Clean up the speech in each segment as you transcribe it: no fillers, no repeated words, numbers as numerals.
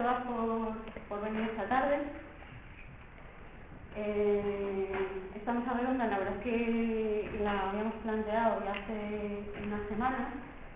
todas por venir esta tarde. Esta mesa redonda, la verdad es que la habíamos planteado ya hace unas semanas,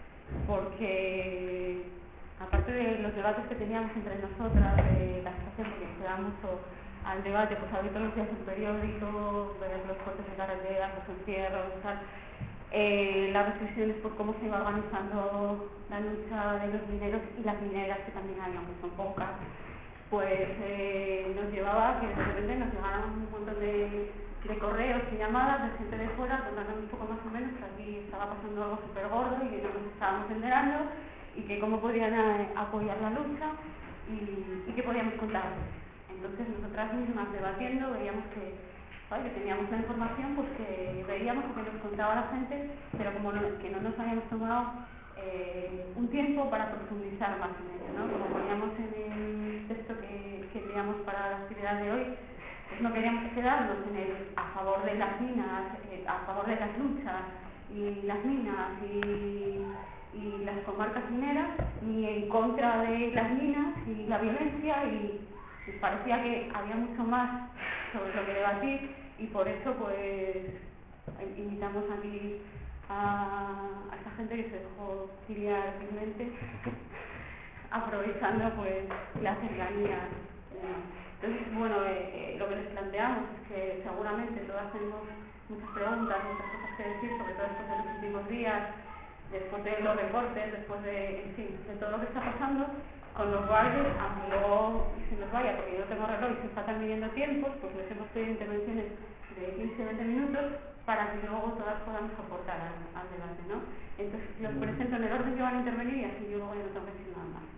porque aparte de los debates que teníamos entre nosotras de la situación, porque se da mucho al debate, pues abrir todos los días un periódico, ver los cortes de carretera, los encierros, tal, las restricciones por cómo se iba organizando la lucha de los mineros y las mineras, que también hay, aunque son pocas, pues nos llevaba a que de repente nos llegaran un montón de correos y llamadas de gente de fuera contando un poco más o menos que aquí estaba pasando algo súper gordo y que no nos estábamos enterando y que cómo podían apoyar la lucha y qué podíamos contar. Entonces nosotras mismas debatiendo veíamos que teníamos la información, pues que veíamos que nos contaba la gente, pero como que no nos habíamos tomado un tiempo para profundizar más en ello, ¿no? Como poníamos en el texto que enviamos para la actividad de hoy, pues no queríamos quedarnos en el a favor de las minas, a favor de las luchas y las minas y las comarcas mineras, ni en contra de las minas y la violencia, y parecía que había mucho más sobre lo que debatir, y por eso pues invitamos aquí a esta gente que se dejó criar realmente, aprovechando pues la cercanía. Entonces, bueno, lo que les planteamos es que seguramente todas tenemos muchas preguntas, muchas cosas que decir, sobre todo después de los últimos días, después de los recortes, después de, en fin, de todo lo que está pasando, con lo cual, aunque luego se nos vaya, porque yo no tengo reloj y se están midiendo tiempos, pues les hemos pedido intervenciones de 15-20 minutos para que luego todas podamos aportar al debate, ¿no? Entonces, los presento en el orden que van a intervenir y así yo luego ya no tengo que decir nada más.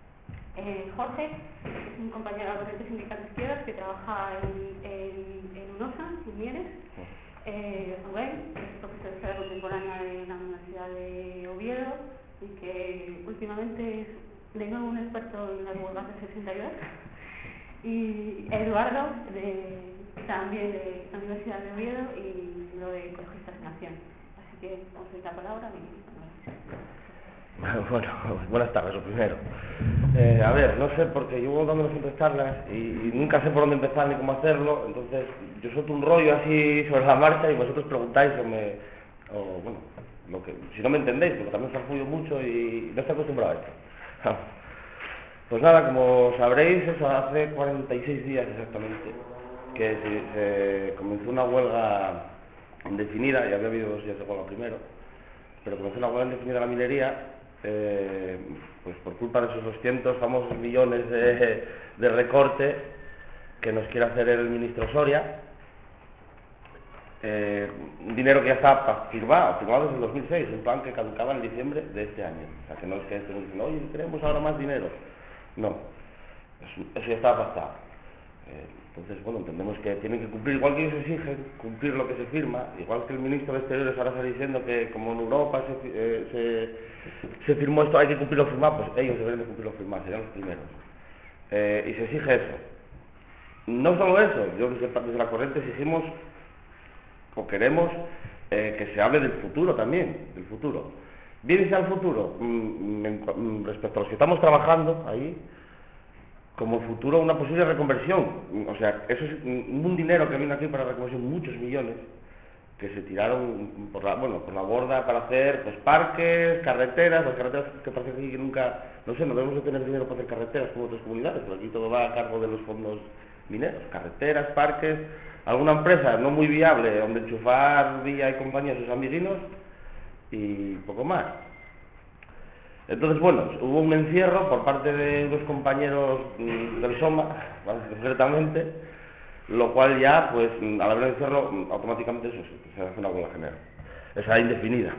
Jorge es un compañero de la corriente sindical de izquierdas que trabaja en UNOSA, en Mieres. Rubén es profesor de Historia Contemporánea de la Universidad de Oviedo y que últimamente es de nuevo un experto en las huelgas del 62. Y Eduardo, también de la Universidad de Oviedo y lo de Ecologistas en Acción. Así que os doy la palabra. Bueno, buenas tardes, lo primero. A ver, no sé, porque llevo dando bastantes charlas y nunca sé por dónde empezar ni cómo hacerlo, entonces yo suelto un rollo así sobre la marcha y vosotros preguntáis bueno, si no me entendéis, porque también farfullo mucho y no estoy acostumbrado a esto. Pues nada, como sabréis, eso hace 46 días exactamente que se comenzó una huelga indefinida, ya había habido 2 días de huelga primero, pero comenzó una huelga indefinida en la minería, pues por culpa de esos 200 famosos millones de recorte que nos quiere hacer el ministro Soria, un dinero que ya está firmado desde el 2006, un plan que caducaba en diciembre de este año. O sea, que no es que estemos diciendo, oye, queremos ahora más dinero. No, eso ya está pactado. Entonces, bueno, entendemos que tienen que cumplir, igual que ellos exigen cumplir lo que se firma, igual que el ministro de Exteriores ahora está diciendo que como en Europa se firmó esto, hay que cumplir lo firmado, pues ellos deberían de cumplir lo firmado, serían los primeros. Y se exige eso. No solo eso, yo desde la corriente exigimos o queremos que se hable del futuro también, del futuro. Bien sea el futuro, respecto a los que estamos trabajando ahí, como futuro una posible reconversión. O sea, eso es un dinero que vino aquí para la reconversión, muchos millones que se tiraron por la borda para hacer pues parques, carreteras, las carreteras que parece que nunca, no sé, no debemos de tener dinero para hacer carreteras como otras comunidades, pero aquí todo va a cargo de los fondos mineros, carreteras, parques, alguna empresa no muy viable donde enchufar Villa y compañía a sus amiguinos y poco más. Entonces, bueno, hubo un encierro por parte de unos compañeros del SOMA, concretamente, lo cual ya, pues, al haber un encierro, automáticamente eso se hace una huelga general. O sea, indefinida.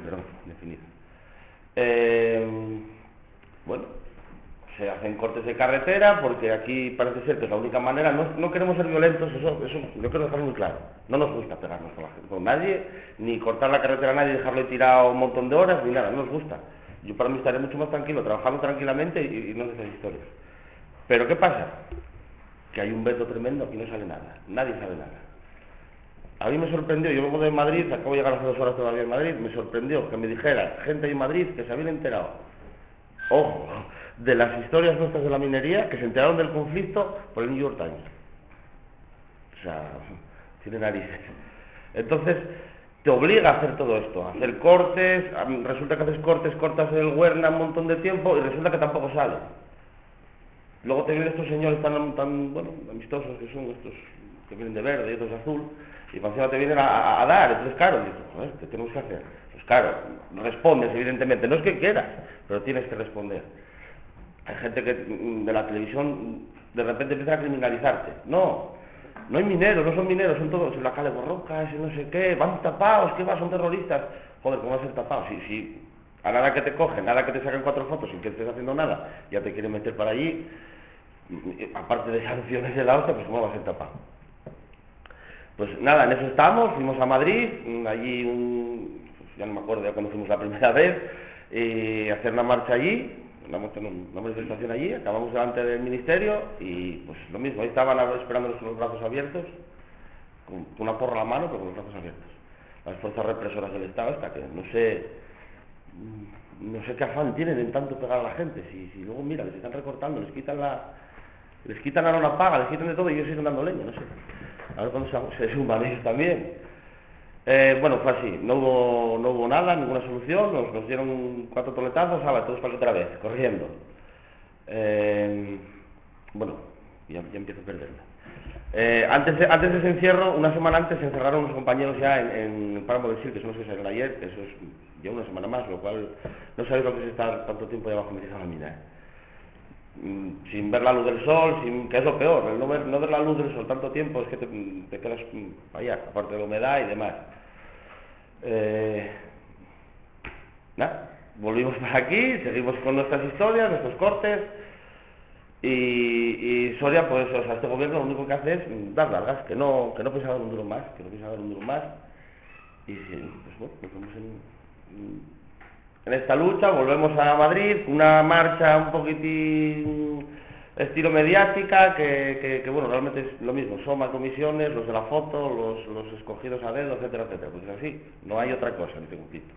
Bueno, se hacen cortes de carretera porque aquí parece ser que es la única manera. No queremos ser violentos, eso yo quiero dejar muy claro. No nos gusta pegarnos con nadie, ni cortar la carretera a nadie y dejarlo tirado un montón de horas, ni nada, no nos gusta. Yo para mí estaré mucho más tranquilo, trabajando tranquilamente y no de esas historias. Pero ¿qué pasa? Que hay un veto tremendo, aquí no sale nada, nadie sabe nada. A mí me sorprendió, yo vengo de Madrid, acabo de llegar hace 2 horas todavía en Madrid, me sorprendió que me dijera gente en Madrid que se habían enterado, ojo, de las historias nuestras de la minería que se enteraron del conflicto por el New York Times. O sea, tiene narices. Entonces, te obliga a hacer todo esto, a hacer cortes, resulta que haces cortes, cortas el Huerna un montón de tiempo y resulta que tampoco sale. Luego te vienen estos señores tan bueno, amistosos que son estos que vienen de verde y otros de azul, y por encima te vienen a dar. Entonces, claro, dices, joder, ¿qué tenemos que hacer? Pues claro, respondes evidentemente, no es que quieras, pero tienes que responder. Hay gente que de la televisión de repente empieza a criminalizarte. No hay mineros, no son mineros, son todos en la calle borrocas, no sé qué, van tapados, ¿qué va? Son terroristas. Joder, ¿cómo van a ser tapados? Si a nada que te cogen, nada que te saquen 4 fotos sin que estés haciendo nada, ya te quieren meter para allí, aparte de sanciones de la hostia, pues ¿cómo va a ser tapado? Pues nada, en eso estamos, fuimos a Madrid, allí ya no me acuerdo ya cuando fuimos la primera vez, hacer una marcha allí, una manifestación allí, acabamos delante del ministerio y pues lo mismo, ahí estaban esperándonos con los brazos abiertos, con una porra a la mano, pero con los brazos abiertos. Las fuerzas represoras del Estado que no sé qué afán tienen en tanto pegar a la gente, si luego mira, les están recortando, les quitan ahora una paga, les quitan de todo y ellos siguen dando leña, no sé. A ver cuándo se suman ellos también. Bueno, fue así, no hubo nada, ninguna solución, nos dieron 4 toletazos, todos para otra vez, corriendo. Bueno, ya empiezo a perderme. Antes de ese encierro, una semana antes, se encerraron unos compañeros ya en el páramo de Sil, que son los que salieron ayer, eso es ya una semana más, lo cual no sabéis lo que es estar tanto tiempo debajo metido en la mina, sin ver la luz del sol, que es lo peor, el no ver la luz del sol tanto tiempo es que te quedas allá, aparte de la humedad y demás. Nada, volvimos para aquí, seguimos con nuestras historias, nuestros cortes y Soria, pues, o sea, este gobierno lo único que hace es dar largas, que no piensa dar un duro más, y pues bueno, nos vemos en esta lucha. Volvemos a Madrid, una marcha un poquitín estilo mediática, que bueno, realmente es lo mismo, Soma, comisiones, los de la foto, los escogidos a dedo, etcétera, pues así, no hay otra cosa en este conflicto.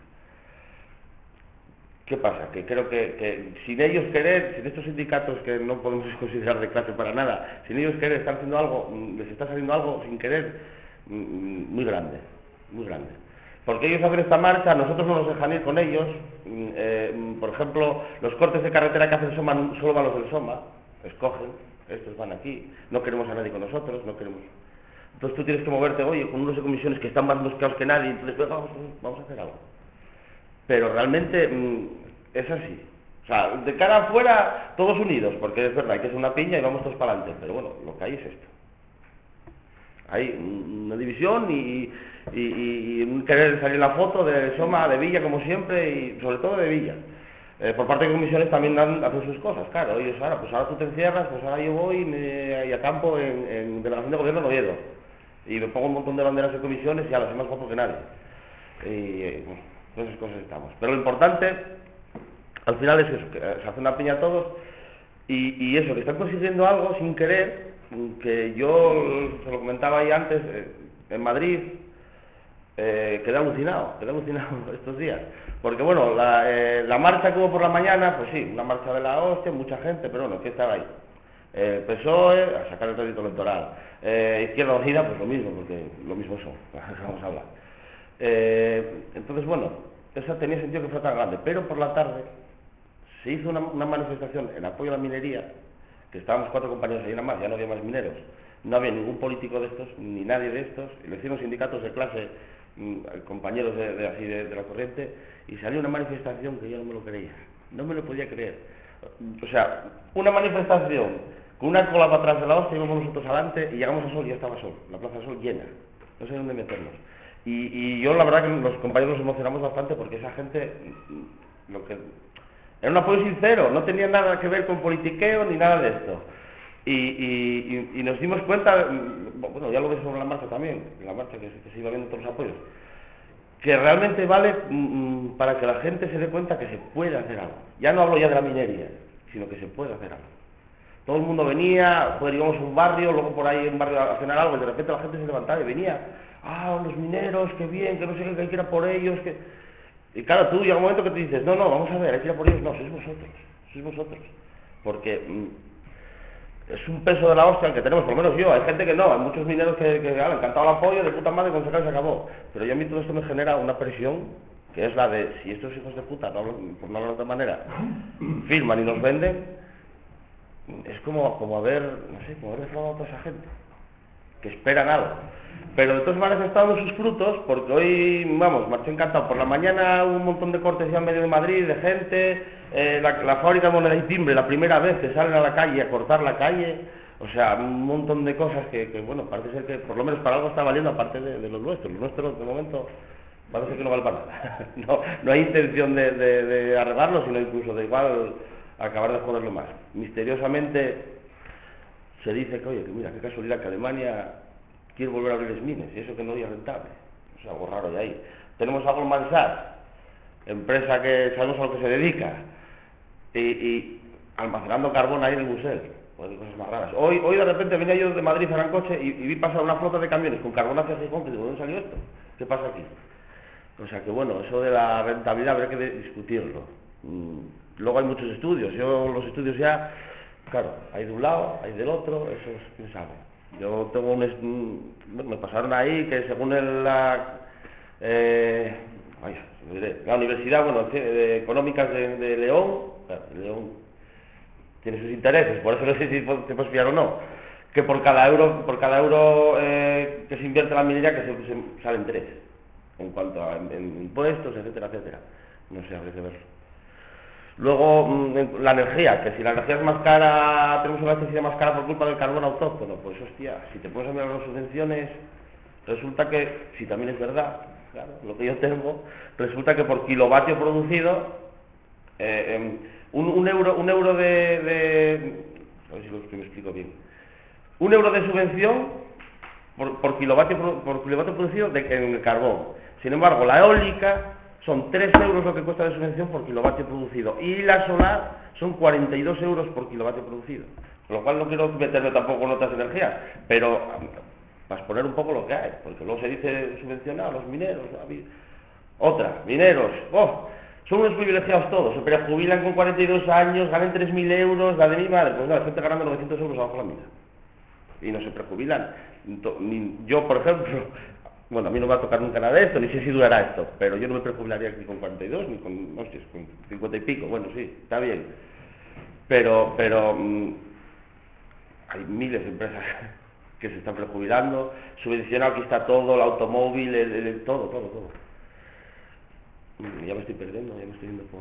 ¿Qué pasa? Que creo que sin ellos querer, sin estos sindicatos que no podemos considerar de clase para nada, sin ellos querer estar haciendo algo, les está saliendo algo sin querer muy grande, porque ellos hacen esta marcha, nosotros no nos dejan ir con ellos. Por ejemplo, los cortes de carretera que hacen Soma, solo van los del Soma, escogen, estos van aquí, no queremos a nadie con nosotros, no queremos. Entonces tú tienes que moverte, oye, con unos de comisiones que están más mosqueados que nadie, entonces vamos a hacer algo. Pero realmente es así. O sea, de cara afuera, todos unidos, porque es verdad, hay que hacer una piña y vamos todos para adelante, pero bueno, lo que hay es esto. Hay una división y un querer salir en la foto de Soma, de Villa, como siempre, y sobre todo de Villa. Por parte de comisiones también hacen sus cosas, claro. Ellos ahora tú te encierras, pues ahora yo voy y acampo en delegación de gobierno en Oviedo. Y me pongo un montón de banderas de comisiones y ahora soy más guapo que nadie. Y bueno, esas cosas estamos. Pero lo importante, al final es eso, que se hace una piña a todos y eso, que están consiguiendo algo sin querer, que yo se lo comentaba ahí antes, en Madrid, quedé alucinado estos días, porque bueno, la marcha que hubo por la mañana, pues sí, una marcha de la hostia, mucha gente, pero bueno, ¿qué estaba ahí? PSOE, a sacar el rédito electoral, Izquierda Unida, pues lo mismo, porque lo mismo son, vamos a hablar. Entonces bueno, esa tenía sentido que fuera tan grande, pero por la tarde se hizo una manifestación en apoyo a la minería, que estábamos 4 compañeros ahí nada más, ya no había más mineros, no había ningún político de estos, ni nadie de estos, lo hicieron sindicatos de clase, compañeros de la corriente, y salió una manifestación que yo no me lo creía, no me lo podía creer. O sea, una manifestación con una cola para atrás de la hostia, íbamos nosotros adelante y llegamos a Sol y ya estaba Sol, la plaza de Sol llena, no sé dónde meternos. Y yo la verdad que los compañeros nos emocionamos bastante porque esa gente, era un apoyo sincero, no tenía nada que ver con politiqueo ni nada de esto. Y nos dimos cuenta, bueno, ya lo ves sobre la marcha también, en la marcha que se iba viendo todos los apoyos, que realmente vale para que la gente se dé cuenta que se puede hacer algo. Ya no hablo ya de la minería, sino que se puede hacer algo. Todo el mundo venía, joder, íbamos a un barrio, luego por ahí en un barrio a cenar algo, y de repente la gente se levantaba y venía, los mineros, qué bien, que no sé qué, que hay que ir a por ellos, que... Y claro, tú llega un momento que te dices, no, vamos a ver, hay que ir a por ellos, no, sois vosotros. porque es un peso de la hostia el que tenemos, por lo menos yo. Hay gente que no, hay muchos mineros que han encantado el apoyo, de puta madre, con sacar se acabó. Pero yo a mí todo esto me genera una presión, que es la de, si estos hijos de puta, no hablan, por no hablar de otra manera, firman y nos venden, es como haber, no sé, como haber defraudado a toda esa gente, que esperan algo. Pero de todas maneras están dando sus frutos, porque hoy, vamos, marché encantado. Por la mañana un montón de cortes ya en medio de Madrid, de gente, la fábrica de moneda y timbre, la primera vez que salen a la calle a cortar la calle, o sea, un montón de cosas que bueno, parece ser que por lo menos para algo está valiendo, aparte de los nuestros. Los nuestros, de momento, parece ser que no vale para nada. No hay intención de arreglarlo, sino incluso de igual acabar de joderlo más. Misteriosamente se dice que, oye, que mira, qué casualidad que Alemania quiere volver a abrir mines, y eso que no es rentable. Es algo raro de ahí. Tenemos a Goldman Sachs, empresa que sabemos a lo que se dedica, y almacenando carbón ahí en el museo. Pues cosas más raras. Hoy de repente venía yo de Madrid a Arancoche y vi pasar una flota de camiones con carbón hacia Gijón, que digo, ¿dónde salió esto? ¿Qué pasa aquí? O sea que bueno, eso de la rentabilidad habría que discutirlo. Luego hay muchos estudios. Yo los estudios ya, claro, hay de un lado, hay del otro, eso es, quién sabe. Yo tengo me pasaron ahí que según la Universidad, bueno, Económicas de León, claro, León tiene sus intereses, por eso no sé si te puedes fiar o no, que por cada euro que se invierte en la minería, que se salen 3, en cuanto a en impuestos, etcétera, etcétera. No sé, habría que verlo. Luego, la energía, que si la energía es más cara, tenemos una electricidad más cara por culpa del carbón autóctono, pues hostia, si te pones a mirar las subvenciones, resulta que, si también es verdad, claro, lo que yo tengo, resulta que por kilovatio producido, un euro de a ver si me explico bien, un euro de subvención por kilovatio producido en el carbón. Sin embargo, la eólica son 3 euros lo que cuesta de subvención por kilovatio producido, y la solar son 42 euros por kilovatio producido. Con lo cual no quiero meterme tampoco en otras energías, pero para exponer un poco lo que hay, porque luego se dice subvencionar a los mineros. Mineros, son unos privilegiados todos, se prejubilan con 42 años, ganan 3.000 euros, la de mi madre, pues no, la gente ganando 900 euros abajo la mina. Y no se prejubilan. Yo, por ejemplo, bueno, a mí no me va a tocar nunca nada de esto, ni sé si durará esto, pero yo no me prejubilaría ni con 42, ni con, no sé, con 50 y pico, bueno, sí, está bien. Pero hay miles de empresas que se están prejubilando, subvencionado, aquí está todo, el automóvil, todo. Ya me estoy perdiendo, ya me estoy yendo por...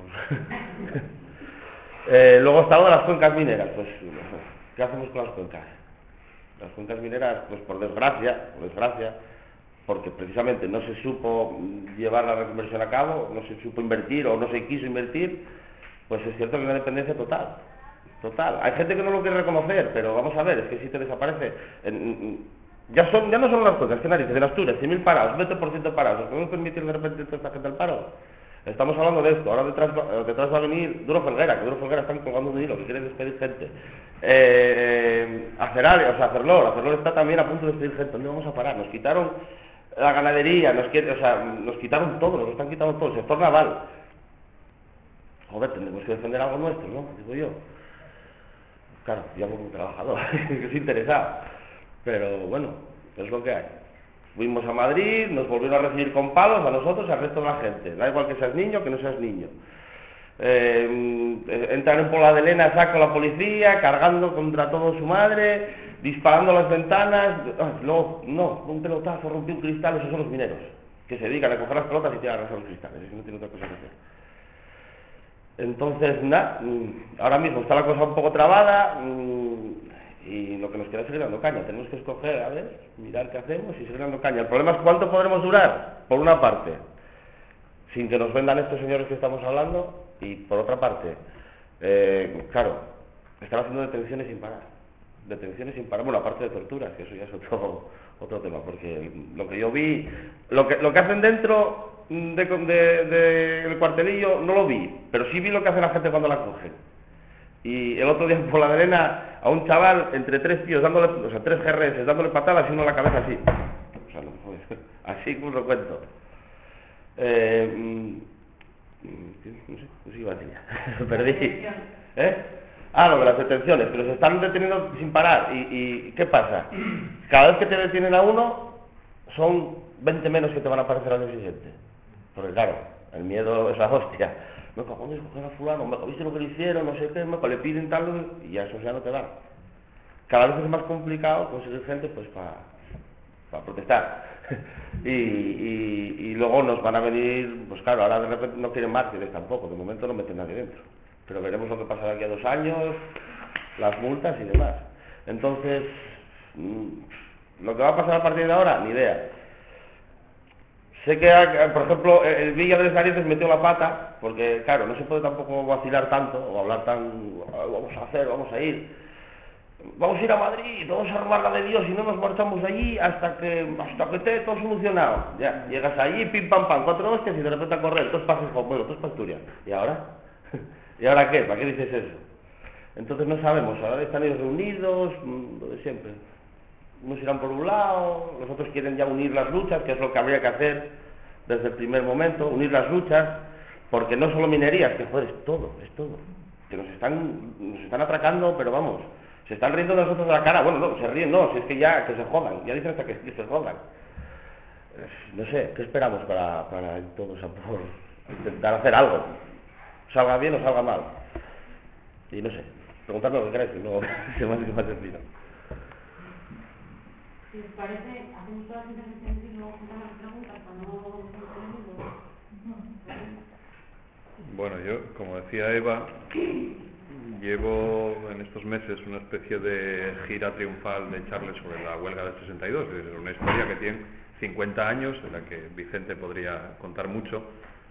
luego está lo de las cuencas mineras, pues, ¿qué hacemos con las cuencas? Las cuencas mineras, pues por desgracia, porque precisamente no se supo llevar la reconversión a cabo, no se supo invertir o no se quiso invertir, pues es cierto que hay una dependencia total. Hay gente que no lo quiere reconocer, pero vamos a ver, es que si te desaparece... Ya no son las cosas que narices, en Asturias, 100.000 parados, 20% parados, ¿nos podemos permitir de repente toda esta gente al paro? Estamos hablando de esto, ahora detrás va a venir Duro Felguera, que Duro Felguera están colgando un hilo, que quiere despedir gente. Acerlor está también a punto de despedir gente. ¿Dónde vamos a parar? Nos quitaron la ganadería, nos quitaron todo, nos están quitando todo, el sector naval. Joder, tendremos que defender algo nuestro, ¿no? Digo yo. Claro, yo como trabajador, que estoy interesado. Pero bueno, es lo que hay. Fuimos a Madrid, nos volvieron a recibir con palos a nosotros y al resto de la gente. Da igual que seas niño que no seas niño. Entran en Pola de Lena, saco a la policía, cargando contra todo su madre, disparando a las ventanas. Luego, un pelotazo, rompió un cristal. Esos son los mineros, que se dedican a coger las pelotas y tirar a los cristales. No tiene otra cosa que hacer. Entonces, ahora mismo está la cosa un poco trabada. Y lo que nos queda es seguir dando caña. Tenemos que escoger, a ver, mirar qué hacemos y seguir dando caña. El problema es cuánto podremos durar, por una parte, sin que nos vendan estos señores que estamos hablando, y por otra parte, claro, están haciendo detenciones sin parar. Bueno, aparte de torturas, que eso ya es otro tema, porque lo que yo vi, lo que hacen dentro del cuartelillo no lo vi, pero sí vi lo que hace la gente cuando la cogen. Y el otro día por la arena a un chaval entre 3 tíos dándole, 3 GRS dándole patadas y uno en la cabeza así. Así como lo cuento. No sé, pues iba a decir ya. Perdí. Ah, lo de las detenciones, que los están deteniendo sin parar. ¿Y qué pasa? Cada vez que te detienen a uno, son 20 menos que te van a aparecer al día siguiente. Porque claro, el miedo es la hostia. Me cojones, coger a fulano, me viste lo que le hicieron, no sé qué, le piden tal, y ya eso ya no te dan. Cada vez es más complicado conseguir gente pues para protestar. y luego nos van a venir, pues claro, ahora de repente no quieren mártires tampoco, de momento no meten nadie dentro. Pero veremos lo que pasa de aquí a 2 años, las multas y demás. Entonces, lo que va a pasar a partir de ahora, ni idea. Sé que, por ejemplo, el Villa de Les Narices metió la pata, porque claro, no se puede tampoco vacilar tanto, o hablar tan, vamos a hacer, vamos a ir. Vamos a ir a Madrid, vamos a robar la de Dios y no nos marchamos de allí hasta que esté todo solucionado. Ya, llegas allí, pim pam pam, 4 hostias y de repente a correr, todos pases con bueno, todos para Asturias. ¿Y ahora? ¿Y ahora qué? ¿Para qué dices eso? Entonces no sabemos, ahora están ellos reunidos, lo de siempre. Unos irán por un lado, los otros quieren ya unir las luchas, que es lo que habría que hacer desde el primer momento, unir las luchas, porque no solo minería, es que joder, es todo, que nos están atracando, pero vamos, se están riendo de nosotros de la cara, bueno, no, se ríen, no, si es que ya, que se jodan, ya dicen hasta que se jodan. No sé, ¿qué esperamos para todos a por intentar hacer algo? Salga bien o salga mal. Y no sé, preguntadme lo que queráis, que no se me hace más sencillo. Si os parece, hacemos todas las intervenciones y luego juntamos las preguntas para no Bueno, yo, como decía Eva, llevo en estos meses una especie de gira triunfal de charles sobre la huelga del 62, es una historia que tiene 50 años, de la que Vicente podría contar mucho,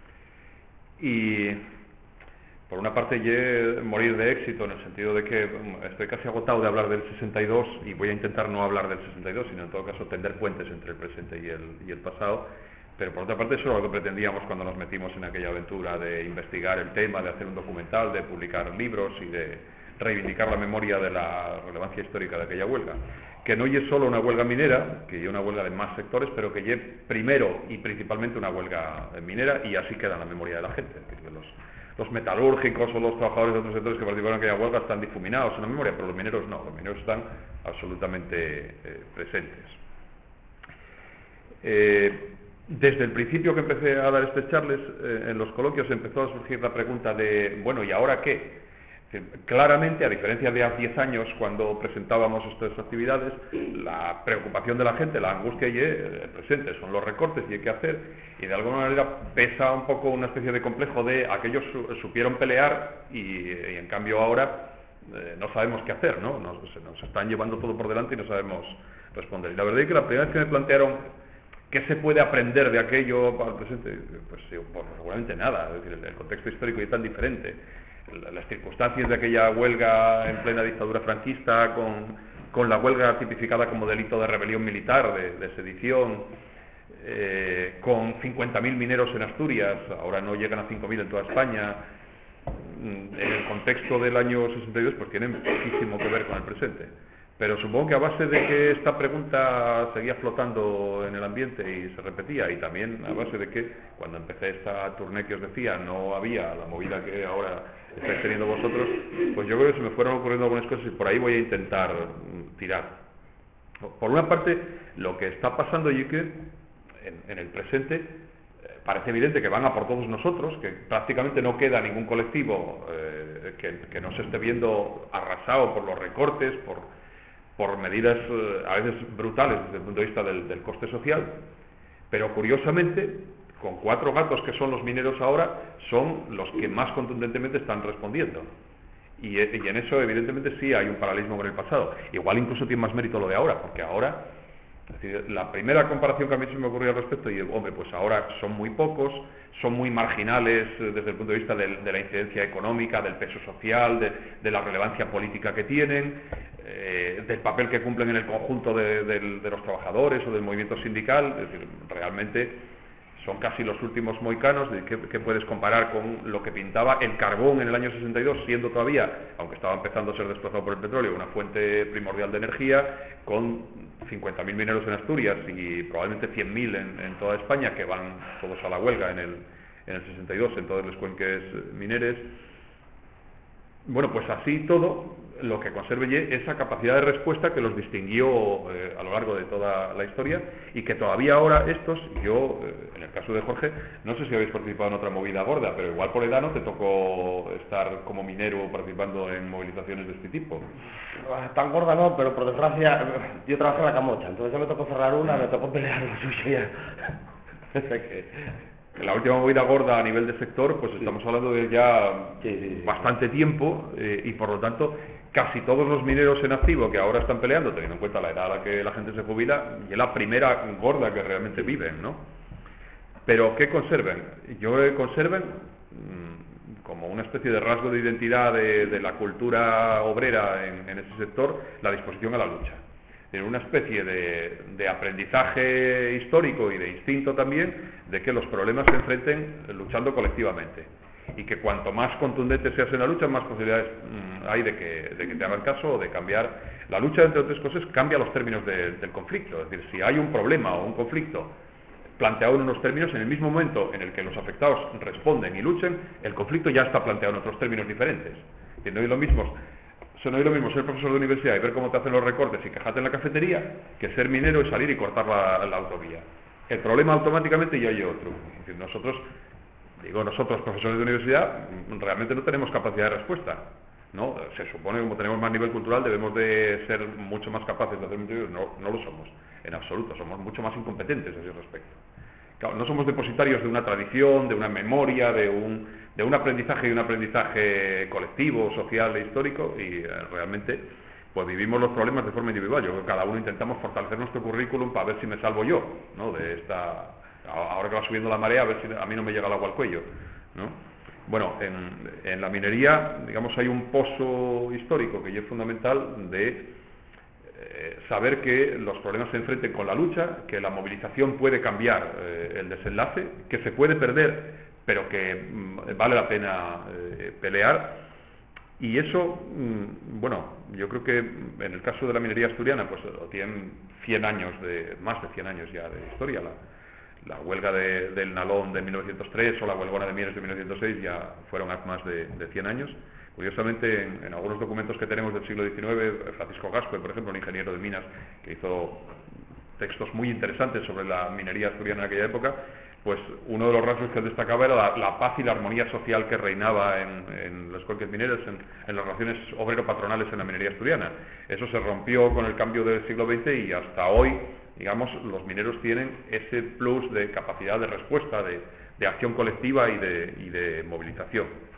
y por una parte morir de éxito, en el sentido de que estoy casi agotado de hablar del 62 y voy a intentar no hablar del 62, sino en todo caso tender puentes entre el presente y el pasado. Pero por otra parte eso era lo que pretendíamos cuando nos metimos en aquella aventura de investigar el tema, de hacer un documental, de publicar libros y de reivindicar la memoria de la relevancia histórica de aquella huelga. Que no es solo una huelga minera, que es una huelga de más sectores, pero que es primero y principalmente una huelga minera, y así queda en la memoria de la gente. Es decir, los metalúrgicos o los trabajadores de otros sectores que participaron en aquella huelga están difuminados en la memoria, pero los mineros no, los mineros están absolutamente presentes. Desde el principio que empecé a dar este charles, en los coloquios empezó a surgir la pregunta de, bueno, ¿y ahora qué? Claramente, a diferencia de hace 10 años, cuando presentábamos estas actividades, la preocupación de la gente, la angustia y el presente son los recortes y hay que hacer, y de alguna manera pesa un poco una especie de complejo de aquellos supieron pelear y en cambio ahora no sabemos qué hacer, ¿no? Nos están llevando todo por delante y no sabemos responder. Y la verdad es que la primera vez que me plantearon ¿qué se puede aprender de aquello para el presente? Pues seguramente nada, es decir, el contexto histórico es tan diferente. Las circunstancias de aquella huelga en plena dictadura franquista, con la huelga tipificada como delito de rebelión militar, de sedición, con 50.000 mineros en Asturias, ahora no llegan a 5.000 en toda España, en el contexto del año 62, pues tienen poquísimo que ver con el presente. Pero supongo que a base de que esta pregunta seguía flotando en el ambiente y se repetía, y también a base de que cuando empecé esta tournée que os decía no había la movida que ahora estáis teniendo vosotros, pues yo creo que se me fueron ocurriendo algunas cosas y por ahí voy a intentar tirar. Por una parte, lo que está pasando y que en el presente parece evidente que van a por todos nosotros, que prácticamente no queda ningún colectivo que no se esté viendo arrasado por los recortes, por medidas a veces brutales desde el punto de vista del coste social, pero curiosamente, con 4 gatos que son los mineros ahora, son los que más contundentemente están respondiendo. Y en eso evidentemente sí hay un paralelismo con el pasado. Igual incluso tiene más mérito lo de ahora, porque ahora, es decir, la primera comparación que a mí se me ocurrió al respecto, y hombre, pues ahora son muy pocos, son muy marginales desde el punto de vista de la incidencia económica, del peso social, de la relevancia política que tienen, del papel que cumplen en el conjunto de los trabajadores o del movimiento sindical. Es decir, realmente son casi los últimos mohicanos. ¿Qué puedes comparar con lo que pintaba el carbón en el año 62, siendo todavía, aunque estaba empezando a ser desplazado por el petróleo, una fuente primordial de energía, con 50.000 mineros en Asturias y probablemente 100.000 en toda España, que van todos a la huelga en el 62 en todos los cuenques mineres? Bueno, pues así todo, lo que conserve esa capacidad de respuesta que los distinguió a lo largo de toda la historia y que todavía ahora estos, yo, en el caso de Jorge, no sé si habéis participado en otra movida gorda, pero igual por edad no te tocó estar como minero participando en movilizaciones de este tipo. Tan gorda no, pero por desgracia yo trabajé en la Camocha, entonces ya me tocó cerrar una, me tocó pelear lo suyo ya. O sea que... La última movida gorda a nivel de sector, pues estamos hablando de ya bastante tiempo y por lo tanto casi todos los mineros en activo que ahora están peleando, teniendo en cuenta la edad a la que la gente se jubila, y es la primera gorda que realmente viven, ¿no? Pero ¿qué conserven? Yo conserven como una especie de rasgo de identidad de la cultura obrera en ese sector, la disposición a la lucha. En una especie de aprendizaje histórico y de instinto también de que los problemas se enfrenten luchando colectivamente y que cuanto más contundente seas en la lucha, más posibilidades hay de que te hagan caso o de cambiar. La lucha, entre otras cosas, cambia los términos del conflicto. Es decir, si hay un problema o un conflicto planteado en unos términos, en el mismo momento en el que los afectados responden y luchen, el conflicto ya está planteado en otros términos diferentes. Y no es lo mismo ser profesor de universidad y ver cómo te hacen los recortes y quejarte en la cafetería que ser minero y salir y cortar la autovía. El problema automáticamente ya hay otro. Es decir, nosotros, profesores de universidad, realmente no tenemos capacidad de respuesta, ¿no? Se supone que como tenemos más nivel cultural debemos de ser mucho más capaces de hacer mucho. No lo somos, en absoluto, somos mucho más incompetentes a ese respecto. Claro, no somos depositarios de una tradición, de una memoria, de un aprendizaje y un aprendizaje colectivo, social e histórico, y realmente pues vivimos los problemas de forma individual. Yo creo que cada uno intentamos fortalecer nuestro currículum para ver si me salvo yo, ¿no? De esta, ahora que va subiendo la marea, a ver si a mí no me llega el agua al cuello, ¿no? Bueno, en la minería, digamos, hay un pozo histórico que es fundamental de saber que los problemas se enfrenten con la lucha, que la movilización puede cambiar el desenlace, que se puede perder, pero que vale la pena pelear. Y eso, bueno, yo creo que en el caso de la minería asturiana, pues tienen más de 100 años ya de historia. La huelga del Nalón de 1903 o la huelgona de Mieres de 1906 ya fueron más de 100 años. Curiosamente, en algunos documentos que tenemos del siglo XIX, Francisco Gascue, por ejemplo, un ingeniero de minas que hizo textos muy interesantes sobre la minería asturiana en aquella época, pues uno de los rasgos que él destacaba era la paz y la armonía social que reinaba en los cuenques mineros, en las relaciones obrero-patronales en la minería asturiana. Eso se rompió con el cambio del siglo XX y hasta hoy, digamos, los mineros tienen ese plus de capacidad de respuesta, de acción colectiva y de movilización.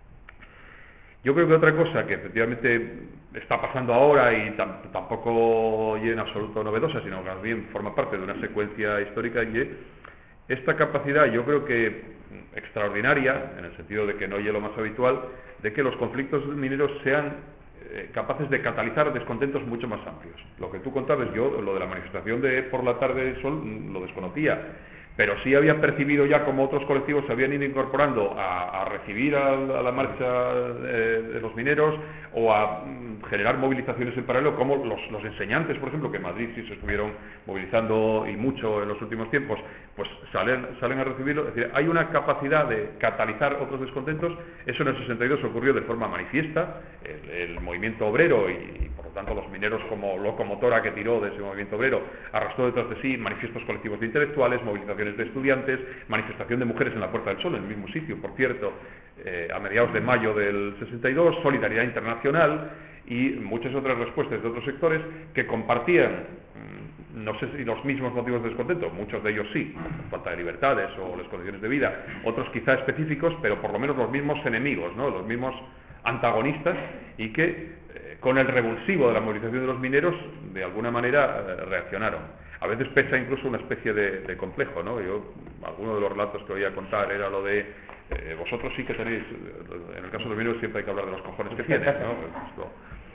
Yo creo que otra cosa que efectivamente está pasando ahora y tampoco es en absoluto novedosa, sino que más bien forma parte de una secuencia histórica, y esta capacidad, yo creo que extraordinaria, en el sentido de que no es lo más habitual, de que los conflictos mineros sean capaces de catalizar descontentos mucho más amplios. Lo que tú contabas, yo lo de la manifestación de por la tarde del sol lo desconocía, pero sí había percibido ya como otros colectivos se habían ido incorporando a recibir a la marcha de los mineros o a generar movilizaciones en paralelo, como los enseñantes, por ejemplo, que en Madrid sí se estuvieron movilizando y mucho en los últimos tiempos, pues salen a recibirlo. Es decir, hay una capacidad de catalizar otros descontentos. Eso en el 62 ocurrió de forma manifiesta, el movimiento obrero y por lo tanto los mineros como locomotora que tiró de ese movimiento obrero arrastró detrás de sí manifiestos colectivos de intelectuales, movilizaciones de estudiantes, manifestación de mujeres en la Puerta del Sol, en el mismo sitio, por cierto, a mediados de mayo del 62, solidaridad internacional y muchas otras respuestas de otros sectores que compartían, no sé si los mismos motivos de descontento, muchos de ellos sí, falta de libertades o las condiciones de vida, otros quizá específicos, pero por lo menos los mismos enemigos, ¿no? Los mismos antagonistas, y que con el revulsivo de la movilización de los mineros de alguna manera reaccionaron. A veces pesa incluso una especie de complejo, ¿no? Alguno de los relatos que oía contar era lo de vosotros sí que tenéis, en el caso de los mineros siempre hay que hablar de los cojones que tienen, ¿no?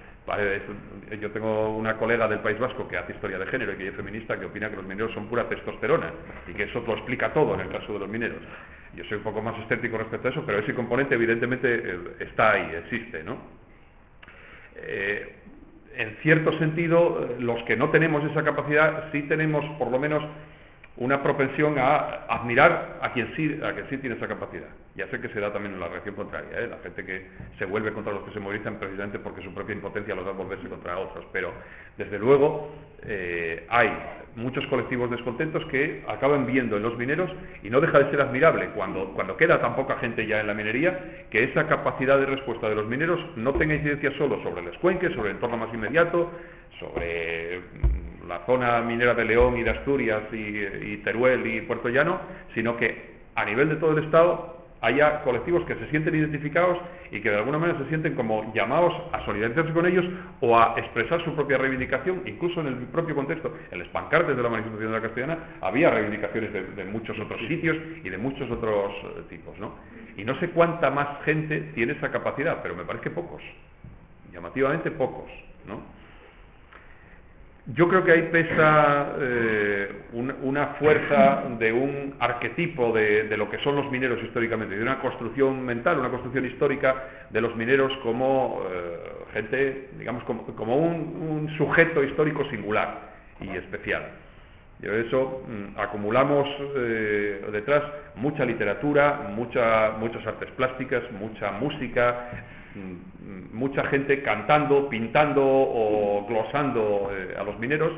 Yo tengo una colega del País Vasco que hace historia de género y que es feminista, que opina que los mineros son pura testosterona y que eso lo explica todo en el caso de los mineros. Yo soy un poco más escéptico respecto a eso, pero ese componente evidentemente está ahí, existe, ¿no? En cierto sentido, los que no tenemos esa capacidad sí tenemos por lo menos una propensión a admirar a quien sí tiene esa capacidad. Ya sé que se da también en la reacción contraria, la gente que se vuelve contra los que se movilizan precisamente porque su propia impotencia los da a volverse contra otros, pero desde luego hay muchos colectivos descontentos que acaban viendo en los mineros, y no deja de ser admirable cuando queda tan poca gente ya en la minería, que esa capacidad de respuesta de los mineros no tenga incidencia solo sobre el escuenque, sobre el entorno más inmediato, sobre la zona minera de León y de Asturias y Teruel y Puerto Llano, sino que a nivel de todo el Estado haya colectivos que se sienten identificados y que de alguna manera se sienten como llamados a solidarizarse con ellos o a expresar su propia reivindicación, incluso en el propio contexto. En los pancartes de la manifestación de la Castellana había reivindicaciones de muchos otros sitios y de muchos otros tipos, ¿no? Y no sé cuánta más gente tiene esa capacidad, pero me parece que pocos, llamativamente pocos, ¿no? Yo creo que ahí pesa una fuerza de un arquetipo de lo que son los mineros históricamente, de una construcción mental, una construcción histórica de los mineros como gente, digamos, como un sujeto histórico singular y especial. Y de eso acumulamos detrás mucha literatura, muchas artes plásticas, mucha música, mucha gente cantando, pintando o glosando a los mineros,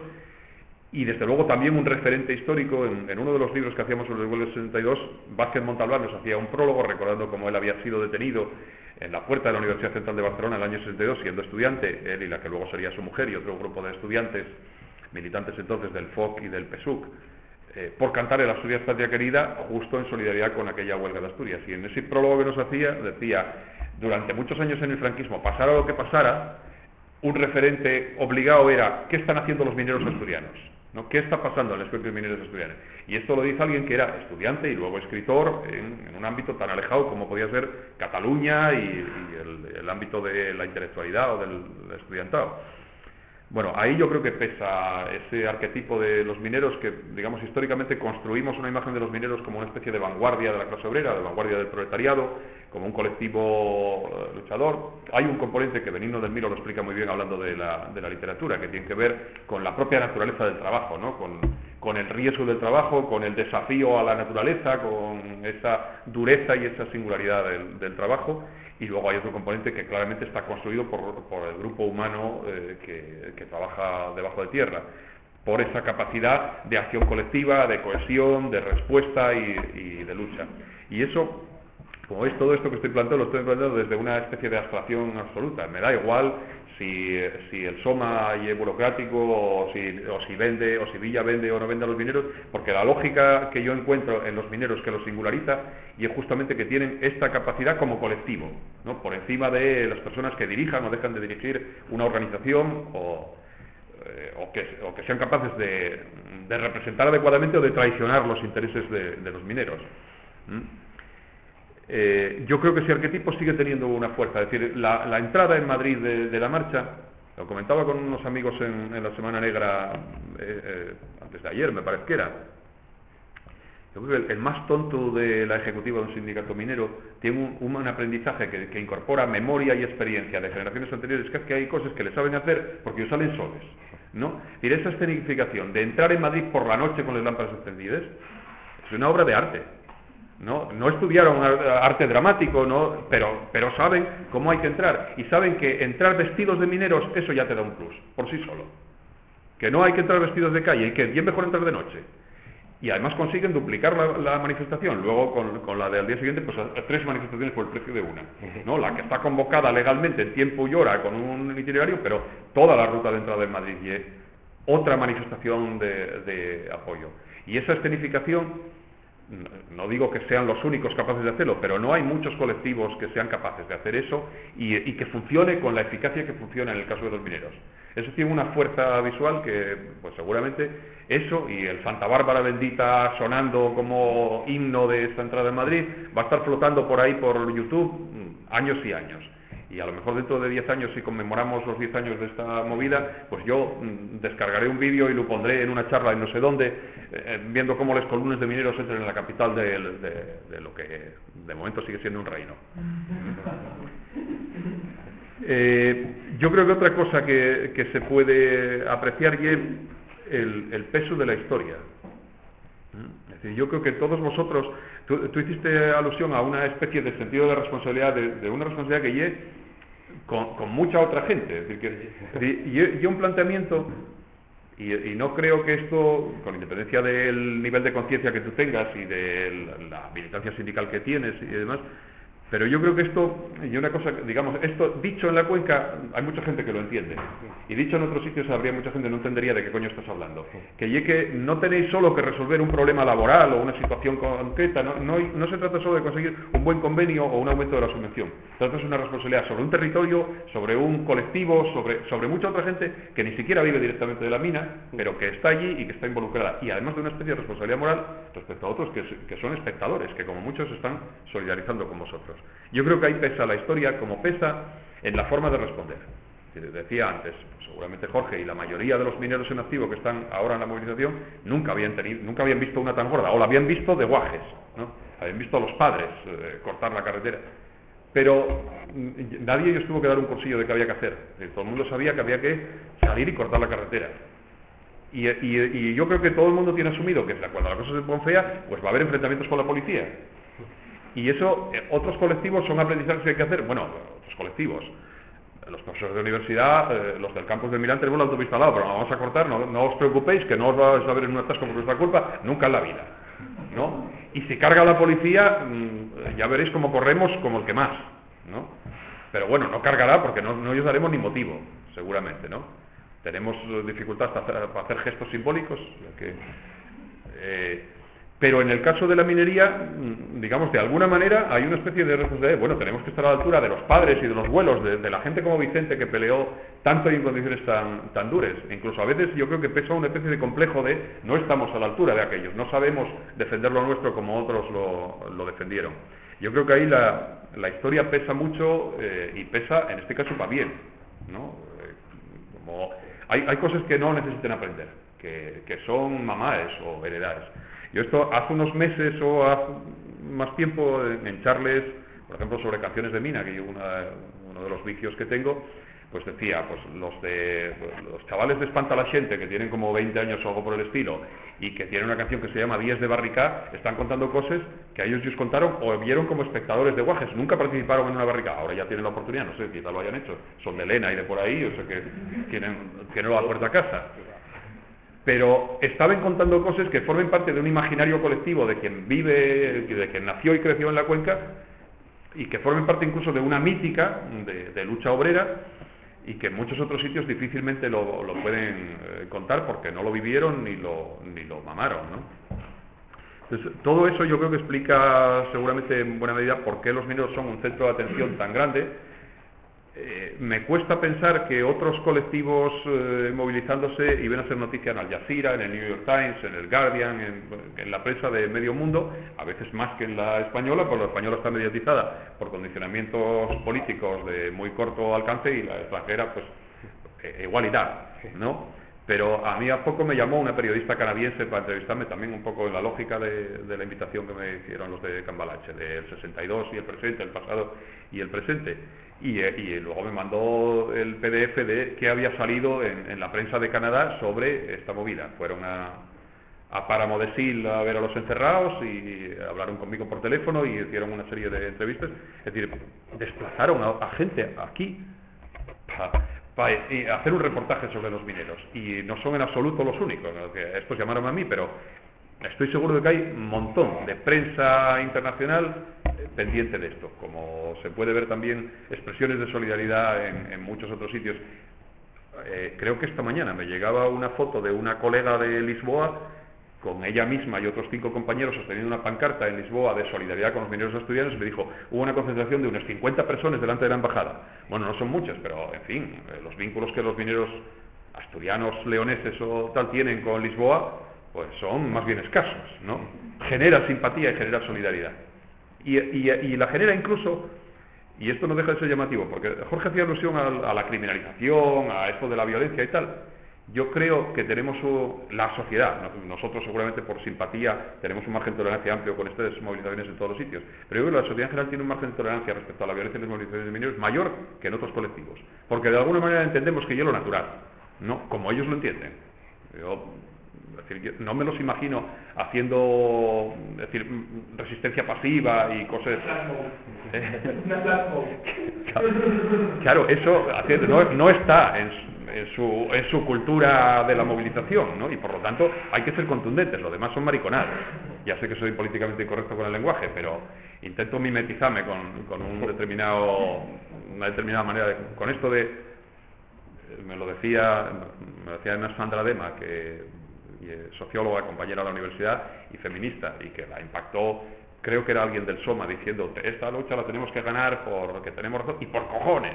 y desde luego también un referente histórico. En uno de los libros que hacíamos sobre el vuelo 62, Vázquez Montalbán nos hacía un prólogo recordando cómo él había sido detenido en la puerta de la Universidad Central de Barcelona en el año 62, siendo estudiante, él y la que luego sería su mujer y otro grupo de estudiantes, militantes entonces del FOC y del PSUC, por cantar el Asturias Patria Querida, justo en solidaridad con aquella huelga de Asturias. Y en ese prólogo que nos hacía, decía: durante muchos años en el franquismo, pasara lo que pasara, un referente obligado era ¿qué están haciendo los mineros asturianos? ¿No? ¿Qué está pasando en los propios mineros asturianos? Y esto lo dice alguien que era estudiante y luego escritor en un ámbito tan alejado como podía ser Cataluña y el ámbito de la intelectualidad o del estudiantado. Bueno, ahí yo creo que pesa ese arquetipo de los mineros que, digamos, históricamente construimos una imagen de los mineros como una especie de vanguardia de la clase obrera, de vanguardia del proletariado, como un colectivo luchador. Hay un componente que Benigno del Miro lo explica muy bien hablando de la literatura, que tiene que ver con la propia naturaleza del trabajo, ¿no? Con el riesgo del trabajo, con el desafío a la naturaleza, con esa dureza y esa singularidad del trabajo. Y luego hay otro componente que claramente está construido por el grupo humano que trabaja debajo de tierra, por esa capacidad de acción colectiva, de cohesión, de respuesta y de lucha. Y eso, como veis, todo esto que estoy planteando lo estoy planteando desde una especie de abstracción absoluta. Me da igual si el SOMA es burocrático o si vende, o si Villa vende o no vende a los mineros, porque la lógica que yo encuentro en los mineros que los singulariza y es justamente que tienen esta capacidad como colectivo, ¿no? Por encima de las personas que dirijan o dejan de dirigir una organización o que sean capaces de representar adecuadamente o de traicionar los intereses de los mineros. Yo creo que ese arquetipo sigue teniendo una fuerza. Es decir, la entrada en Madrid de la marcha, lo comentaba con unos amigos en la Semana Negra antes de ayer, me parece que era. Yo creo que el más tonto de la ejecutiva de un sindicato minero tiene un aprendizaje que incorpora memoria y experiencia de generaciones anteriores, que es que hay cosas que le saben hacer porque os salen soles, ¿no? Y esa escenificación de entrar en Madrid por la noche con las lámparas encendidas es una obra de arte. No estudiaron arte dramático, ¿no? pero saben cómo hay que entrar, y saben que entrar vestidos de mineros, eso ya te da un plus, por sí solo. Que no hay que entrar vestidos de calle, y que es bien mejor entrar de noche. Y además consiguen duplicar la manifestación. Luego, con la del día siguiente, pues 3 manifestaciones por el precio de una, ¿no? La que está convocada legalmente en tiempo y hora con un itinerario, pero toda la ruta de entrada en Madrid, y otra manifestación de apoyo. Y esa escenificación, no digo que sean los únicos capaces de hacerlo, pero no hay muchos colectivos que sean capaces de hacer eso y que funcione con la eficacia que funciona en el caso de los mineros. Eso tiene una fuerza visual que, pues seguramente, eso y el Santa Bárbara Bendita sonando como himno de esta entrada en Madrid va a estar flotando por ahí por YouTube años y años. Y a lo mejor dentro de 10 años, si conmemoramos los 10 años de esta movida, pues yo descargaré un vídeo y lo pondré en una charla en no sé dónde, viendo cómo los columnas de mineros entran en la capital de lo que de momento sigue siendo un reino. Yo creo que otra cosa que se puede apreciar es el peso de la historia. Es decir, yo creo que todos vosotros, tú hiciste alusión a una especie de sentido de responsabilidad, de una responsabilidad que lleve con mucha otra gente. Es decir, y un planteamiento, y no creo que esto, con independencia del nivel de conciencia que tú tengas y de la militancia sindical que tienes y demás, pero yo creo que esto, y una cosa, digamos, esto dicho en la Cuenca, hay mucha gente que lo entiende, y dicho en otros sitios habría mucha gente que no entendería de qué coño estás hablando. Que no tenéis solo que resolver un problema laboral o una situación concreta, no se trata solo de conseguir un buen convenio o un aumento de la subvención. Se trata de una responsabilidad sobre un territorio, sobre un colectivo, sobre mucha otra gente que ni siquiera vive directamente de la mina, pero que está allí y que está involucrada, y además de una especie de responsabilidad moral respecto a otros que son espectadores, que como muchos están solidarizando con vosotros. Yo creo que ahí pesa la historia como pesa en la forma de responder. Decía antes, pues seguramente Jorge y la mayoría de los mineros en activo que están ahora en la movilización nunca habían visto una tan gorda, o la habían visto de guajes, ¿no? Habían visto a los padres cortar la carretera. Pero nadie de ellos tuvo que dar un cursillo de qué había que hacer. Todo el mundo sabía que había que salir y cortar la carretera. Y yo creo que todo el mundo tiene asumido que cuando la cosa se pone fea, pues va a haber enfrentamientos con la policía. Y eso, otros colectivos son aprendizajes que hay que hacer. Bueno, otros colectivos, los profesores de universidad, los del campus de Milán, tenemos la autopista al lado, pero no vamos a cortar, no os preocupéis, que no os vais a ver en un atasco por nuestra culpa, nunca en la vida, ¿no? Y si carga la policía, ya veréis cómo corremos como el que más, ¿no? Pero bueno, no cargará porque no os daremos ni motivo, seguramente, ¿no? Tenemos dificultades para hacer gestos simbólicos, pero en el caso de la minería, digamos, de alguna manera hay una especie de responsabilidad. Bueno, tenemos que estar a la altura de los padres y de los abuelos, de la gente como Vicente, que peleó tanto y en condiciones tan duras. Incluso a veces yo creo que pesa una especie de complejo de no estamos a la altura de aquellos, no sabemos defender lo nuestro como otros lo defendieron. Yo creo que ahí la historia pesa mucho y pesa, en este caso, para bien, ¿no? Hay cosas que no necesitan aprender, que son mamaes o heredades. Yo esto hace unos meses o hace más tiempo en charles, por ejemplo, sobre canciones de mina, que yo uno de los vicios que tengo, pues decía, pues los chavales de Espanta la Xente, que tienen como 20 años o algo por el estilo, y que tienen una canción que se llama Días de Barricá, están contando cosas que a ellos contaron o vieron como espectadores de guajes, nunca participaron en una barricada, ahora ya tienen la oportunidad, no sé, quizá lo hayan hecho, son de Lena y de por ahí, o sea que tienen la puerta a casa. Pero estaban contando cosas que formen parte de un imaginario colectivo de quien vive, de quien nació y creció en la Cuenca, y que formen parte incluso de una mítica de lucha obrera, y que en muchos otros sitios difícilmente lo pueden contar porque no lo vivieron ni lo mamaron, ¿no? Entonces, todo eso yo creo que explica seguramente en buena medida por qué los mineros son un centro de atención tan grande. Me cuesta pensar que otros colectivos movilizándose iban a hacer noticia en Al Jazeera, en el New York Times, en el Guardian, en la prensa de medio mundo, a veces más que en la española, porque la española está mediatizada por condicionamientos políticos de muy corto alcance y la extranjera, pues, igualdad, ¿no? Pero a mí a poco me llamó una periodista canadiense para entrevistarme también un poco en la lógica de la invitación que me hicieron los de Cambalache, del 62 y el presente, el pasado y el presente. Y luego me mandó el PDF de qué había salido en la prensa de Canadá sobre esta movida. Fueron a Páramo de Sil a ver a los encerrados y hablaron conmigo por teléfono y hicieron una serie de entrevistas. Es decir, desplazaron a gente aquí para hacer un reportaje sobre los mineros. Y no son en absoluto los únicos, ¿no? Que estos llamaron a mí, pero estoy seguro de que hay un montón de prensa internacional pendiente de esto, como se puede ver también expresiones de solidaridad en muchos otros sitios. Creo que esta mañana me llegaba una foto de una colega de Lisboa con ella misma y otros 5 compañeros sosteniendo una pancarta en Lisboa de solidaridad con los mineros asturianos. Me dijo, hubo una concentración de unas 50 personas delante de la embajada. Bueno, no son muchas, pero en fin, los vínculos que los mineros asturianos, leoneses o tal tienen con Lisboa, pues son más bien escasos, ¿no? Genera simpatía y genera solidaridad. Y la genera incluso, y esto no deja de ser llamativo, porque Jorge hacía alusión a la criminalización, a esto de la violencia y tal. Yo creo que tenemos la sociedad, nosotros seguramente por simpatía tenemos un margen de tolerancia amplio con estas movilizaciones en todos los sitios, pero yo creo que la sociedad en general tiene un margen de tolerancia respecto a la violencia en las movilizaciones de mineros mayor que en otros colectivos, porque de alguna manera entendemos que es lo natural, ¿no? Como ellos lo entienden. Yo Es decir, yo no me los imagino haciendo, es decir, resistencia pasiva y cosas. Claro, eso no está en su cultura de la movilización, ¿no? Y por lo tanto hay que ser contundentes, lo demás son mariconadas. Ya sé que soy políticamente incorrecto con el lenguaje, pero intento mimetizarme con una determinada manera con esto de. Me decía Ana Sandra Dema, que socióloga, compañera de la universidad y feminista, y que la impactó, creo que era alguien del SOMA, diciendo: esta lucha la tenemos que ganar porque tenemos razón y por cojones.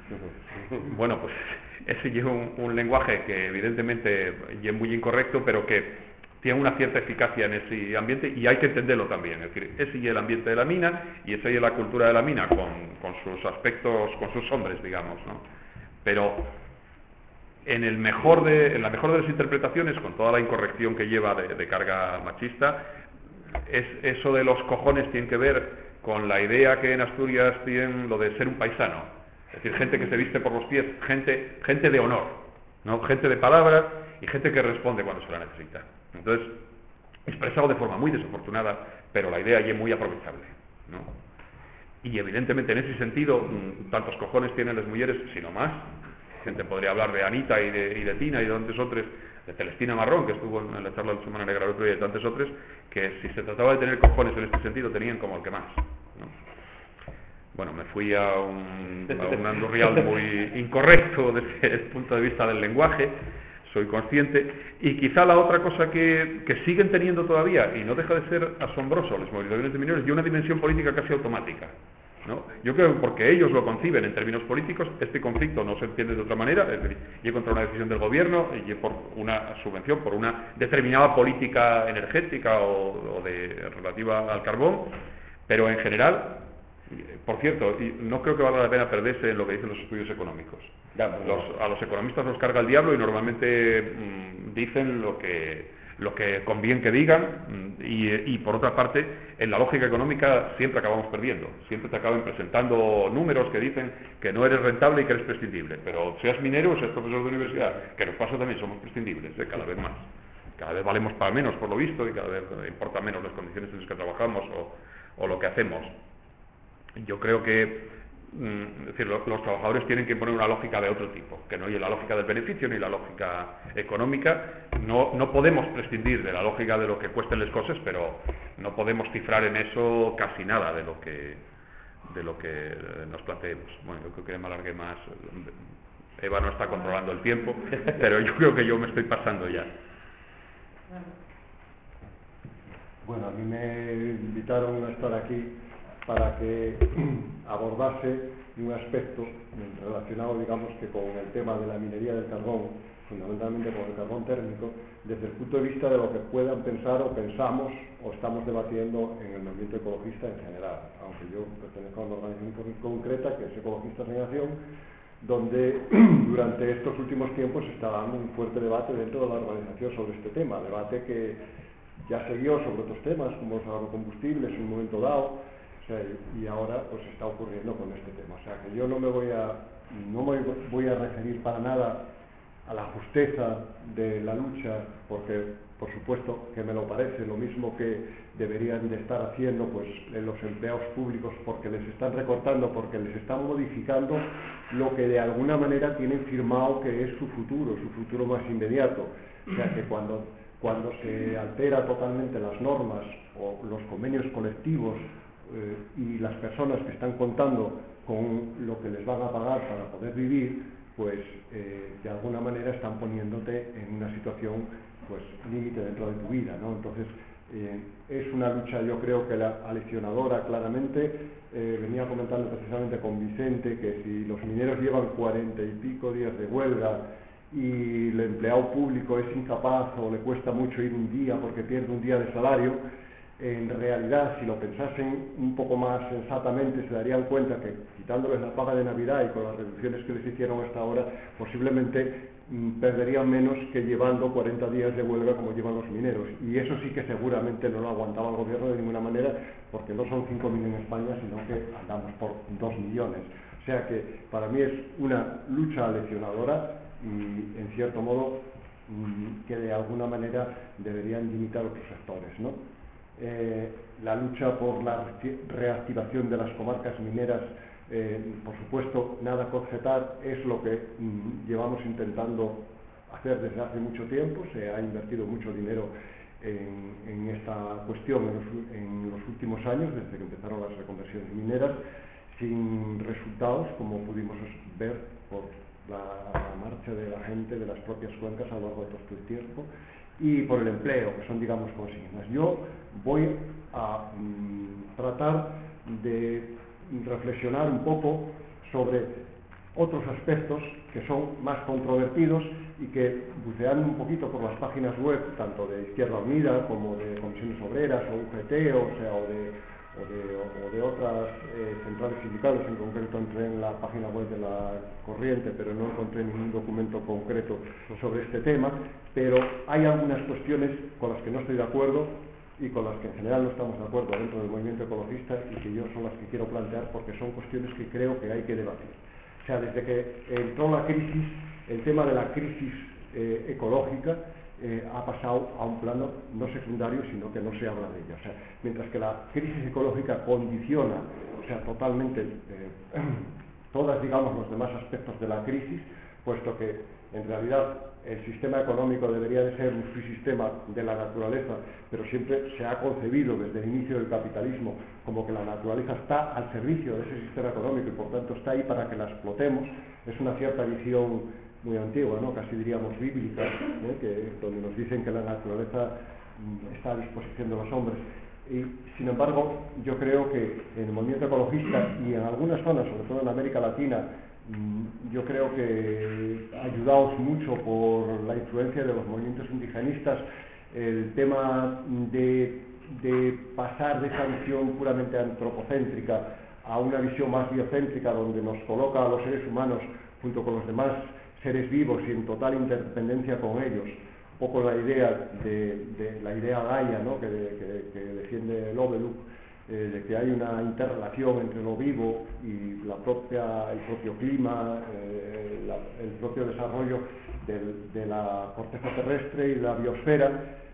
Bueno, pues ese es un lenguaje que evidentemente es muy incorrecto, pero que tiene una cierta eficacia en ese ambiente, y hay que entenderlo también. Es decir, ese es el ambiente de la mina, y esa es la cultura de la mina, con sus aspectos, con sus hombres, digamos, ¿no? Pero en la mejor de las interpretaciones, con toda la incorrección que lleva de carga machista, eso de los cojones tiene que ver con la idea que en Asturias tienen lo de ser un paisano, es decir, gente que se viste por los pies, gente de honor, ¿no? Gente de palabra y gente que responde cuando se la necesita. Entonces, expresado de forma muy desafortunada, pero la idea ya es muy aprovechable, ¿no? Y evidentemente en ese sentido, tantos cojones tienen las mujeres, sino más. Gente podría hablar de Anita y de Tina y de tantos otros, de Celestina Marrón, que estuvo en la charla de la Semana Negra el otro día, y de tantos otros, que si se trataba de tener cojones en este sentido, tenían como el que más, ¿no? Bueno, me fui a un andurrial muy incorrecto desde el punto de vista del lenguaje, soy consciente, y quizá la otra cosa que siguen teniendo todavía, y no deja de ser asombroso, las movilizaciones de minores, y una dimensión política casi automática, ¿no? Yo creo que porque ellos lo conciben en términos políticos, este conflicto no se entiende de otra manera, es decir, y contra una decisión del gobierno, y por una subvención, por una determinada política energética o relativa al carbón, pero en general, por cierto, y no creo que valga la pena perderse en lo que dicen los estudios económicos. A los economistas los carga el diablo y normalmente dicen lo que conviene que digan, y por otra parte, en la lógica económica siempre acabamos perdiendo. Siempre te acaban presentando números que dicen que no eres rentable y que eres prescindible, pero seas minero o seas profesor de universidad, que nos pasa también, somos prescindibles, cada vez más. Cada vez valemos para menos, por lo visto, y cada vez importa menos las condiciones en las que trabajamos o lo que hacemos. Yo creo que es decir, los trabajadores tienen que imponer una lógica de otro tipo, que no es la lógica del beneficio ni la lógica económica. No podemos prescindir de la lógica de lo que cuesten las cosas, pero no podemos cifrar en eso casi nada de lo que nos planteemos. Bueno, yo creo que me alargué más. Eva no está controlando el tiempo, pero yo creo que yo me estoy pasando ya. Bueno, a mí me invitaron a estar aquí para que abordase un aspecto relacionado, digamos, que con el tema de la minería del carbón, fundamentalmente con el carbón térmico, desde el punto de vista de lo que puedan pensar o pensamos o estamos debatiendo en el movimiento ecologista en general, aunque yo pertenezco a una organización concreta que es Ecologistas en Acción, donde durante estos últimos tiempos se está dando un fuerte debate dentro de la organización sobre este tema, debate que ya se dio sobre otros temas como los agrocombustibles en un momento dado. O sea, y ahora pues está ocurriendo con este tema. O sea, que yo no me voy a referir para nada a la justeza de la lucha, porque por supuesto que me lo parece, lo mismo que deberían de estar haciendo pues los empleados públicos, porque les están recortando, porque les están modificando lo que de alguna manera tienen firmado que es su futuro más inmediato. O sea, que cuando se altera totalmente las normas o los convenios colectivos y las personas que están contando con lo que les van a pagar para poder vivir, pues de alguna manera están poniéndote en una situación pues límite dentro de tu vida, ¿no? Entonces es una lucha, yo creo que aleccionadora claramente. Venía comentando precisamente con Vicente que si los mineros llevan 40 y pico días de huelga y el empleado público es incapaz o le cuesta mucho ir un día porque pierde un día de salario, en realidad, si lo pensasen un poco más sensatamente, se darían cuenta que quitándoles la paga de Navidad y con las reducciones que les hicieron hasta ahora, posiblemente perderían menos que llevando 40 días de huelga como llevan los mineros. Y eso sí que seguramente no lo aguantaba el gobierno de ninguna manera, porque no son 5.000 en España, sino que andamos por 2 millones. O sea que para mí es una lucha aleccionadora y, en cierto modo, que de alguna manera deberían limitar otros sectores, ¿no? La lucha por la reactivación de las comarcas mineras, por supuesto, nada que objetar, es lo que llevamos intentando hacer desde hace mucho tiempo. Se ha invertido mucho dinero en esta cuestión en los últimos años, desde que empezaron las reconversiones mineras, sin resultados, como pudimos ver por la marcha de la gente de las propias cuencas a lo largo de todo este tiempo, y por el empleo, que son, digamos, consignas. Yo voy a tratar de reflexionar un poco sobre otros aspectos que son más controvertidos y que, buceando un poquito por las páginas web, tanto de Izquierda Unida como de Comisiones Obreras o UGT, o de otras centrales sindicales, en concreto entré en la página web de la Corriente, pero no encontré ningún documento concreto sobre este tema, pero hay algunas cuestiones con las que no estoy de acuerdo y con las que en general no estamos de acuerdo dentro del movimiento ecologista, y que yo son las que quiero plantear porque son cuestiones que creo que hay que debatir. O sea, desde que entró la crisis, el tema de la crisis ecológica ha pasado a un plano no secundario, sino que no se habla de ella. O sea, mientras que la crisis ecológica condiciona, o sea, totalmente todas, digamos, los demás aspectos de la crisis, puesto que en realidad el sistema económico debería de ser un sistema de la naturaleza, pero siempre se ha concebido desde el inicio del capitalismo como que la naturaleza está al servicio de ese sistema económico y por tanto está ahí para que la explotemos. Es una cierta visión muy antigua, ¿no? Casi diríamos bíblica, donde nos dicen que la naturaleza está a disposición de los hombres. Y, sin embargo, yo creo que en el movimiento ecologista y en algunas zonas, sobre todo en América Latina, yo creo que, ayudados mucho por la influencia de los movimientos indigenistas, el tema de pasar de esa visión puramente antropocéntrica a una visión más biocéntrica, donde nos coloca a los seres humanos junto con los demás seres vivos y en total interdependencia con ellos, un poco la idea de la idea Gaia, ¿no? que defiende Lovelock, de que hay una interrelación entre lo vivo y el propio clima, el propio desarrollo de la corteza terrestre y la biosfera,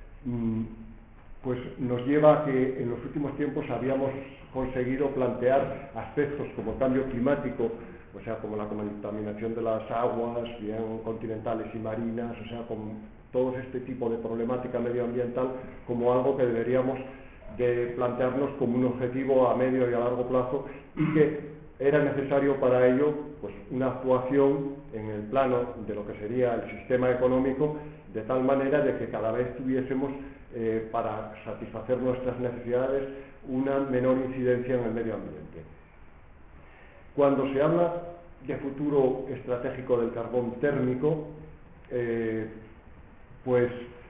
pues nos lleva a que en los últimos tiempos habíamos conseguido plantear aspectos como el cambio climático, o sea, como la contaminación de las aguas, bien continentales y marinas, o sea, con todo este tipo de problemática medioambiental, como algo que deberíamos de plantearnos como un objetivo a medio y a largo plazo, y que era necesario para ello pues una actuación en el plano de lo que sería el sistema económico, de tal manera de que cada vez tuviésemos para satisfacer nuestras necesidades una menor incidencia en el medio ambiente. Cuando se habla de futuro estratégico del carbón térmico, pues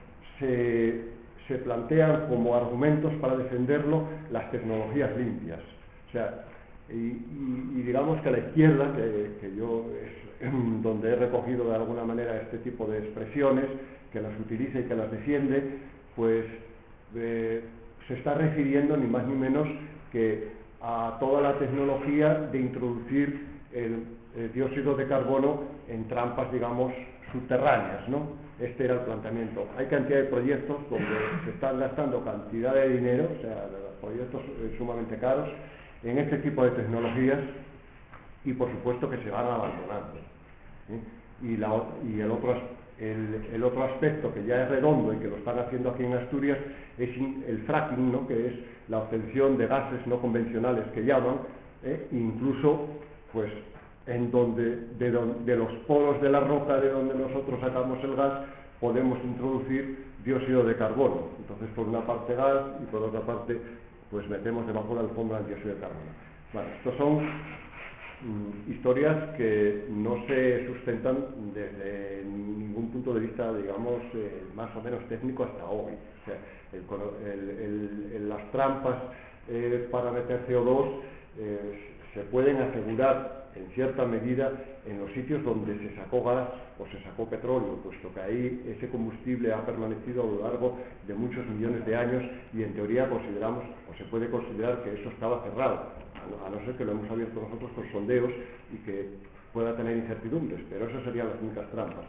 se plantean como argumentos para defenderlo las tecnologías limpias. O sea, y digamos que la izquierda, que yo es donde he recogido de alguna manera este tipo de expresiones, que las utiliza y que las defiende, pues se está refiriendo ni más ni menos que a toda la tecnología de introducir el dióxido de carbono en trampas, digamos, subterráneas, ¿no? Este era el planteamiento. Hay cantidad de proyectos donde se están gastando cantidad de dinero, o sea, proyectos sumamente caros, en este tipo de tecnologías, y por supuesto que se van abandonando, ¿sí? Y el otro aspecto que ya es redondo y que lo están haciendo aquí en Asturias es el fracking, ¿no? Que es la obtención de gases no convencionales, que llaman, incluso pues de los poros de la roca de donde nosotros sacamos el gas, podemos introducir dióxido de carbono. Entonces, por una parte gas y por otra parte pues metemos debajo de la alfombra el dióxido de carbono. Bueno, estos son historias que no se sustentan desde ningún punto de vista, digamos, más o menos técnico hasta hoy. O sea, las trampas para meter CO2 se pueden asegurar en cierta medida en los sitios donde se sacó gas o se sacó petróleo, puesto que ahí ese combustible ha permanecido a lo largo de muchos millones de años, y en teoría consideramos, o se puede considerar, que eso estaba cerrado, a no ser que lo hemos abierto nosotros con sondeos y que pueda tener incertidumbres, pero esas serían las únicas trampas.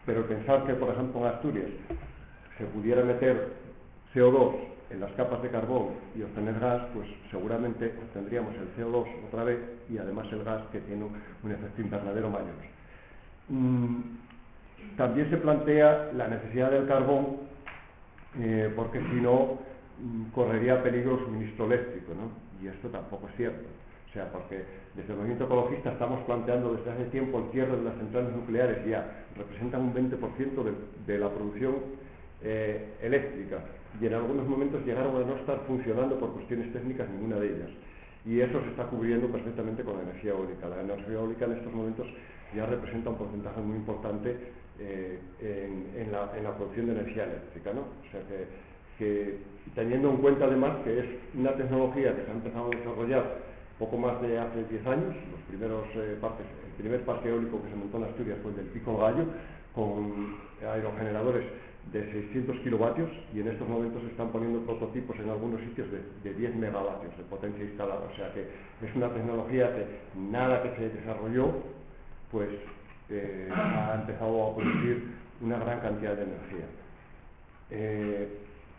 pero pensar que, por ejemplo, en Asturias se pudiera meter CO2 en las capas de carbón y obtener gas, pues seguramente obtendríamos el CO2 otra vez y además el gas, que tiene un efecto invernadero mayor. También se plantea la necesidad del carbón, porque si no correría peligro el suministro eléctrico, ¿no? Y esto tampoco es cierto. O sea, porque desde el movimiento ecologista estamos planteando desde hace tiempo el cierre de las centrales nucleares, ya representan un 20% de la producción eléctrica, y en algunos momentos llegaron a no estar funcionando por cuestiones técnicas ninguna de ellas, y eso se está cubriendo perfectamente con la energía eólica. La energía eólica en estos momentos ya representa un porcentaje muy importante en la producción de energía eléctrica, ¿no? O sea que teniendo en cuenta además que es una tecnología que se ha empezado a desarrollar poco más de hace 10 años, el primer parque eólico que se montó en Asturias fue el del Pico Gallo, con aerogeneradores de 600 kilovatios, y en estos momentos se están poniendo prototipos en algunos sitios de 10 megavatios de potencia instalada. O sea que es una tecnología que nada que se desarrolló pues ha empezado a producir una gran cantidad de energía.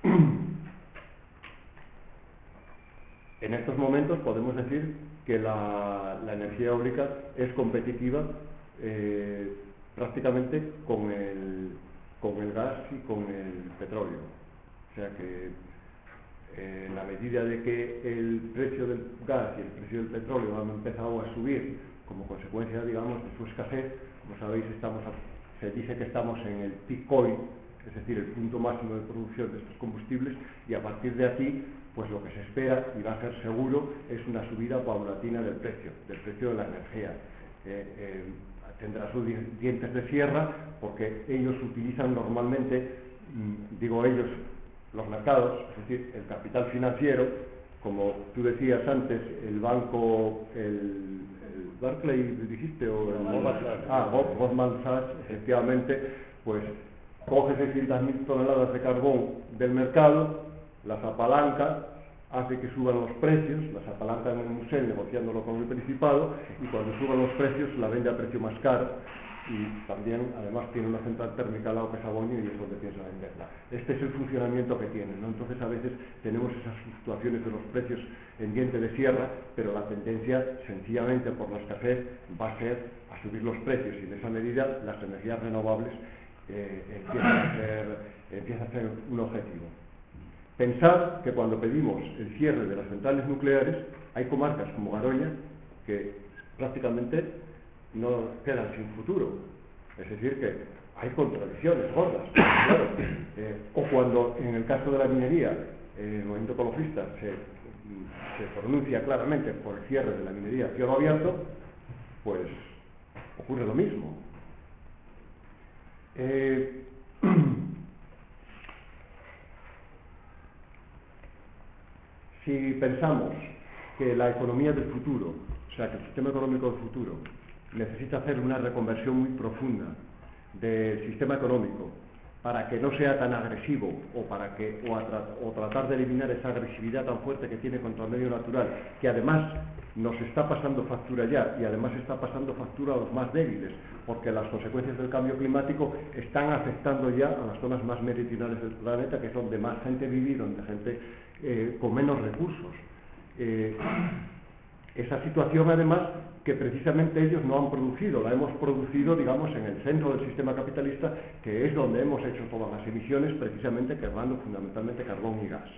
En estos momentos podemos decir que la energía eólica es competitiva prácticamente con el gas y con el petróleo. O sea que en la medida de que el precio del gas y el precio del petróleo han empezado a subir como consecuencia, digamos, de su escasez, como sabéis, se dice que estamos en el peak oil, es decir, el punto máximo de producción de estos combustibles, y a partir de aquí, pues lo que se espera, y va a ser seguro, es una subida paulatina del precio de la energía. Tendrá sus dientes de sierra, porque ellos utilizan normalmente, digo ellos, los mercados, es decir, el capital financiero, como tú decías antes, el banco, el Barclays, dijiste, o el Goldman Sachs, efectivamente, pues coge 600.000 toneladas de carbón del mercado, las apalanca, hace que suban los precios, las apalanca en el museo negociándolo con el Principado, y cuando suban los precios la vende a precio más caro, y también además tiene una central térmica al lado que es Aboño, y es donde piensa venderla. Este es el funcionamiento que tiene, ¿no? Entonces a veces tenemos esas fluctuaciones de los precios en diente de sierra, pero la tendencia sencillamente por la escasez va a ser a subir los precios, y en esa medida las energías renovables empieza a ser un objetivo. Pensar que cuando pedimos el cierre de las centrales nucleares, hay comarcas como Garoña que prácticamente no quedan sin futuro. Es decir, que hay contradicciones gordas. Claro. O cuando, en el caso de la minería, el movimiento ecologista se pronuncia claramente por el cierre de la minería a cielo abierto, pues ocurre lo mismo. Si pensamos que la economía del futuro, o sea, que el sistema económico del futuro necesita hacer una reconversión muy profunda del sistema económico para que no sea tan agresivo, o tratar de eliminar esa agresividad tan fuerte que tiene contra el medio natural, que además nos está pasando factura ya, y además está pasando factura a los más débiles, porque las consecuencias del cambio climático están afectando ya a las zonas más meridionales del planeta, que es donde más gente vive y donde gente con menos recursos. Esa situación, además, que precisamente ellos no han producido, la hemos producido, digamos, en el centro del sistema capitalista, que es donde hemos hecho todas las emisiones, precisamente quemando fundamentalmente carbón y gas.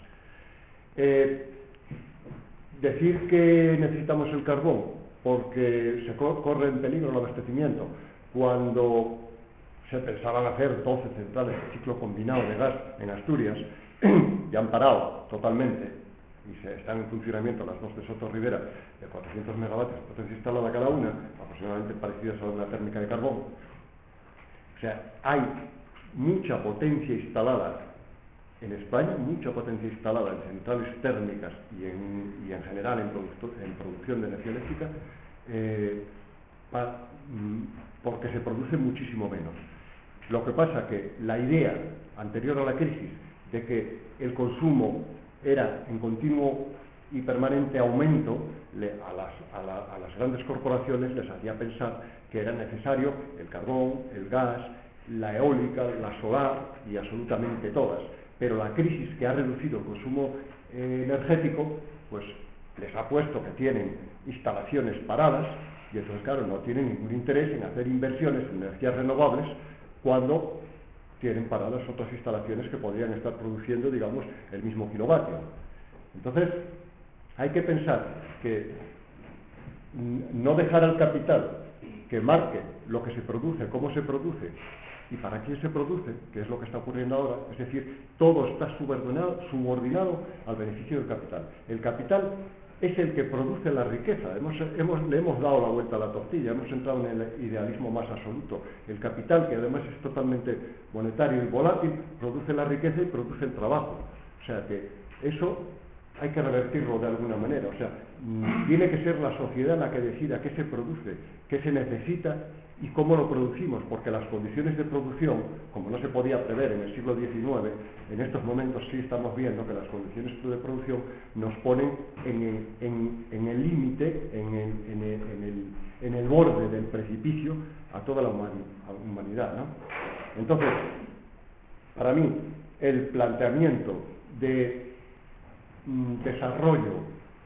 Decir que necesitamos el carbón porque se corre en peligro el abastecimiento, cuando se pensaban hacer 12 centrales de ciclo combinado de gas en Asturias, y han parado totalmente, y están en funcionamiento las dos de Soto Rivera, de 400 megavatios de potencia instalada cada una, aproximadamente parecidas a una térmica de carbón. O sea, hay mucha potencia instalada en España, mucha potencia instalada en centrales térmicas y en general en producción de energía eléctrica, porque se produce muchísimo menos. Lo que pasa que la idea anterior a la crisis de que el consumo era en continuo y permanente aumento, a las grandes corporaciones les hacía pensar que era necesario el carbón, el gas, la eólica, la solar y absolutamente todas. Pero la crisis que ha reducido el consumo energético, pues les ha puesto que tienen instalaciones paradas y entonces, claro, no tienen ningún interés en hacer inversiones en energías renovables cuando tienen paradas otras instalaciones que podrían estar produciendo, digamos, el mismo kilovatio. Entonces, hay que pensar que no dejar al capital que marque lo que se produce, cómo se produce y para quién se produce, que es lo que está ocurriendo ahora, es decir, todo está subordinado al beneficio del capital. El capital es el que produce la riqueza. Le hemos dado la vuelta a la tortilla, hemos entrado en el idealismo más absoluto. El capital, que además es totalmente monetario y volátil, produce la riqueza y produce el trabajo. O sea que eso hay que revertirlo de alguna manera. O sea, tiene que ser la sociedad la que decida qué se produce, qué se necesita y cómo lo producimos, porque las condiciones de producción, como no se podía prever en el siglo XIX, en estos momentos sí estamos viendo que las condiciones de producción nos ponen en el límite, en el borde del precipicio a toda la humanidad, ¿no? Entonces, para mí, el planteamiento de desarrollo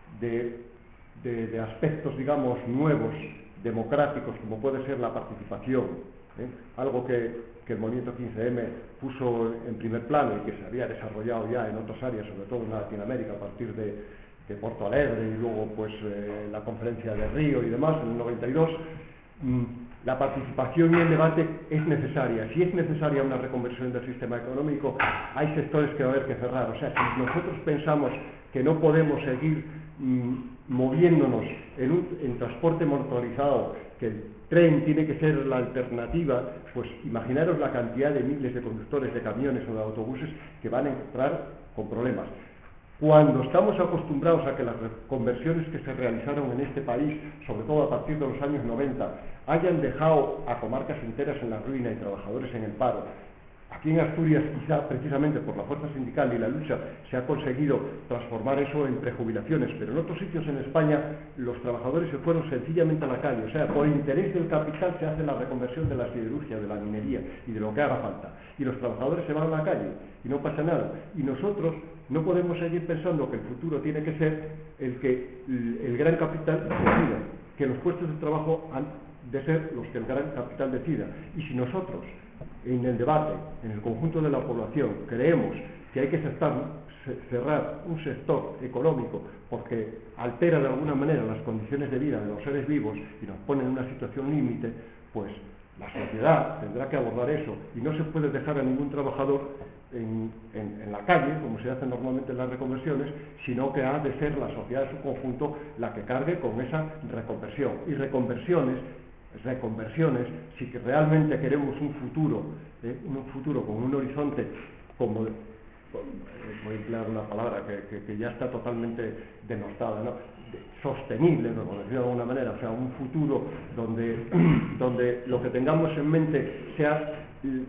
de aspectos, digamos, nuevos, democráticos, como puede ser la participación, algo que el movimiento 15M puso en primer plano y que se había desarrollado ya en otras áreas, sobre todo en Latinoamérica, a partir de Porto Alegre y luego pues la conferencia de Río y demás, en el 92, la participación y el debate es necesaria. Si es necesaria una reconversión del sistema económico, hay sectores que va a haber que cerrar. O sea, si nosotros pensamos que no podemos seguir moviéndonos en transporte motorizado, que el tren tiene que ser la alternativa, pues imaginaros la cantidad de miles de conductores de camiones o de autobuses que van a entrar con problemas. Cuando estamos acostumbrados a que las conversiones que se realizaron en este país, sobre todo a partir de los años 90, hayan dejado a comarcas enteras en la ruina y trabajadores en el paro, aquí en Asturias, quizá precisamente por la fuerza sindical y la lucha, se ha conseguido transformar eso en prejubilaciones, pero en otros sitios en España los trabajadores se fueron sencillamente a la calle. O sea, por interés del capital se hace la reconversión de la siderurgia, de la minería y de lo que haga falta. Y los trabajadores se van a la calle y no pasa nada. Y nosotros no podemos seguir pensando que el futuro tiene que ser el que el gran capital decida, que los puestos de trabajo han de ser los que el gran capital decida. Y si nosotros, en el debate, en el conjunto de la población, creemos que hay que cerrar un sector económico porque altera de alguna manera las condiciones de vida de los seres vivos y nos pone en una situación límite, pues la sociedad tendrá que abordar eso y no se puede dejar a ningún trabajador en la calle, como se hace normalmente en las reconversiones, sino que ha de ser la sociedad en su conjunto la que cargue con esa reconversión. Y reconversiones, si que realmente queremos un futuro con un horizonte, como voy a emplear una palabra que ya está totalmente denostada, ¿no? Sostenible, ¿no? Por decirlo de alguna manera, o sea, un futuro donde lo que tengamos en mente sea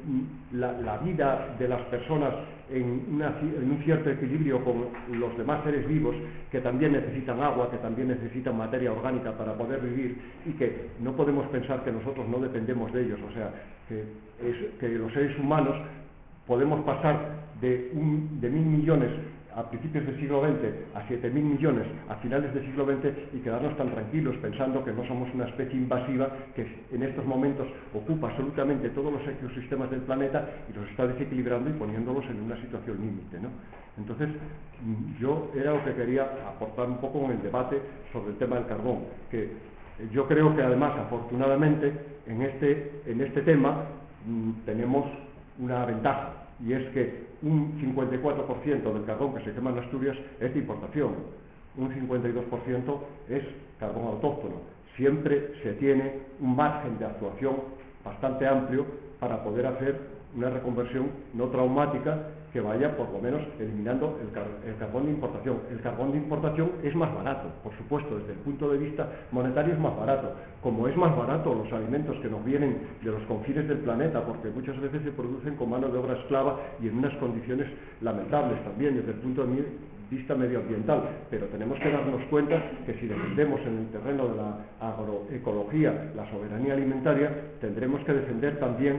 la vida de las personas en un cierto equilibrio con los demás seres vivos que también necesitan agua, que también necesitan materia orgánica para poder vivir, y que no podemos pensar que nosotros no dependemos de ellos. O sea, que los seres humanos podemos pasar de 1.000 millones a principios del siglo XX a 7.000 millones a finales del siglo XX y quedarnos tan tranquilos pensando que no somos una especie invasiva que en estos momentos ocupa absolutamente todos los ecosistemas del planeta y los está desequilibrando y poniéndolos en una situación límite, ¿no? Entonces, yo era lo que quería aportar un poco en el debate sobre el tema del carbón, que yo creo que además, afortunadamente, en este tema tenemos una ventaja, y es que un 54% del carbón que se quema en Asturias es de importación, un 52% es carbón autóctono. Siempre se tiene un margen de actuación bastante amplio para poder hacer una reconversión no traumática que vaya por lo menos eliminando el carbón de importación. El carbón de importación es más barato, por supuesto, desde el punto de vista monetario es más barato, como es más barato los alimentos que nos vienen de los confines del planeta, porque muchas veces se producen con mano de obra esclava y en unas condiciones lamentables también desde el punto de vista medioambiental, pero tenemos que darnos cuenta que si defendemos en el terreno de la agroecología la soberanía alimentaria, tendremos que defender también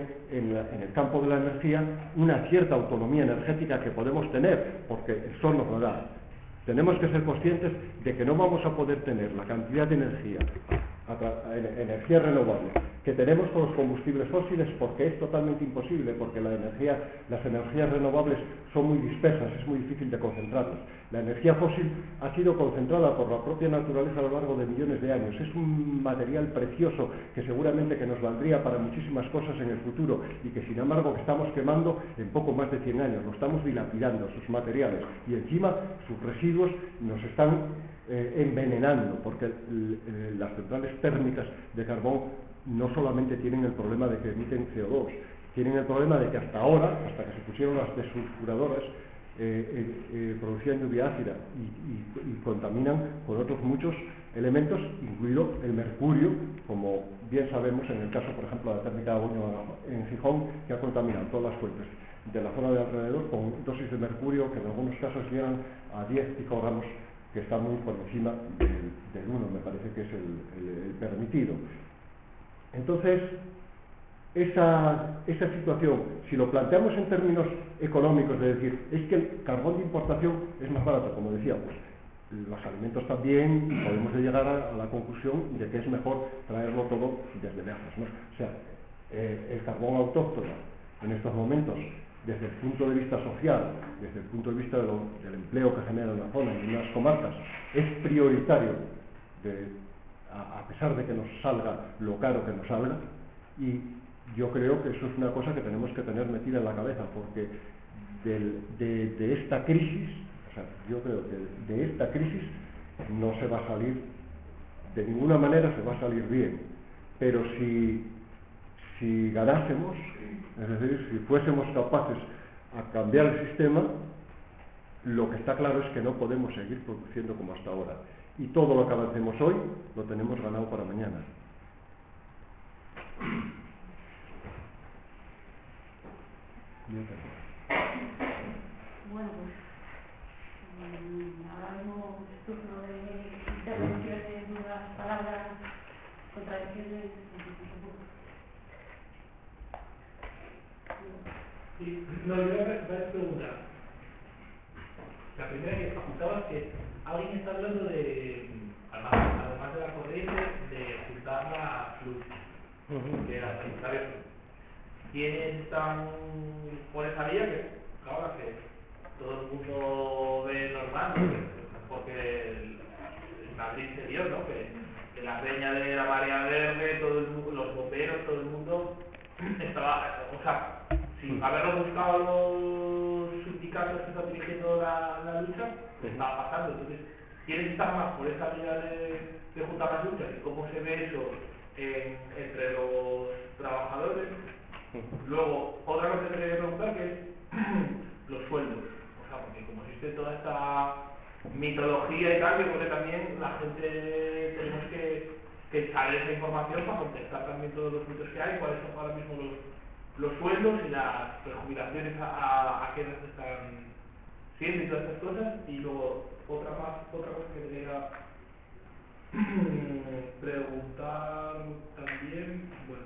en el campo de la energía una cierta autonomía energética que podemos tener, porque el sol nos lo da. Tenemos que ser conscientes de que no vamos a poder tener la cantidad de energía renovable que tenemos con los combustibles fósiles, porque es totalmente imposible, porque las energías renovables son muy dispersas, es muy difícil de concentrarlas. La energía fósil ha sido concentrada por la propia naturaleza a lo largo de millones de años. Es un material precioso que seguramente que nos valdría para muchísimas cosas en el futuro, y que sin embargo que estamos quemando en poco más de 100 años, lo estamos dilapidando, sus materiales, y encima sus residuos nos están envenenando, porque las centrales térmicas de carbón no solamente tienen el problema de que emiten CO2, tienen el problema de que hasta ahora, hasta que se pusieron las desulfuradoras, producían lluvia ácida y contaminan con otros muchos elementos, incluido el mercurio, como bien sabemos en el caso, por ejemplo, de la térmica de Aboño en Gijón, que ha contaminado todas las fuentes de la zona de alrededor con dosis de mercurio que en algunos casos llegan a 10 picogramos, que está muy por encima del 1, me parece que es el permitido. Entonces, esa situación, si lo planteamos en términos económicos, de decir, es que el carbón de importación es más barato, como decíamos, los alimentos también, y podemos llegar a la conclusión de que es mejor traerlo todo desde lejos, ¿no? O sea, el carbón autóctono en estos momentos, desde el punto de vista social, desde el punto de vista del empleo que genera en la zona y en unas comarcas, es prioritario, a pesar de que nos salga lo caro que nos salga. Y yo creo que eso es una cosa que tenemos que tener metida en la cabeza, porque de esta crisis, o sea, yo creo que de esta crisis no se va a salir, de ninguna manera se va a salir bien, pero si ganásemos, es decir, si fuésemos capaces a cambiar el sistema, lo que está claro es que no podemos seguir produciendo como hasta ahora, y todo lo que avancemos hoy lo tenemos ganado para mañana. Bueno, pues ahora mismo turno de intervenciones, dudas, palabras, contradicciones. Sí, no, yo voy a preguntar. La primera que apuntabas que alguien está hablando de, además de la corriente, de ocultar las luces, que las sanitarias. ¿Quiénes están por esa vía? Que ahora que todo el mundo ve normal, porque en Madrid se vio, ¿no? Que la peña de la marea verde, los bomberos, todo el mundo estaba, o sea, sin haberlo buscado los sindicatos que están dirigiendo la lucha, estaba pasando. Entonces, ¿quiénes están más por esa vía de juntar las luchas y cómo se ve eso entre los trabajadores? Luego, otra cosa que te quería preguntar, que es los sueldos. O sea, porque como existe toda esta mitología y tal, yo creo que también la gente tenemos que saber esa información para contestar también todos los mitos que hay, cuáles son ahora mismo los sueldos y las prejubilaciones a qué edad están siendo y todas estas cosas. Y luego, otra cosa que te quería preguntar también, bueno,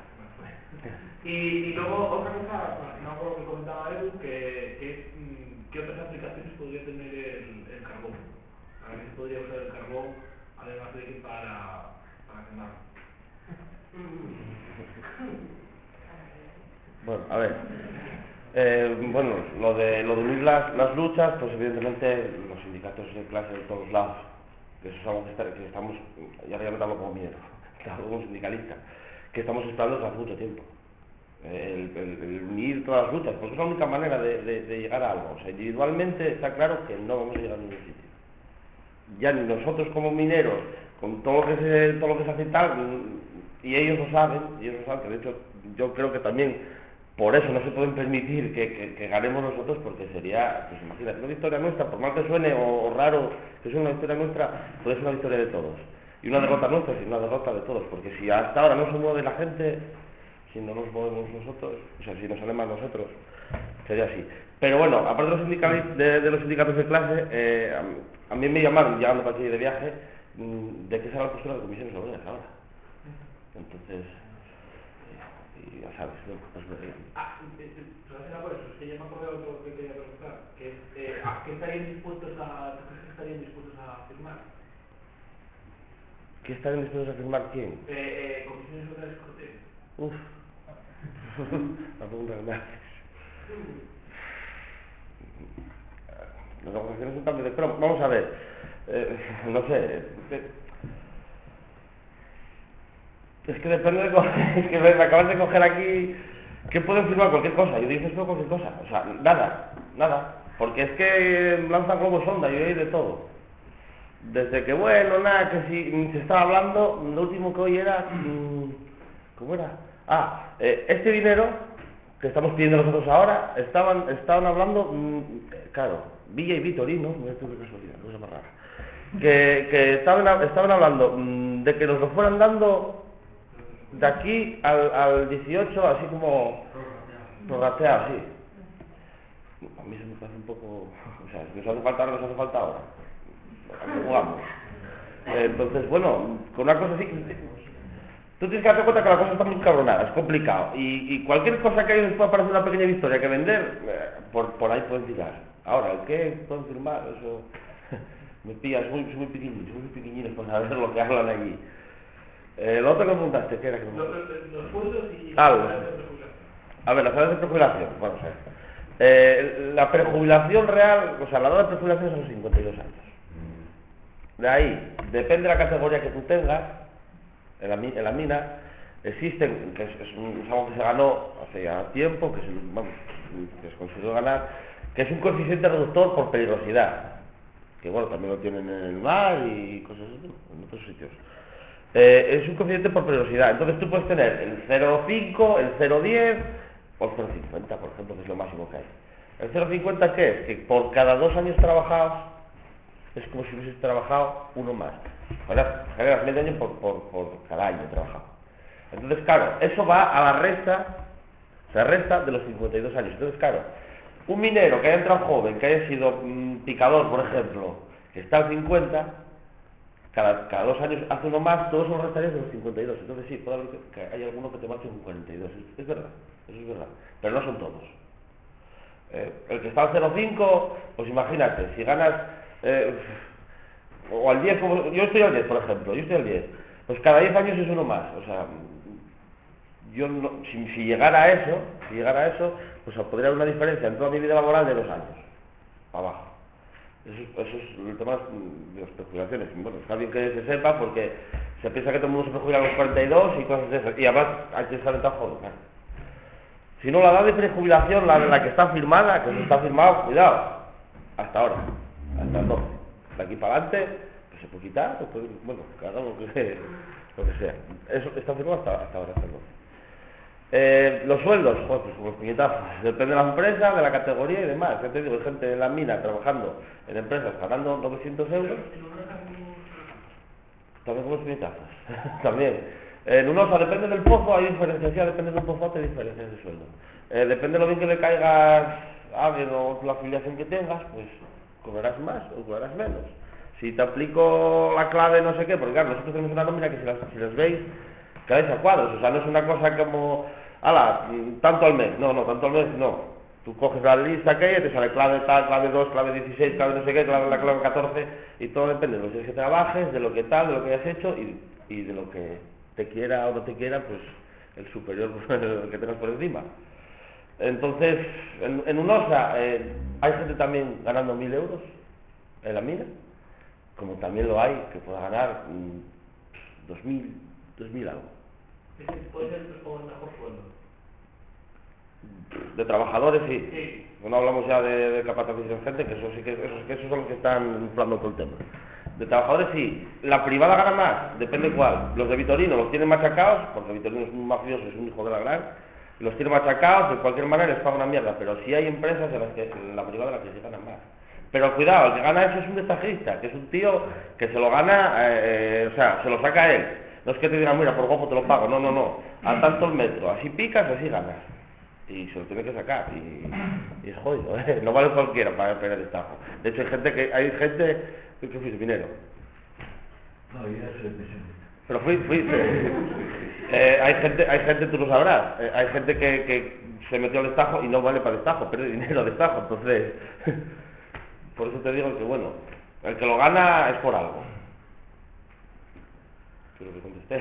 y luego otra cosa relacionada con lo que comentaba Edu, que es qué otras aplicaciones podría tener el carbón. ¿Para qué se podría usar el carbón, además de que para quemar? Bueno, a ver, bueno, lo de unir las luchas, pues evidentemente los sindicatos de clase de todos lados, que eso es algo que estamos, ya voy a meterlo como miedo, como sindicalista, que estamos esperando desde hace mucho tiempo. El unir todas las luchas, porque es la única manera de llegar a algo. O sea, individualmente está claro que no vamos a llegar a ningún sitio. Ya ni nosotros como mineros, con todo lo que se hace y tal, y ellos lo saben, que de hecho yo creo que también por eso no se pueden permitir que ganemos nosotros, porque sería, pues imagínate, una victoria nuestra, por más que suene o raro que sea una victoria nuestra, puede ser una victoria de todos. Y una derrota nuestra, y una derrota de todos, porque si hasta ahora no se mueve la gente, si no nos movemos nosotros, o sea, si nos salen más nosotros, sería así. Pero bueno, aparte de los sindicatos de clase, a mí me llamaron, llegando para aquí de viaje, de que esa era la postura de comisiones obreras ahora. Entonces, y ya sabes, ¿no? Pues, Relacionado con eso, es que ya me acordé de otro que quería preguntar, que es, ¿a qué estarían dispuestos a, tú crees que estarían dispuestos a firmar? ¿Qué estarían dispuestos a firmar quién? Comisiones obreras y cortes. Uf. La pregunta que me haces. Las negociaciones son también de... Pero vamos a ver. No sé. Es que depende de... Es que me acabas de coger aquí... Que pueden firmar cualquier cosa. Yo digo esto cualquier cosa. O sea, nada. Porque es que lanzan globos sonda y hay de todo. Desde que, bueno, nada, que si se estaba hablando, lo último que hoy era... ¿Cómo era? Este dinero que estamos pidiendo nosotros ahora, estaban hablando, claro, Villa y Vitorino, mira tú qué casualidad, cosa más rara, que estaban hablando de que nos lo fueran dando de aquí al 18, así como prorrateado, sí. A mí se me parece un poco, o sea, si nos hace falta ahora, nos hace falta ahora. Jugamos. Entonces, bueno, con una cosa así, tú tienes que darte cuenta que la cosa está muy cabronada, es complicado. Y cualquier cosa que haya después parece una pequeña victoria que vender, por ahí pueden tirar. Ahora, ¿el qué pueden firmar? Eso me pillas, son muy pequeñinos para saber lo que hablan allí. Lo otro que me preguntaste, ¿qué era? Que Los sueldos y las edades de prejubilación. A ver, las edades de prejubilación, vamos a ver. La prejubilación real, o sea, la edad de prejubilación son 52 años. De ahí, depende de la categoría que tú tengas, en la mina, existen, que es algo que se ganó hace ya tiempo, que se consiguió ganar, que es un coeficiente reductor por peligrosidad, que bueno, también lo tienen en el mar y cosas así, en otros sitios. Es un coeficiente por peligrosidad, entonces tú puedes tener el 0,5, el 0,10 o el 0,50, por ejemplo, que es lo máximo que hay. El 0,50, ¿qué es? Que por cada 2 años trabajados, es como si hubieses trabajado uno más. Generas medio año por cada año trabajado. Entonces, claro, eso va a la resta, se resta de los 52 años. Entonces, claro, un minero que haya entrado joven, que haya sido picador, por ejemplo, que está al 50, cada 2 años hace uno más, todos son restarías de los 52. Entonces, sí, puede haber que hay alguno que te marche con 42. Es verdad, eso es verdad. Pero no son todos. El que está al 0,5, pues imagínate, si ganas... o al 10, como yo estoy al 10, por ejemplo, pues cada 10 años es uno más. O sea, yo no, si llegara a eso, pues podría haber una diferencia en toda mi vida laboral de 2 años para abajo. Eso es el tema de las prejubilaciones. Bueno, está bien que se sepa, porque se piensa que todo el mundo se prejubila a los 42 y cosas de esas, y además hay que estar en tan joven, claro. Si no, la edad de prejubilación, la que está firmada, que está firmado, cuidado, hasta ahora, hasta el 12. De aquí para adelante, pues se puede quitar, pues, bueno, cada uno lo que sea. Eso está firmado hasta ahora, hasta el 12. Los sueldos, pues como los puñetazos, depende de la empresa, de la categoría y demás. Ya te digo, hay gente en la mina trabajando en empresas ganando 900 euros, también con los puñetazos, también. En UNOSA depende del pozo, hay diferencias, ya depende del pozo, hay diferencias de sueldo. Depende de lo bien que le caigas a alguien o la afiliación que tengas, pues cobrarás más o cobrarás menos. Si te aplico la clave no sé qué, porque claro, nosotros tenemos una nómina que si las veis, quedáis a cuadros, o sea, no es una cosa como, tanto al mes, no, tanto al mes no. Tú coges la lista aquella, te sale clave tal, clave 2, clave 16, clave no sé qué, la clave 14, y todo depende de los días que trabajes, de lo que tal, de lo que hayas hecho y de lo que te quiera o no te quiera, pues el superior que tengas por encima. Entonces, en UNOSA hay gente también ganando 1.000 euros en la mina, como también lo hay que pueda ganar 2.000 algo. ¿Puede ser el mejor sueldo? De trabajadores, sí. Sí. No hablamos ya de capataces de gente, que esos son los que están inflando todo el tema. De trabajadores, sí. La privada gana más, depende cuál. Los de Vitorino los tienen machacados, porque Vitorino es un mafioso, es un hijo de la gran. Los tiene machacados, de cualquier manera les paga una mierda, pero sí hay empresas en la privada en las que se ganan más. Pero cuidado, el que gana eso es un destajista, que es un tío que se lo gana, o sea, se lo saca él. No es que te digan, mira, por guapo te lo pago, no. A tanto el metro, así picas, así ganas. Y se lo tiene que sacar, y es jodido, no vale cualquiera para pegar el tajo. De hecho, hay gente que fuiste minero. No, ya soy pensionista. Pero Hay gente, tú lo sabrás, hay gente que se metió al destajo y no vale para destajo, pierde dinero al destajo, entonces, por eso te digo que bueno, el que lo gana es por algo. Creo que contesté.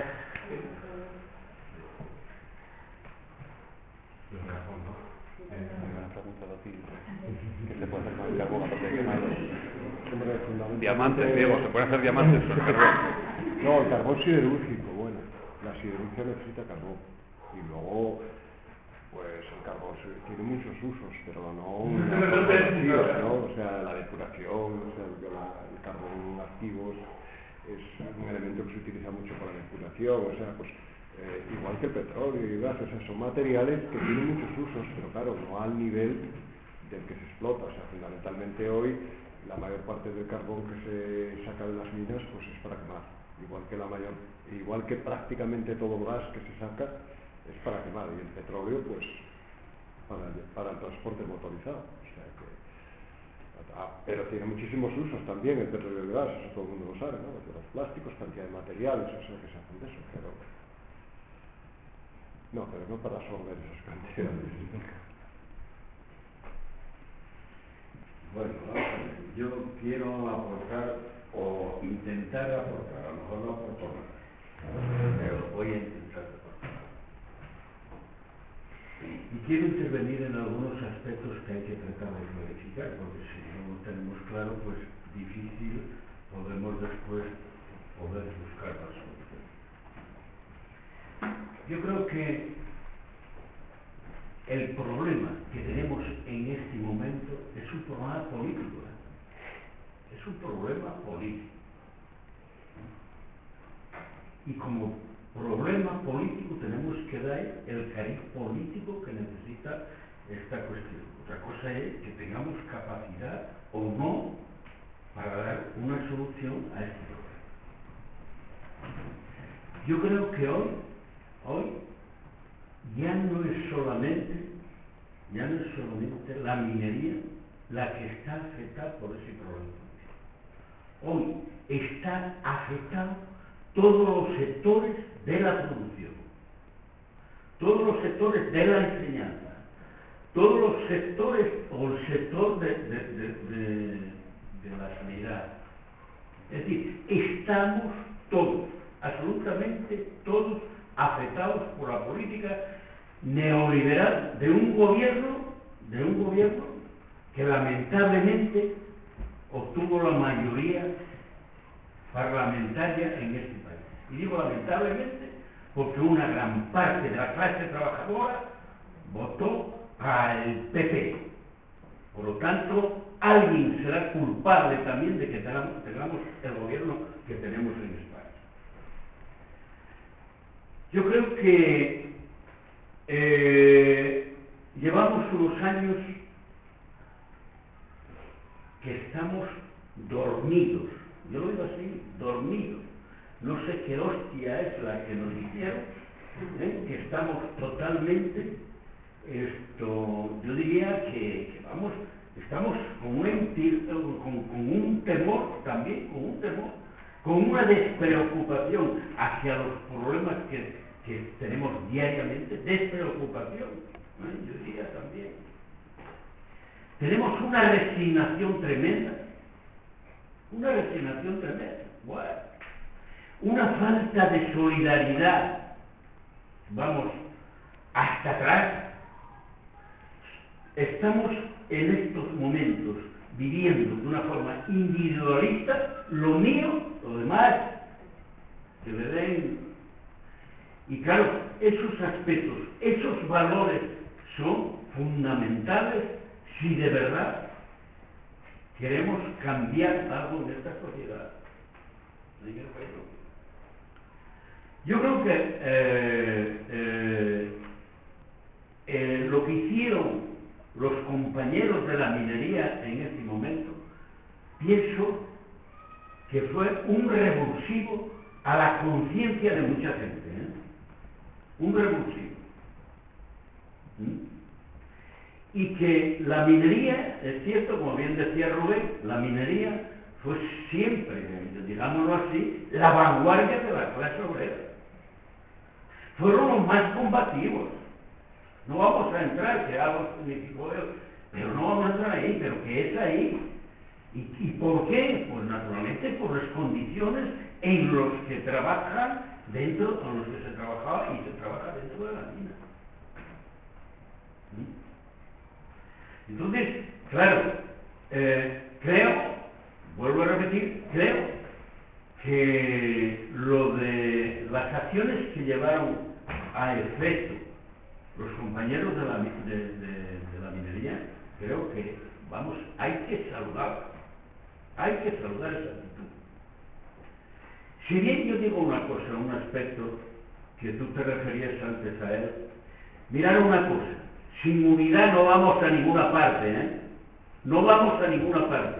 Una pregunta a ti, ¿qué se puede hacer con el carbón aparte de quemarlo? Diamantes, Diego, ¿se pueden hacer diamantes con el carbón? No, el carbón siderúrgico, bueno, la siderurgia necesita carbón. Y luego, pues el carbón tiene muchos usos, pero no una forma activa, ¿no? O sea, la depuración, o sea, el carbón activo es un elemento que se utiliza mucho para la depuración, o sea, pues igual que el petróleo y el gas, o sea, son materiales que tienen muchos usos, pero claro, no al nivel del que se explota. O sea, fundamentalmente hoy la mayor parte del carbón que se saca de las minas pues es para quemar, igual que prácticamente todo el gas que se saca es para quemar, y el petróleo pues para el transporte motorizado. O sea que, pero tiene muchísimos usos también el petróleo y el gas, eso todo el mundo lo sabe, ¿no? De los plásticos, cantidad de materiales, o sea, que se hacen de eso, pero no para absorber esas cantidades. Bueno, yo quiero aportar o intentar aportar, a lo mejor no aporto nada, pero voy a intentar aportar. Y quiero intervenir en algunos aspectos que hay que tratar de clarificar, porque si no lo tenemos claro, pues difícil podemos después poder buscar la solución. Yo creo que el problema que tenemos en este momento es un problema político, es un problema político. Y como problema político tenemos que dar el cariz político que necesita esta cuestión. Otra cosa es que tengamos capacidad o no para dar una solución a este problema. Yo creo que hoy ya no es solamente la minería la que está afectada por ese problema. Hoy están afectados todos los sectores de la producción, todos los sectores de la enseñanza, todos los sectores o el sector de la sanidad. Es decir, estamos todos, absolutamente todos, afectados por la política neoliberal de un gobierno que lamentablemente obtuvo la mayoría parlamentaria en este país. Y digo lamentablemente porque una gran parte de la clase trabajadora votó para el PP. Por lo tanto, alguien será culpable también de que tengamos el gobierno que tenemos en España. Yo creo que llevamos unos años que estamos dormidos. Yo lo digo así, dormidos. No sé qué hostia es la que nos hicieron, que estamos totalmente, yo diría que vamos, estamos con un temor también, con una despreocupación hacia los problemas que tenemos diariamente, despreocupación, yo diría también. Tenemos una resignación tremenda, bueno, una falta de solidaridad, vamos, hasta atrás. Estamos en estos momentos viviendo de una forma individualista, lo mío, lo demás, que le den. Y claro, esos aspectos, esos valores son fundamentales si de verdad queremos cambiar algo en esta sociedad. Yo creo que lo que hicieron los compañeros de la minería en este momento, pienso que fue un revulsivo a la conciencia de mucha gente, un revulsivo. Y que la minería, es cierto, como bien decía Rubén, la minería fue siempre, digámoslo así, la vanguardia de la clase obrera. fueron los más combativos. No vamos a entrar, que algo significó, pero no vamos a entrar ahí, pero que es ahí. ¿Y por qué? Pues naturalmente por las condiciones en los que trabajan dentro, con los que se trabajaba y se trabaja dentro de la mina. Entonces, claro, creo, vuelvo a repetir, creo que lo de las acciones que llevaron a efecto los compañeros de la minería, creo que, vamos, hay que saludar esa actitud. Si bien yo digo una cosa, un aspecto que tú te referías antes a él, mirad una cosa, sin unidad no vamos a ninguna parte, ¿eh? No vamos a ninguna parte.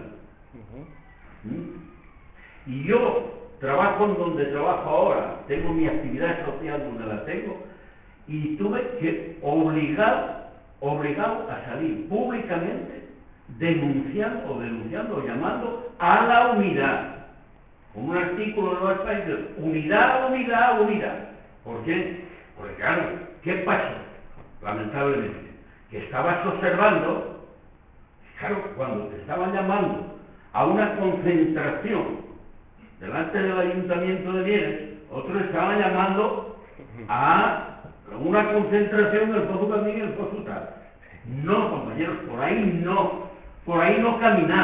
Y yo trabajo en donde trabajo ahora, tengo mi actividad social donde la tengo, y tuve que obligado a salir públicamente denunciando o llamando a la unidad. Con un artículo en los países, unidad. ¿Por qué? Porque claro, ¿qué pasó? Lamentablemente, que estabas observando, claro, cuando te estaban llamando a una concentración delante del Ayuntamiento de Mieres, otros estaban llamando a una concentración del Pozo Candín y el Pozo Tal. No, compañeros, por ahí no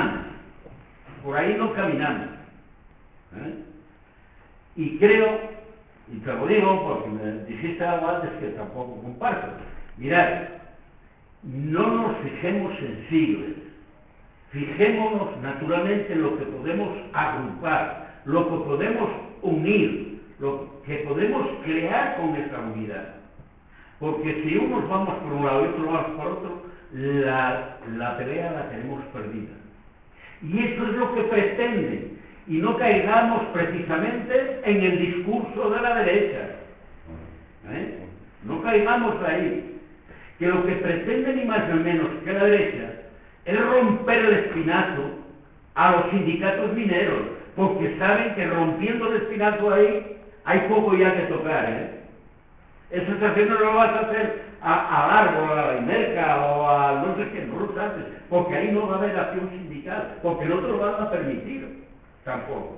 caminamos. Y creo, y te lo digo porque me dijiste algo antes que tampoco comparto, mirad, no nos fijemos en siglas, fijémonos naturalmente en lo que podemos agrupar, lo que podemos unir, lo que podemos crear con esta unidad. Porque si unos vamos por un lado y otros vamos por otro, la pelea la tenemos perdida. Y eso es lo que pretenden. Y no caigamos precisamente en el discurso de la derecha. No caigamos ahí. Que lo que pretende ni más ni menos que la derecha es romper el espinazo a los sindicatos mineros, porque saben que rompiendo el espinazo ahí hay poco ya que tocar, Esa estación no lo vas a hacer al árbol, a la Imerca o a no sé qué, no lo haces, porque ahí no va a haber acción sindical, porque no te lo van a permitir tampoco.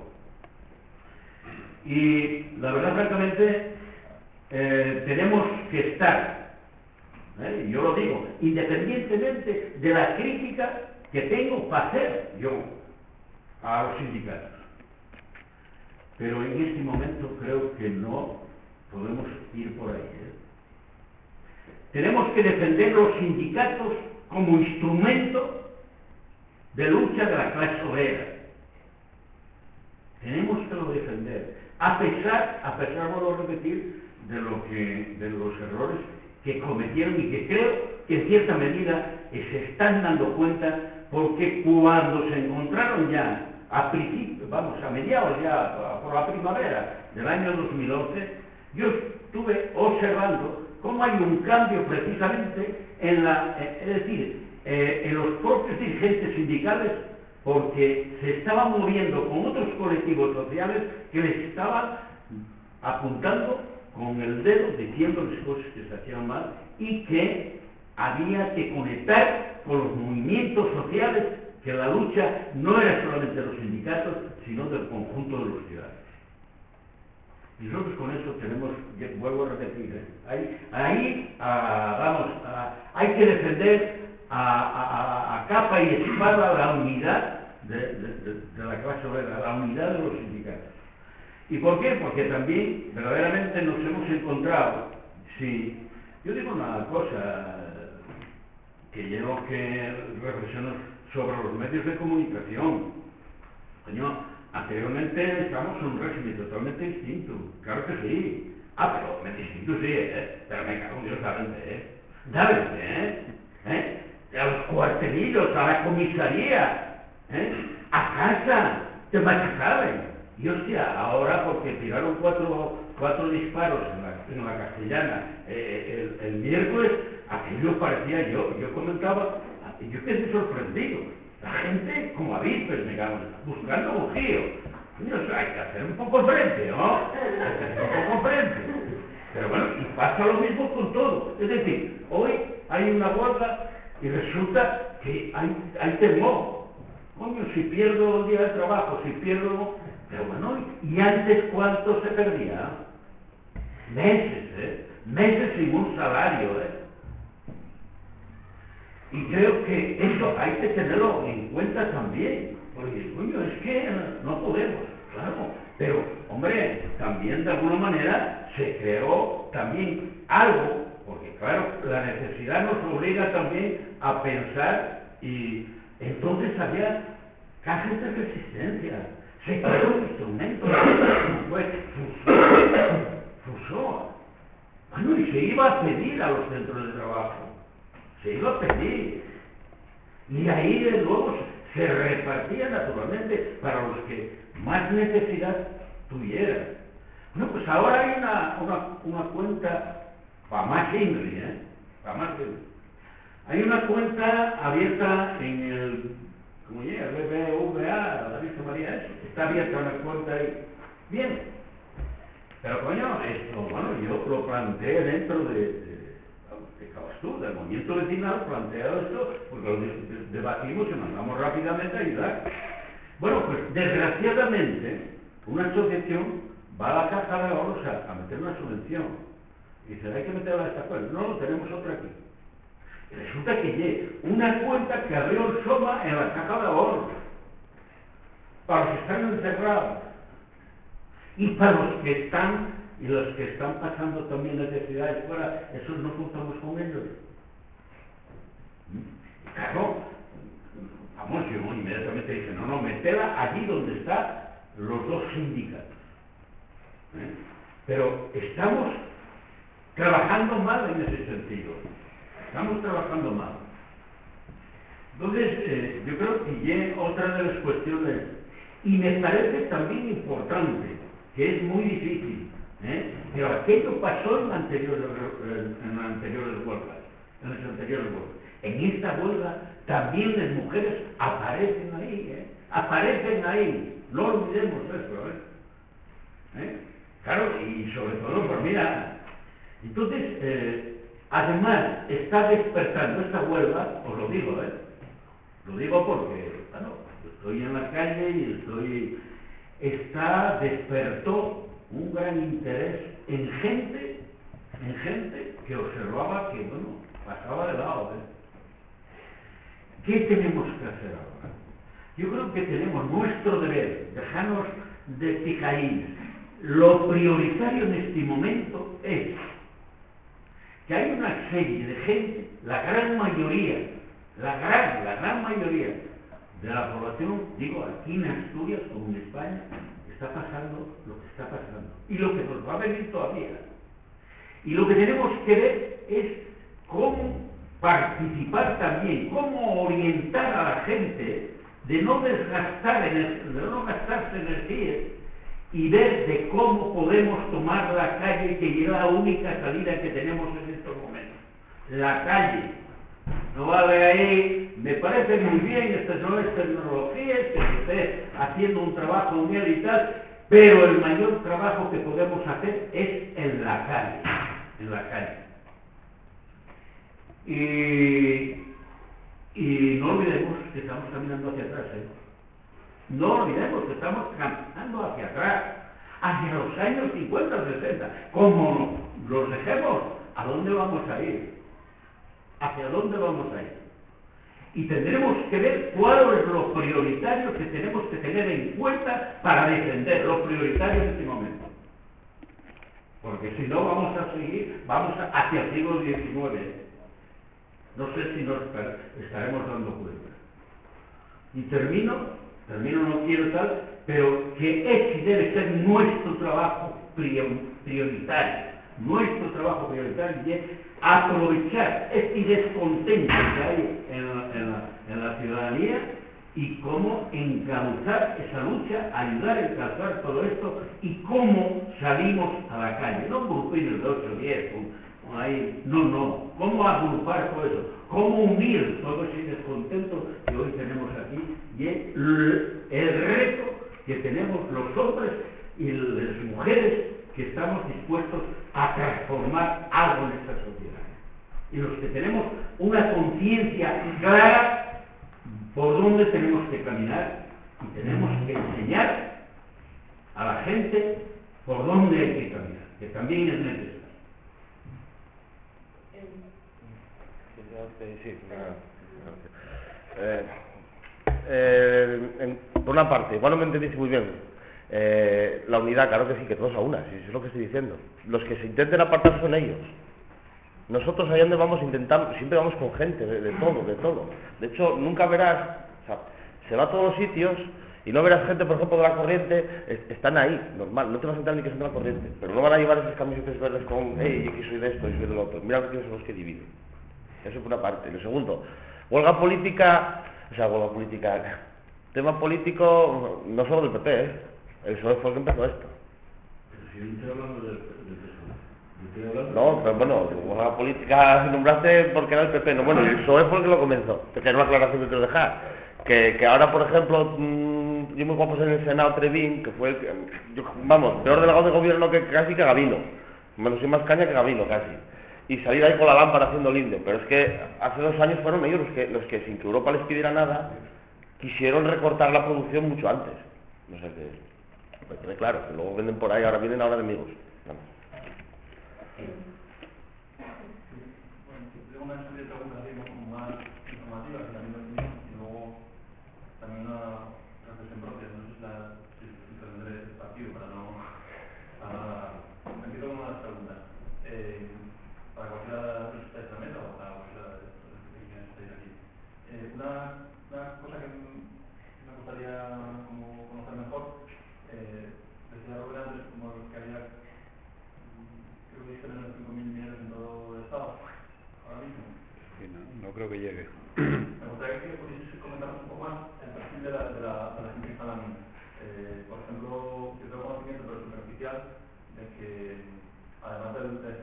Y la verdad, francamente, tenemos que estar, y yo lo digo, independientemente de la crítica que tengo para hacer yo a los sindicatos. Pero en este momento creo que no podemos ir por ahí. Tenemos que defender los sindicatos como instrumento de lucha de la clase obrera. Tenemos que lo defender, a pesar, vuelvo a repetir, de los errores que cometieron y que creo que en cierta medida se están dando cuenta, porque cuando se encontraron ya a mediados ya por la primavera del año 2011, yo estuve observando cómo hay un cambio precisamente en los propios dirigentes sindicales, porque se estaban moviendo con otros colectivos sociales que les estaban apuntando con el dedo, diciéndoles cosas que se hacían mal y que había que conectar con los movimientos sociales, que la lucha no era solamente de los sindicatos, sino del conjunto de los ciudadanos. Y nosotros con eso tenemos, vuelvo a repetir, hay que defender a capa y espada la unidad de la clase obrera, la unidad de los sindicatos. ¿Y por qué? Porque también verdaderamente nos hemos encontrado, yo digo una cosa que llevo que reflexiono sobre los medios de comunicación. Anteriormente estamos en un régimen totalmente distinto, claro que sí. Pero distinto sí, pero me cago en Dios, a los cuartelillos, a la comisaría, a casa, te machacaban. Y hostia, ahora porque tiraron cuatro disparos en la Castellana el miércoles, aquello parecía, yo comentaba, yo quedé sorprendido. La gente, como avispas, buscando bujío. Hay que hacer un poco frente, ¿no? Hay que hacer un poco frente. Pero bueno, y pasa lo mismo con todo. Es decir, hoy hay una huelga y resulta que hay temor. Coño, si pierdo el día de trabajo, si pierdo... Pero bueno, ¿y antes cuánto se perdía? Meses, meses sin un salario, Y creo que eso hay que tenerlo en cuenta también, porque, coño, es que no podemos, claro, pero, hombre, también de alguna manera se creó también algo, porque, claro, la necesidad nos obliga también a pensar, y entonces había cajas de resistencia, se creó un instrumento, fue Fusó. Bueno, y se iba a pedir a los centros de trabajo. Se iba a pedir. Y ahí de luego se repartía naturalmente para los que más necesidad tuvieran. Bueno, pues ahora hay una cuenta, para más Ingrid, para más Ingrid. Hay una cuenta abierta en el, ¿cómo llega? El BBVA, la Virgen María, eso. Está abierta una cuenta ahí. Bien. Pero coño, esto, bueno, yo lo planteé dentro de del movimiento vecinal, planteado esto, porque lo debatimos y mandamos rápidamente a ayudar. Bueno, pues desgraciadamente, una asociación va a la caja de ahorros a meter una subvención. Y dice, hay que meterla a esta cuenta. No, tenemos otra aquí. Y resulta que llega una cuenta que abrió el SOMA en la caja de ahorros. Para los que están encerrados. Y para los que están, y los que están pasando también necesidades fuera, esos no contamos con ellos. Claro, vamos, yo inmediatamente dije, no, metela allí donde están los dos sindicatos. Pero estamos trabajando mal en ese sentido. Estamos trabajando mal. Entonces, yo creo que ya otra de las cuestiones, y me parece también importante, que es muy difícil, pero aquello pasó en las anteriores huelgas, En esta huelga también las mujeres aparecen ahí, no olvidemos eso, Claro, y sobre todo, pues mira, entonces, además está despertando esta huelga, os lo digo, lo digo porque, bueno, estoy en la calle y despertó un gran interés en gente que observaba que, bueno, pasaba de lado. ¿Qué tenemos que hacer ahora? Yo creo que tenemos nuestro deber, dejarnos de picaínas. Lo prioritario en este momento es que hay una serie de gente, la gran mayoría de la población, digo, aquí en Asturias, como en España, está pasando lo que está pasando. Y lo que nos va a venir todavía. Y lo que tenemos que ver es cómo participar también, cómo orientar a la gente de no gastarse energía y ver de cómo podemos tomar la calle, que es la única salida que tenemos en estos momentos. La calle. No vale ahí, me parece muy bien estas nuevas tecnologías, que se esté haciendo un trabajo en él y tal, pero el mayor trabajo que podemos hacer es en la calle. Y no olvidemos que estamos caminando hacia atrás, No olvidemos que estamos caminando hacia atrás, hacia los años 50 o 60. Como los dejemos, ¿a dónde vamos a ir? ¿Hacia dónde vamos a ir? Y tendremos que ver cuál es lo prioritario que tenemos que tener en cuenta para defender lo prioritario en este momento. Porque si no vamos a seguir, hacia el siglo XIX. No sé si nos estaremos dando cuenta. Y termino, no quiero tal, pero que ese debe ser nuestro trabajo prioritario. Nuestro trabajo prioritario es aprovechar este descontento que hay en la ciudadanía y cómo encauzar esa lucha, ayudar a encauzar todo esto y cómo salimos a la calle. No grupines de 8 o 10, cómo agrupar todo eso, cómo unir todo ese descontento que hoy tenemos aquí y el reto que tenemos los hombres y las mujeres que estamos dispuestos a transformar algo en esta sociedad. Y los que tenemos una conciencia clara por dónde tenemos que caminar y tenemos que enseñar a la gente por dónde hay que caminar, que también es necesario. Sí, por una parte, igual no me entendiste muy bien. La unidad, claro que sí, que todos a una, si es lo que estoy diciendo. Los que se intenten apartar son ellos. Nosotros allá donde vamos intentamos, siempre vamos con gente, de todo, de todo. De hecho, nunca verás, o sea, se va a todos los sitios y no verás gente, por ejemplo, de la corriente, están ahí, normal, no te vas a entrar ni que son de la corriente, pero no van a llevar esas camisetas verdes con, hey, yo que soy de esto y soy del otro. Mira que son los que dividen. Eso por una parte. Lo segundo, huelga política, tema político, no solo del PP, el PSOE fue el que empezó esto. Pero si yo estoy hablando del PSOE. No, pero bueno, huelga política nombraste porque era el PP, no, bueno, el PSOE fue el que lo comenzó, que era una aclaración que quiero dejar. Que ahora, por ejemplo, yo muy guapos en el Senado Trevín, que fue, vamos, peor delegado de gobierno que casi que Gavino, menos y más caña que Gavino casi. Y salir ahí con la lámpara haciendo lindo, pero es que hace 2 años fueron ellos los que sin que Europa les pidiera nada quisieron recortar la producción mucho antes. No sé qué, pues quede claro, que luego venden por ahí, ahora vienen ahora enemigos. Vamos. Bueno, tengo una serie de preguntas así como más informativas y también de opinión, y luego también una reflexión propia. No sé si tendré el partido para no empiezo con unas preguntas. Para cualquiera de los que estáis en la mesa o para cualquiera de los que estáis aquí. Una cosa que me gustaría como conocer mejor, decía Robert antes como que había, creo que dice menos de 5.000 mineros en todo el estado, ahora mismo. Sí, no creo que llegue. Me gustaría que pudieses comentarnos un poco más el perfil de la gente que está en la mina. Por ejemplo, yo tengo conocimiento, pero superficial, de que además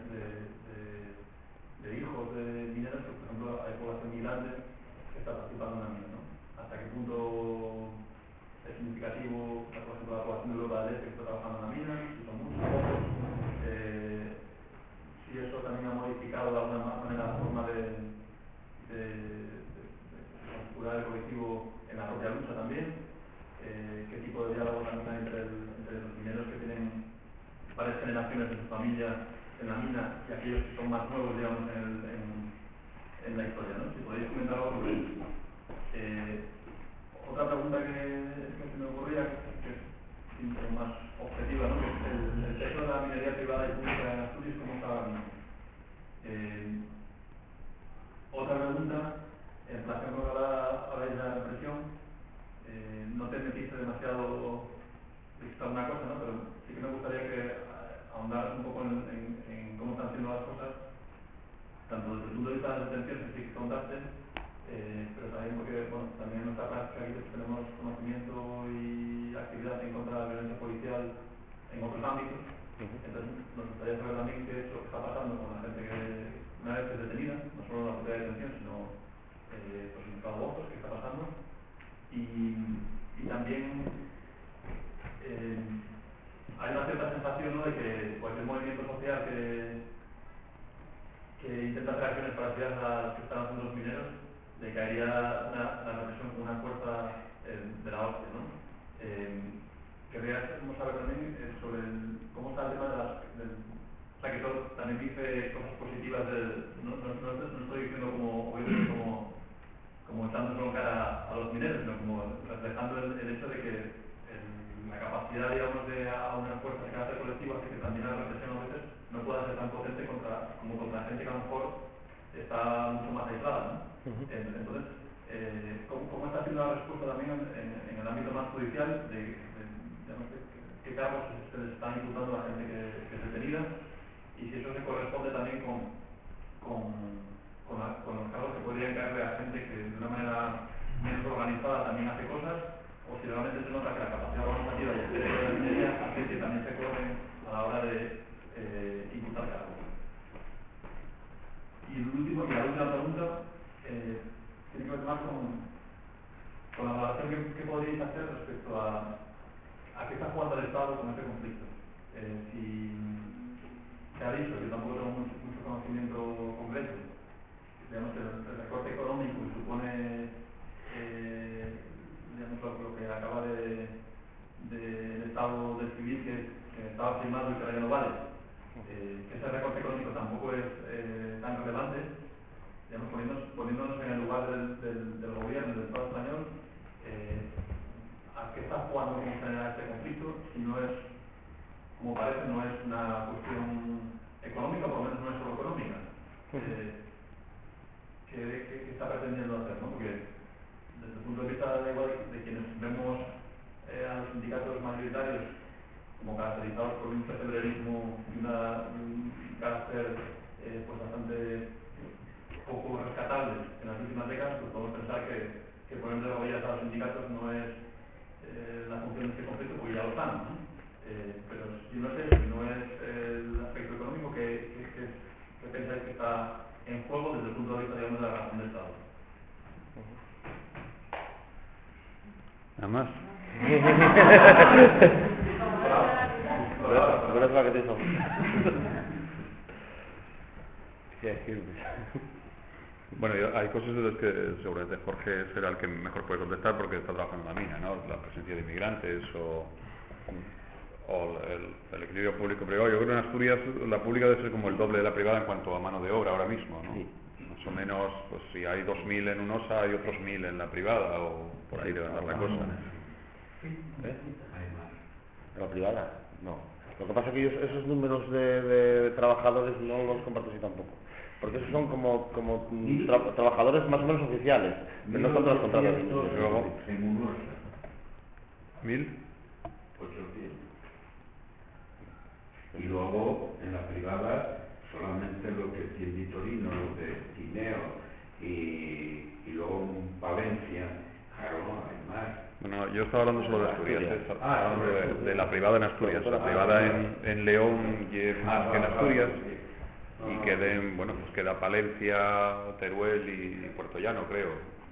de hijos de mineros, pues, por ejemplo, hay población migrante que está participando en la mina, ¿no? ¿Hasta qué punto es significativo, por ejemplo, la población de Europa del Este que está trabajando en la mina? Si son muchos, pocos, si eso también ha modificado de alguna manera la forma de configurar el colectivo en la propia lucha también, qué tipo de diálogo también hay entre los mineros que tienen varias generaciones de su familia en la mina y aquellos que son más nuevos, digamos, en la historia, ¿no? Si podéis comentar algo sobre eso. Otra pregunta que se me ocurría, que es un poco más objetiva, ¿no? Que es el peso de la minería privada y pública en Asturias, ¿cómo está ahora mismo? Otra pregunta, en relación con lo que habláis de la represión, no te metiste demasiado a una cosa, ¿no? Pero sí que me gustaría que ahondaras un poco en cómo están haciendo las cosas, tanto desde el punto de vista de las detenciones que sí que contaste, pero también porque, bueno, también en nuestra práctica aquí tenemos conocimiento y actividad en contra de la violencia policial en otros ámbitos. Entonces nos gustaría saber también qué es lo que está pasando con la gente que una vez es detenida, no solo en la propia detención, sino pues en cada votos, qué está pasando. Y también hay una cierta sensación, ¿no?, de que cualquier movimiento social que intenta hacer acciones parecidas a las que están haciendo los mineros, le caería la represión con una fuerza de la hostia, ¿no? Querríamos saber también sobre cómo está el tema de o sea, que todo también dice cosas positivas no estoy diciendo como obviamente como echando solo cara a los mineros, sino como reflejando el hecho de que la capacidad, digamos, de a una fuerza de carácter colectivo hace que también la represión a veces no pueda ser tan potente como contra gente que a lo mejor está mucho más aislada, ¿no? Entonces, ¿cómo está siendo la respuesta también en el ámbito más judicial digamos, qué cargos se les están imputando a la gente que es detenida y si eso se corresponde también con los cargos que podrían caerle a gente que de una manera menos organizada también hace cosas, o si realmente se nota que la capacidad organizativa y el cerebro de la minería hace que también se corren a la hora de imputar cargos. Y la última pregunta tiene que ver más con la valoración que podríais hacer respecto a qué está jugando el Estado con este conflicto. Si se ha dicho, yo tampoco tengo mucho conocimiento concreto, digamos que el recorte económico supone digamos, lo que acaba del estado de civil que estaba firmado y que ahora ya no vale, que ese recorte económico tampoco es tan relevante, digamos, poniéndonos en el lugar del gobierno del Estado español, ¿a qué está jugando como generar este conflicto? Si no es, como parece, no es una cuestión económica, por lo menos no es solo económica. ¿Qué está pretendiendo hacer? ¿No? Porque desde el punto de vista de quienes vemos a los sindicatos mayoritarios como caracterizados por un cebrerismo y un carácter pues bastante poco rescatable en las últimas décadas, pues podemos pensar que poner de rodillas a los sindicatos no es la función de este conflicto, porque ya lo están, ¿no? Pero si no es eso, si no es el aspecto económico, ¿qué pensáis que está en juego desde el punto de vista, digamos, de la razón de Estado? Nada más. Ahora es la que te hizo. Bueno, hay cosas de las que seguramente Jorge será el que mejor puede contestar porque está trabajando en la mina, ¿no? La presencia de inmigrantes o el equilibrio público-privado. Yo creo que en Asturias la pública debe ser como el doble de la privada en cuanto a mano de obra ahora mismo, ¿no? Sí. Más o menos, pues si hay 2.000 en UNOSA, hay otros 1.000 en la privada o por ahí debe andar la cosa. ¿En la privada? No. Lo que pasa es que esos números de trabajadores no los comparto así tampoco. Porque esos son como trabajadores más o menos oficiales, pero no son de los contratos. Luego, en UNOSA. 1.800. Y luego, en la privada, solamente lo que tiene Vitorino, los de Tineo y luego en Valencia, claro, hay más. Bueno, yo estaba hablando solo de Asturias, hablando de la privada en Asturias. La privada en León y más que en Asturias, y queda Palencia, Teruel y Puerto Llano, creo.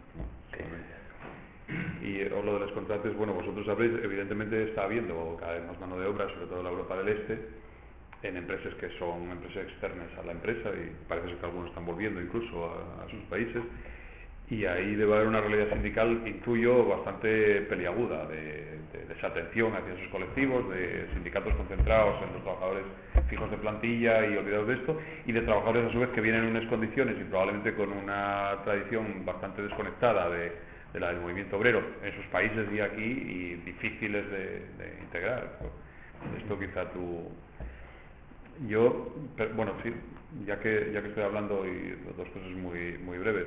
Y lo de los contratos, bueno, vosotros sabréis, evidentemente está habiendo cada vez más mano de obra, sobre todo en la Europa del Este, en empresas que son empresas externas a la empresa, y parece ser que algunos están volviendo incluso a sus países. Y ahí debe haber una realidad sindical, intuyo, bastante peliaguda, de desatención hacia esos colectivos, de sindicatos concentrados en los trabajadores fijos de plantilla y olvidados de esto, y de trabajadores a su vez que vienen en unas condiciones y probablemente con una tradición bastante desconectada de la del movimiento obrero en sus países y aquí, y difíciles de integrar. Esto quizá bueno, sí, ya que estoy hablando, y dos cosas muy breves.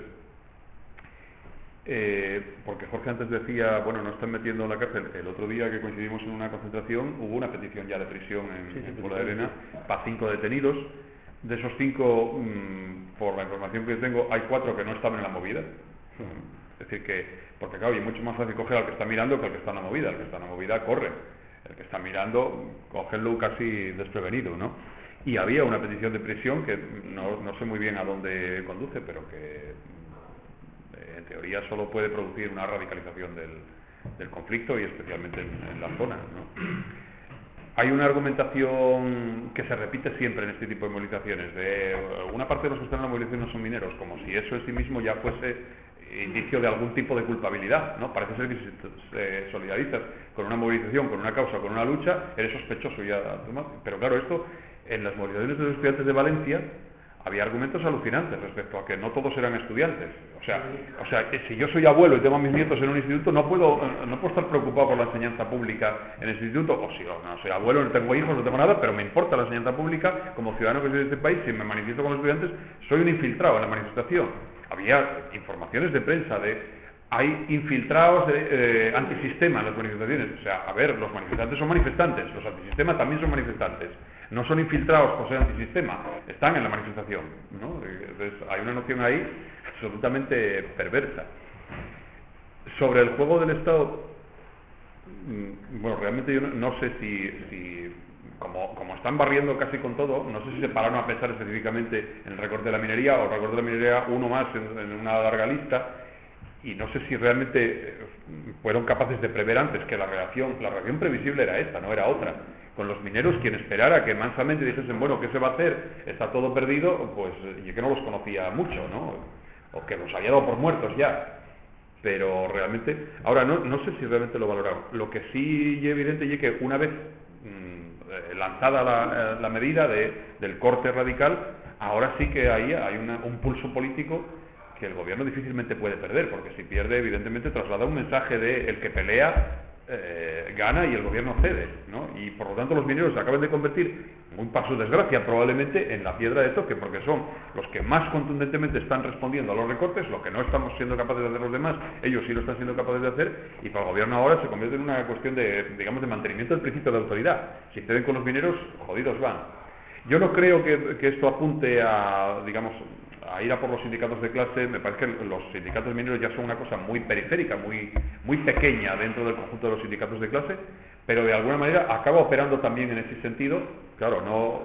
Porque Jorge antes decía, bueno, no están metiendo en la cárcel. El otro día que coincidimos en una concentración hubo una petición ya de prisión en Puebla de Arena para 5 detenidos. De esos 5, por la información que tengo, hay 4 que no estaban en la movida. Es decir que, porque claro, es mucho más fácil coger al que está mirando que al que está en la movida. El que está en la movida corre, el que está mirando, cogerlo casi desprevenido, ¿no? Y había una petición de prisión que no sé muy bien a dónde conduce, pero que en teoría solo puede producir una radicalización del conflicto, y especialmente en la zona, ¿no? Hay una argumentación que se repite siempre en este tipo de movilizaciones, de una parte de los que están en la movilización no son mineros, como si eso en sí mismo ya fuese indicio de algún tipo de culpabilidad, ¿no? Parece ser que si te solidarizas con una movilización, con una causa, con una lucha, eres sospechoso ya. Pero claro, esto en las movilizaciones de los estudiantes de Valencia había argumentos alucinantes respecto a que no todos eran estudiantes. O sea, que si yo soy abuelo y tengo a mis nietos en un instituto, no puedo estar preocupado por la enseñanza pública en ese instituto. O si no soy abuelo, no tengo hijos, no tengo nada, pero me importa la enseñanza pública como ciudadano que soy de este país. Si me manifiesto con los estudiantes, soy un infiltrado en la manifestación. Había informaciones de prensa hay infiltrados antisistema en las manifestaciones. O sea, a ver, los manifestantes son manifestantes, los antisistemas también son manifestantes. No son infiltrados por ser antisistema, están en la manifestación, ¿no? Entonces, hay una noción ahí absolutamente perversa. Sobre el juego del Estado, bueno, realmente yo no sé si como están barriendo casi con todo, no sé si se pararon a pensar específicamente en el recorte de la minería, o el recorte de la minería uno más en una larga lista. y no sé si realmente fueron capaces de prever antes que la reacción previsible era esta, no era otra. Con los mineros, quien esperara que mansamente dijesen, bueno, ¿qué se va a hacer? Está todo perdido, pues y que no los conocía mucho, ¿no? O que los había dado por muertos ya. Pero realmente, ahora no sé si realmente lo valoraron. Lo que sí es evidente es que una vez lanzada la medida del corte radical, ahora sí que hay un pulso político que el gobierno difícilmente puede perder, porque si pierde, evidentemente traslada un mensaje de el que pelea gana y el gobierno cede, ¿no? Y por lo tanto los mineros se acaban de convertir, muy para su desgracia probablemente, en la piedra de toque, porque son los que más contundentemente están respondiendo a los recortes, lo que no estamos siendo capaces de hacer los demás, ellos sí lo están siendo capaces de hacer, y para el gobierno ahora se convierte en una cuestión de, digamos, de mantenimiento del principio de autoridad. Si ceden con los mineros, jodidos van. Yo no creo que esto apunte a, digamos, a ir a por los sindicatos de clase. Me parece que los sindicatos mineros ya son una cosa muy periférica, muy pequeña dentro del conjunto de los sindicatos de clase, pero de alguna manera acaba operando también en ese sentido. Claro,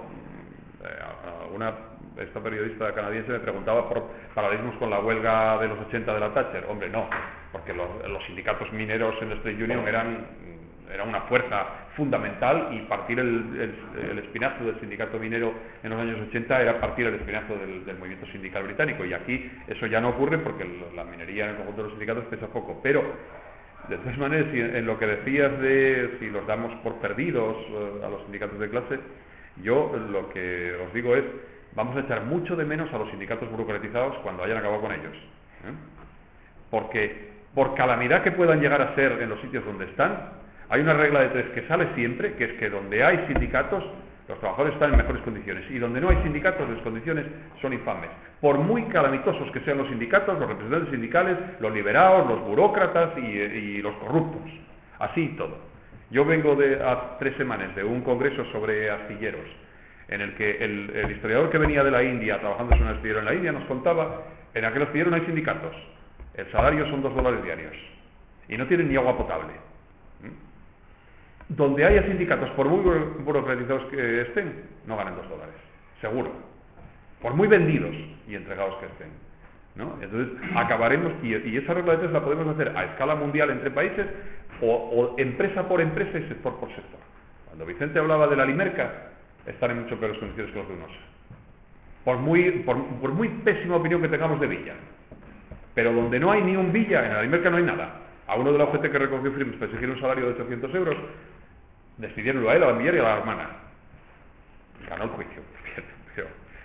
esta periodista canadiense me preguntaba por paralelismos con la huelga de los 80 de la Thatcher. Hombre, no, porque los sindicatos mineros en el Trade Union era una fuerza fundamental, y partir el espinazo del sindicato minero en los años 80 era partir el espinazo del movimiento sindical británico, y aquí eso ya no ocurre porque la minería en el conjunto de los sindicatos pesa poco. Pero de todas maneras, en lo que decías de si los damos por perdidos a los sindicatos de clase, yo lo que os digo es, vamos a echar mucho de menos a los sindicatos burocratizados cuando hayan acabado con ellos, porque por calamidad que puedan llegar a ser en los sitios donde están, hay una regla de tres que sale siempre, que es que donde hay sindicatos, los trabajadores están en mejores condiciones, y donde no hay sindicatos, las condiciones son infames. Por muy calamitosos que sean los sindicatos, los representantes sindicales, los liberados, los burócratas y los corruptos. Así y todo. Yo vengo a 3 semanas de un congreso sobre astilleros, en el que el historiador que venía de la India, trabajando en un astillero en la India, nos contaba, en aquel astillero no hay sindicatos, el salario son $2 diarios, y no tienen ni agua potable. Donde haya sindicatos, por muy burocratizados que estén, no ganan $2, seguro, por muy vendidos y entregados que estén, ¿no? Entonces acabaremos, y esa regla de tres la podemos hacer a escala mundial entre países, o empresa por empresa y sector por sector. Cuando Vicente hablaba de la Limerca, están en mucho peores condiciones que los de UNOSA, por muy pésima opinión que tengamos de Villa. Pero donde no hay ni un Villa, en la Limerca no hay nada. A uno de la UGT que recogió firmas para exigir un salario de 800 euros, despidieronlo a él, a la mujer y a la hermana. Ganó el juicio, pero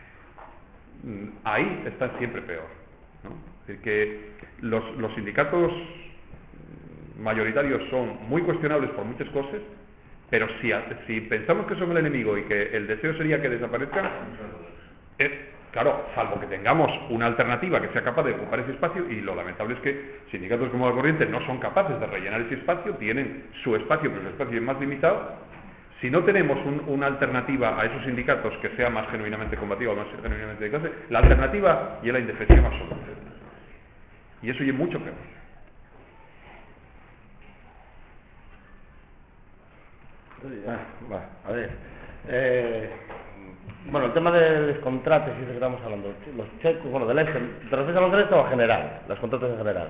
ahí están siempre peor, ¿no? Es decir, que los sindicatos mayoritarios son muy cuestionables por muchas cosas, pero si pensamos que son el enemigo y que el deseo sería que desaparezcan, claro, salvo que tengamos una alternativa que sea capaz de ocupar ese espacio, y lo lamentable es que sindicatos como la Corriente no son capaces de rellenar ese espacio, tienen su espacio, pero su espacio es más limitado. Si no tenemos una alternativa a esos sindicatos que sea más genuinamente combativa, más genuinamente de clase, la alternativa y la indefensión absoluta. Y eso ya es mucho peor. A ver, bueno, el tema de los contratos, si estamos hablando, los checos, bueno, del este, ¿te refieres a los del este o en general? Los contratos en general.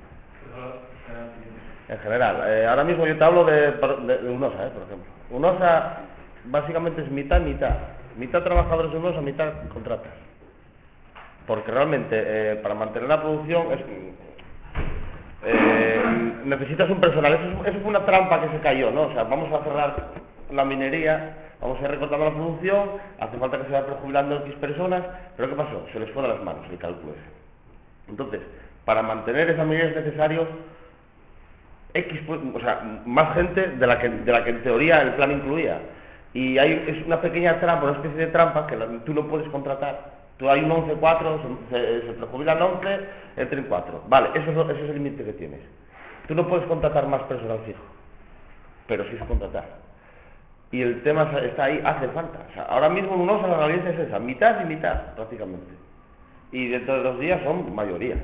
En general, ahora mismo yo te hablo de UNOSA, por ejemplo. UNOSA básicamente es mitad, mitad trabajadores de UNOSA, mitad contratas. Porque realmente para mantener la producción necesitas un personal. Eso fue una trampa que se cayó, ¿no? O sea, vamos a cerrar la minería, vamos a ir recortando la producción, hace falta que se vaya prejubilando X personas, pero ¿qué pasó? Se les fue de las manos el cálculo ese. Entonces, para mantener esa minería es necesario más gente de la que en teoría el plan incluía. Y es una pequeña trampa, una especie de trampa que tú no puedes contratar. Tú hay un 11-4, se prejubilan 11, entran 4. Vale, ese es el límite que tienes. Tú no puedes contratar más personal fijo, pero sí es contratar. Y el tema está ahí, hace falta. O sea, ahora mismo en UNOSA la realidad es esa, mitad y mitad prácticamente. Y dentro de 2 días son mayoría.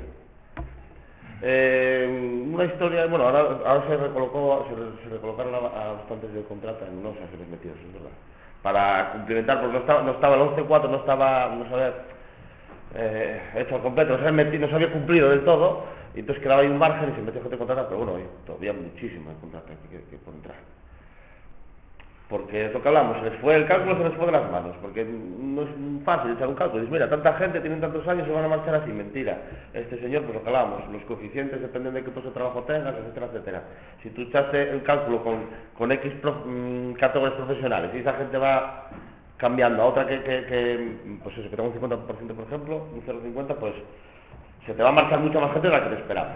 Una historia, bueno, ahora se recolocaron a bastantes de contrata en UNOSA, se les metió, eso es verdad. Para cumplimentar, porque no estaba el 11-4, no se había hecho al completo, no se había cumplido del todo, y entonces quedaba ahí un margen y se metió gente a contratar, pero bueno, hay todavía muchísima contrata que por entrar. Porque es lo que hablamos, se les fue el cálculo, se les fue de las manos, porque no es fácil echar un cálculo. Dices, mira, tanta gente, tienen tantos años, se van a marchar así, mentira. Este señor, pues lo que hablamos, los coeficientes dependen de qué puesto de trabajo tengas, etcétera, etcétera. Si tú echaste el cálculo con X categorías profesionales y esa gente va cambiando a otra que pues eso, que tenga un 50%, por ejemplo, un 0,50, pues se te va a marchar mucha más gente de la que te esperabas.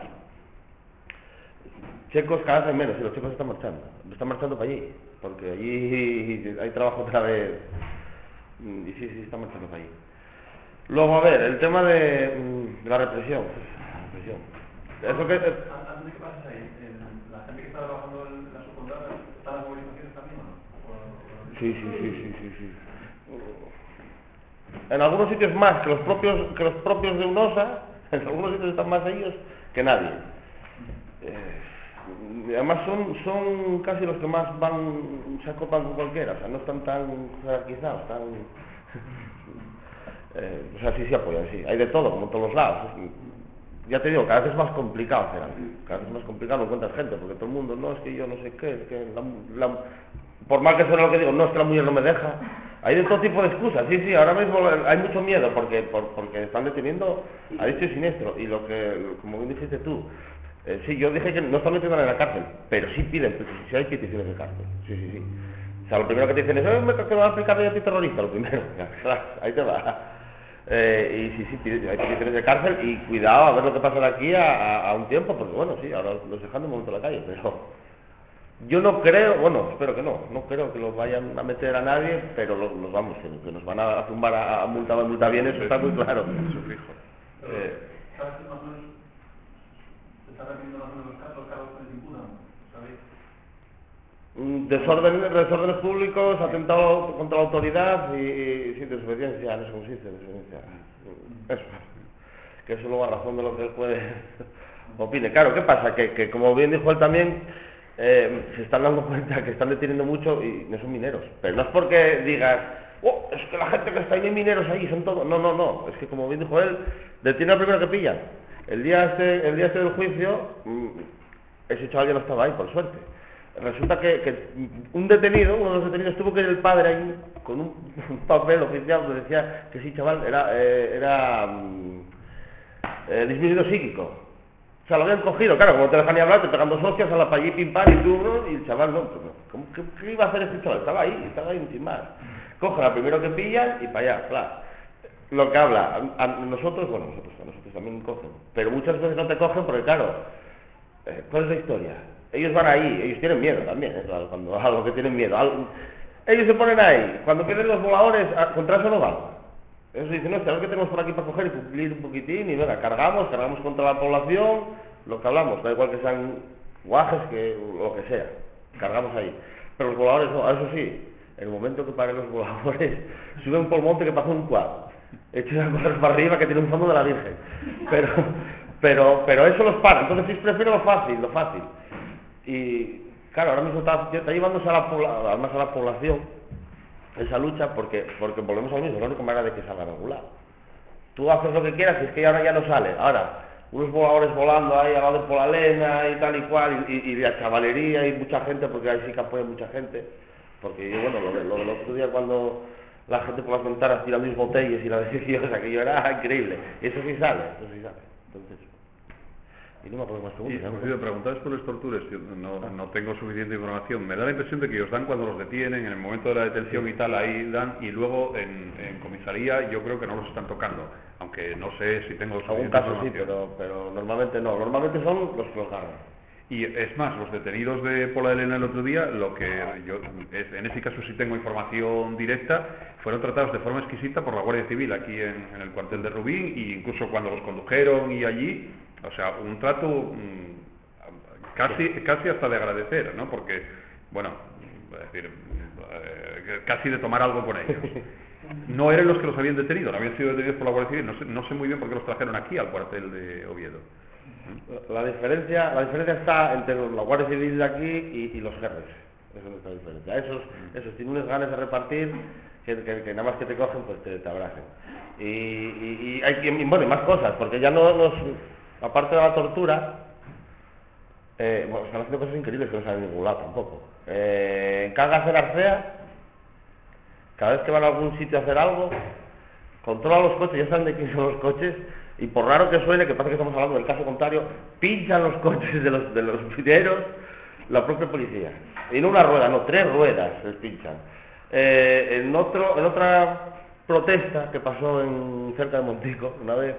Checos cada vez hay menos, y los checos están marchando para allí, porque allí hay trabajo otra vez, y sí, están marchando para allí. Luego, a ver, el tema de la represión. Eso que... Antes de que pases ahí, la gente que está trabajando en la subcontrata, ¿está en las movilizaciones también o no? Sí. En algunos sitios más que los propios de UNOSA, en algunos sitios están más ellos que nadie. Además son casi los que más se acopan con cualquiera, o sea, no están tan jerarquizados, o sea, sí apoyan, sí, hay de todo, como en todos los lados. Ya te digo, cada vez es más complicado hacer algo, cada vez es más complicado, no encuentras gente, porque todo el mundo, no, es que yo no sé qué, es que por mal que suene lo que digo, no, es que la mujer no me deja. Hay de todo tipo de excusas, sí, ahora mismo hay mucho miedo, porque están deteniendo a dicho y siniestro, y como bien dijiste tú, sí, yo dije que no están metiendo en la cárcel, pero sí piden, sí hay peticiones de cárcel, sí. O sea, lo primero que te dicen es, que me va a aplicar de antiterrorista, lo primero, ahí te va. Y sí, hay peticiones de cárcel, y cuidado a ver lo que pasa de aquí a un tiempo, porque bueno, sí, ahora los dejan de momento en la calle, pero yo no creo, bueno, espero que no creo que los vayan a meter a nadie, pero los vamos, que nos van a zumbar a multa bien, eso está muy claro. Eso fijo. ¿Sabes más o menos? ¿Se están repitiendo más o menos los cargos que les imputan? ¿Sabéis? Desórdenes públicos, atentado contra la autoridad y sí, desobediencia, no sé cómo se dice, desobediencia. Eso, que eso luego a razón de lo que el juez opine. Claro, ¿qué pasa? Que como bien dijo él también, se están dando cuenta que están deteniendo mucho y no son mineros. Pero no es porque digas, es que la gente que está ahí, hay mineros ahí, son todos. No, es que como bien dijo él, detiene al primero que pillan. El día este del juicio, ese chaval ya no estaba ahí, por suerte. Resulta que uno de los detenidos tuvo que ir el padre ahí con un papel oficial donde decía que sí, chaval, era disminuido psíquico. O sea, lo habían cogido, claro, como te dejan ni hablar, te pegan dos hostias a la pa' allí, pim pam, y tú, ¿no? Y el chaval no. ¿Qué iba a hacer este chaval? Estaba ahí, sin más. Cogen al primero que pillan y para allá, claro. Lo que habla, a nosotros también cogen, pero muchas veces no te cogen porque, claro, ¿cuál es la historia? Ellos van ahí, ellos tienen miedo también, claro, cuando algo que tienen miedo. Ellos se ponen ahí, cuando pierden los voladores, contra eso no van. Eso dicen, no, ¿sabes qué tenemos por aquí para coger y cumplir un poquitín? Y venga, cargamos contra la población, lo que hablamos, da igual que sean guajes, que lo que sea, cargamos ahí. Pero los voladores no, eso sí, en el momento que paren los voladores, suben por el monte que pasa un cuadro, echan a correr para arriba que tiene un fondo de la Virgen. Pero eso los para, entonces sí prefiero lo fácil. Y claro, ahora mismo está llevándose además a la población esa lucha porque volvemos al mismo, la única manera de que salga regular. Tú haces lo que quieras y es que ahora ya no sale. Ahora, unos voladores volando ahí al lado de Polalena y tal y cual, y la chavalería y mucha gente, porque ahí sí que apoya mucha gente. Porque bueno, lo del otro día cuando la gente por las ventanas tira mis botellas y la decisión, aquello era increíble. Y eso sí sale. Entonces, y no me acuerdo más preguntas. Y preguntáis por las torturas, yo no tengo suficiente información. Me da la impresión de que os dan cuando los detienen, en el momento de la detención y tal, ahí dan, y luego en comisaría yo creo que no los están tocando, aunque no sé si tengo suficiente información. Sí, pero normalmente no, normalmente son los que los agarran. Y es más, los detenidos de Pola de Elena el otro día, en ese caso sí tengo información directa, fueron tratados de forma exquisita por la Guardia Civil aquí en el cuartel de Rubín, e incluso cuando los condujeron y allí, o sea, un trato casi hasta de agradecer, ¿no? Porque, bueno, es decir, casi de tomar algo con ellos. No eran los que los habían detenido, no habían sido detenidos por la Guardia Civil, no sé muy bien por qué los trajeron aquí al cuartel de Oviedo. La diferencia está entre la Guardia Civil de aquí y los GERRES. Esa es la diferencia. Esos tienen unas ganas de repartir que nada más que te cogen pues te abracen. Y hay más cosas, porque ya no aparte de la tortura, bueno, están haciendo cosas increíbles que no salen en ningún lado tampoco. En Cangas de Narcea, cada vez que van a algún sitio a hacer algo, controlan los coches, ya saben de quién son los coches, y por raro que suene, que parece que estamos hablando del caso contrario, pinchan los coches de los mineros la propia policía. Y no una rueda, no, 3 ruedas les pinchan. En otra protesta que pasó cerca de Montico, una vez,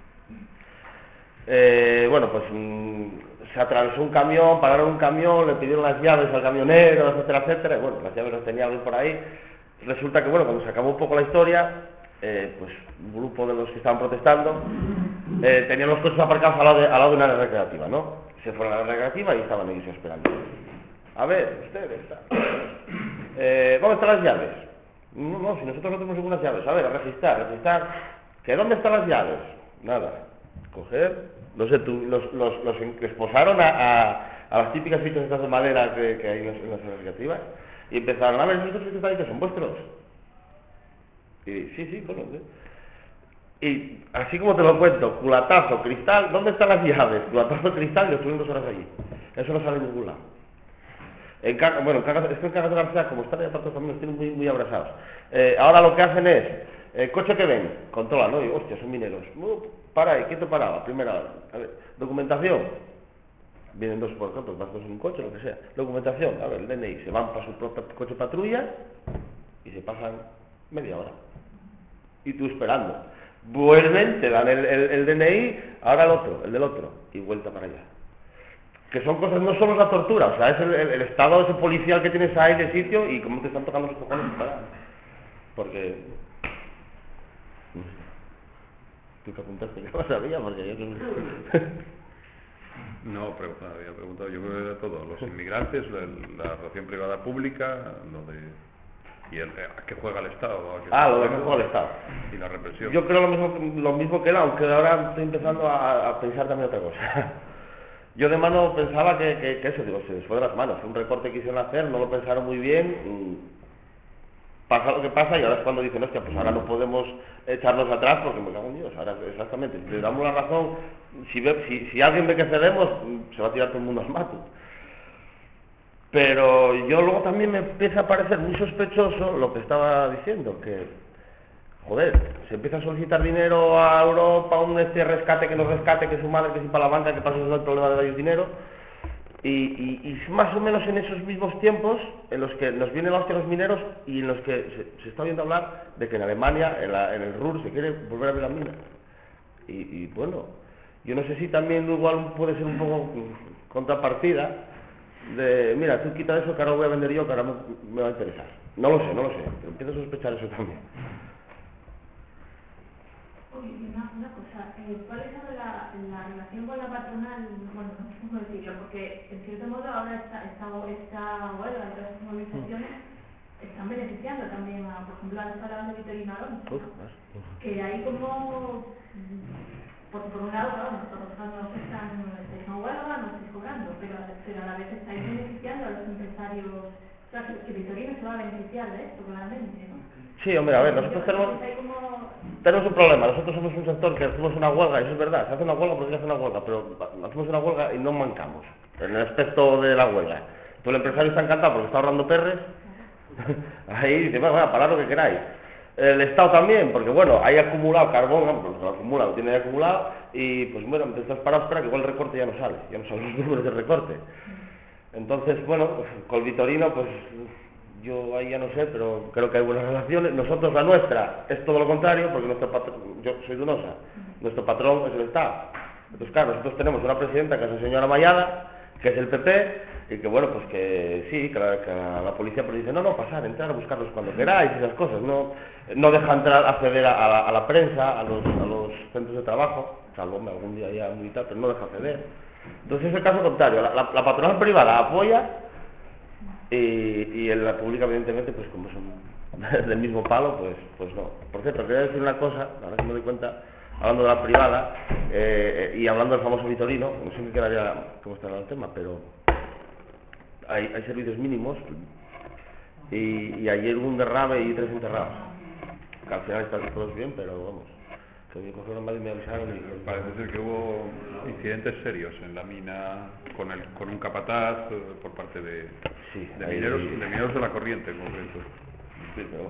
bueno, pues se atravesó un camión, pararon un camión, le pidieron las llaves al camionero, etcétera, etcétera, y bueno, las llaves las tenía alguien por ahí. Resulta que, bueno, cuando se acabó un poco la historia, pues un grupo de los que estaban protestando tenían los coches aparcados al lado de una área recreativa, ¿no? Se fueron a la área recreativa y estaban ellos esperando. A ver, ustedes, ¿dónde están las llaves? No, si nosotros no tenemos ninguna llaves. A ver, a registrar. ¿Que dónde están las llaves? Nada. Coger, no sé, los esposaron a las típicas fichas estas de madera que hay en las áreas recreativas y empezaron a ver, ¿estos que están ahí que son vuestros? Y sí, bueno, ¿sí? Y así como te lo cuento, culatazo, cristal, ¿dónde están las llaves? Culatazo, cristal, y lo estuvieron 2 horas allí. Eso no sale en ningún lado. Es que en Cangas de Narcea, como están ahí apartados también, los tienen muy, muy abrazados. Ahora lo que hacen es, coche que ven, controlan, ¿no? Y hostia, son mineros. Para ahí, ¿quién te paraba? Primera hora. A ver, documentación. Vienen 2 por ejemplo, vas 2 en un coche, lo que sea. Documentación, a ver, el DNI. Se van para su propio coche patrulla y se pasan media hora. Y tú esperando. Vuelven, te dan el DNI, ahora el del otro, y vuelta para allá. Que son cosas, no solo la tortura, o sea, es el estado ese policial que tienes ahí de sitio y cómo te están tocando los cojones para. Porque. No sé. Tú que apuntaste que no sabía, porque yo no. No, había preguntado, yo creo que de todo, los inmigrantes, la relación privada pública, y a qué juega el Estado. Lo de que juega el Estado. Y la represión. Yo creo lo mismo que él, aunque ahora estoy empezando a pensar también otra cosa. Yo de mano pensaba que eso, digo, se les fue de las manos, un recorte que quisieron hacer, no lo pensaron muy bien, pasa lo que pasa y ahora es cuando dicen, hostia, pues ahora no podemos echarnos atrás porque me cago en Dios, ahora exactamente, si le damos la razón, si alguien ve que cedemos, se va a tirar todo el mundo al mato. Pero yo luego también me empieza a parecer muy sospechoso lo que estaba diciendo, que, joder, se empieza a solicitar dinero a Europa, rescate, que nos rescate, que su madre, que si para la banca, que pasa, no hay problema de darles dinero, y más o menos en esos mismos tiempos en los que nos viene la hostia los mineros y en los que se está oyendo hablar de que en Alemania, en el Ruhr, se quiere volver a abrir las minas. Y bueno, yo no sé si también igual puede ser un poco contrapartida de, mira, tú quita eso que ahora voy a vender yo, que ahora me va a interesar. No lo sé, pero empiezo a sospechar eso también. Oye, una cosa, ¿cuál es ahora la relación con la patronal? Bueno, no sé cómo decirlo, porque en cierto modo ahora esta huelga y todas estas movilizaciones están beneficiando también a, por ejemplo, a las palabras de Vitorino Alonso, que hay como, por un lado, nosotros no están en huelga, no estáis cobrando, pero a la vez estáis beneficiando a los empresarios, o sea, que Vitorino se va a beneficiar de esto, claramente, ¿no? Sí, hombre, a ver, nosotros tenemos un problema. Nosotros somos un sector que hacemos una huelga, y eso es verdad, se hace una huelga porque se hace una huelga, pero hacemos una huelga y no mancamos en el aspecto de la huelga. Pues el empresario está encantado porque está ahorrando perres, ahí dice, bueno, parad lo que queráis. El Estado también, porque bueno, hay acumulado carbón, pues lo tiene ahí acumulado, y pues bueno, estás parado, espera que igual el recorte ya no sale los números de recorte. Entonces, bueno, pues, con Vitorino, pues yo ahí ya no sé, pero creo que hay buenas relaciones. Nosotros, la nuestra, es todo lo contrario, porque nuestro patrón, yo soy de Donosa, nuestro patrón es el Estado. Entonces, claro, nosotros tenemos una presidenta que es la señora Mayada, que es el PP, y que bueno, pues que sí, que la policía pues dice, no, pasar, entrar a buscarlos cuando queráis, y esas cosas, no deja entrar, acceder a la prensa, a los centros de trabajo, salvo algún día ya militar, pero no deja acceder. Entonces es el caso contrario, la patronal privada apoya, y en la pública evidentemente pues como son del mismo palo pues no. Por cierto, quería decir una cosa, ahora que me doy cuenta, hablando de la privada y hablando del famoso Vitorino, no sé qué quedaría cómo está el tema, pero hay servicios mínimos y ayer hubo un derrame y 3 enterrados, que al final están todos bien, pero vamos, Que me cogieron mal y me avisaron y... Parece ser que hubo incidentes serios en la mina con un capataz por parte de, Sí, de ahí- mineros de la corriente en concreto. Sí, pero...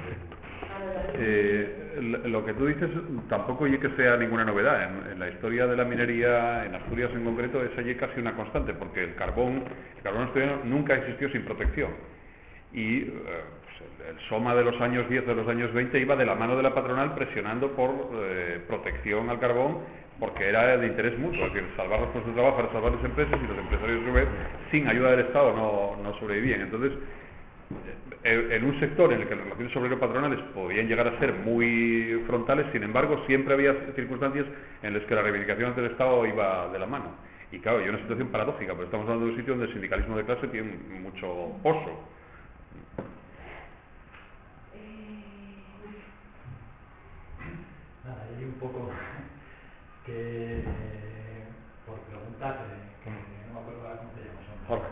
Lo que tú dices tampoco oye que sea ninguna novedad. En la historia de la minería, en Asturias en concreto, es allí casi una constante, porque el carbón asturiano nunca existió sin protección. Y pues el SOMA de los años 10, de los años 20, iba de la mano de la patronal presionando por protección al carbón, porque era de interés mutuo, es decir, salvar los puestos de trabajo para salvar las empresas, y los empresarios, a su vez, sin ayuda del Estado no sobrevivían. Entonces, en un sector en el que las relaciones obrero-patronales podían llegar a ser muy frontales, sin embargo, siempre había circunstancias en las que la reivindicación ante el Estado iba de la mano. Y claro, hay una situación paradójica, pero estamos hablando de un sitio donde el sindicalismo de clase tiene mucho poso. Nada, hay un poco que, por preguntarte, que no me acuerdo ahora cómo te llamas. Jorge.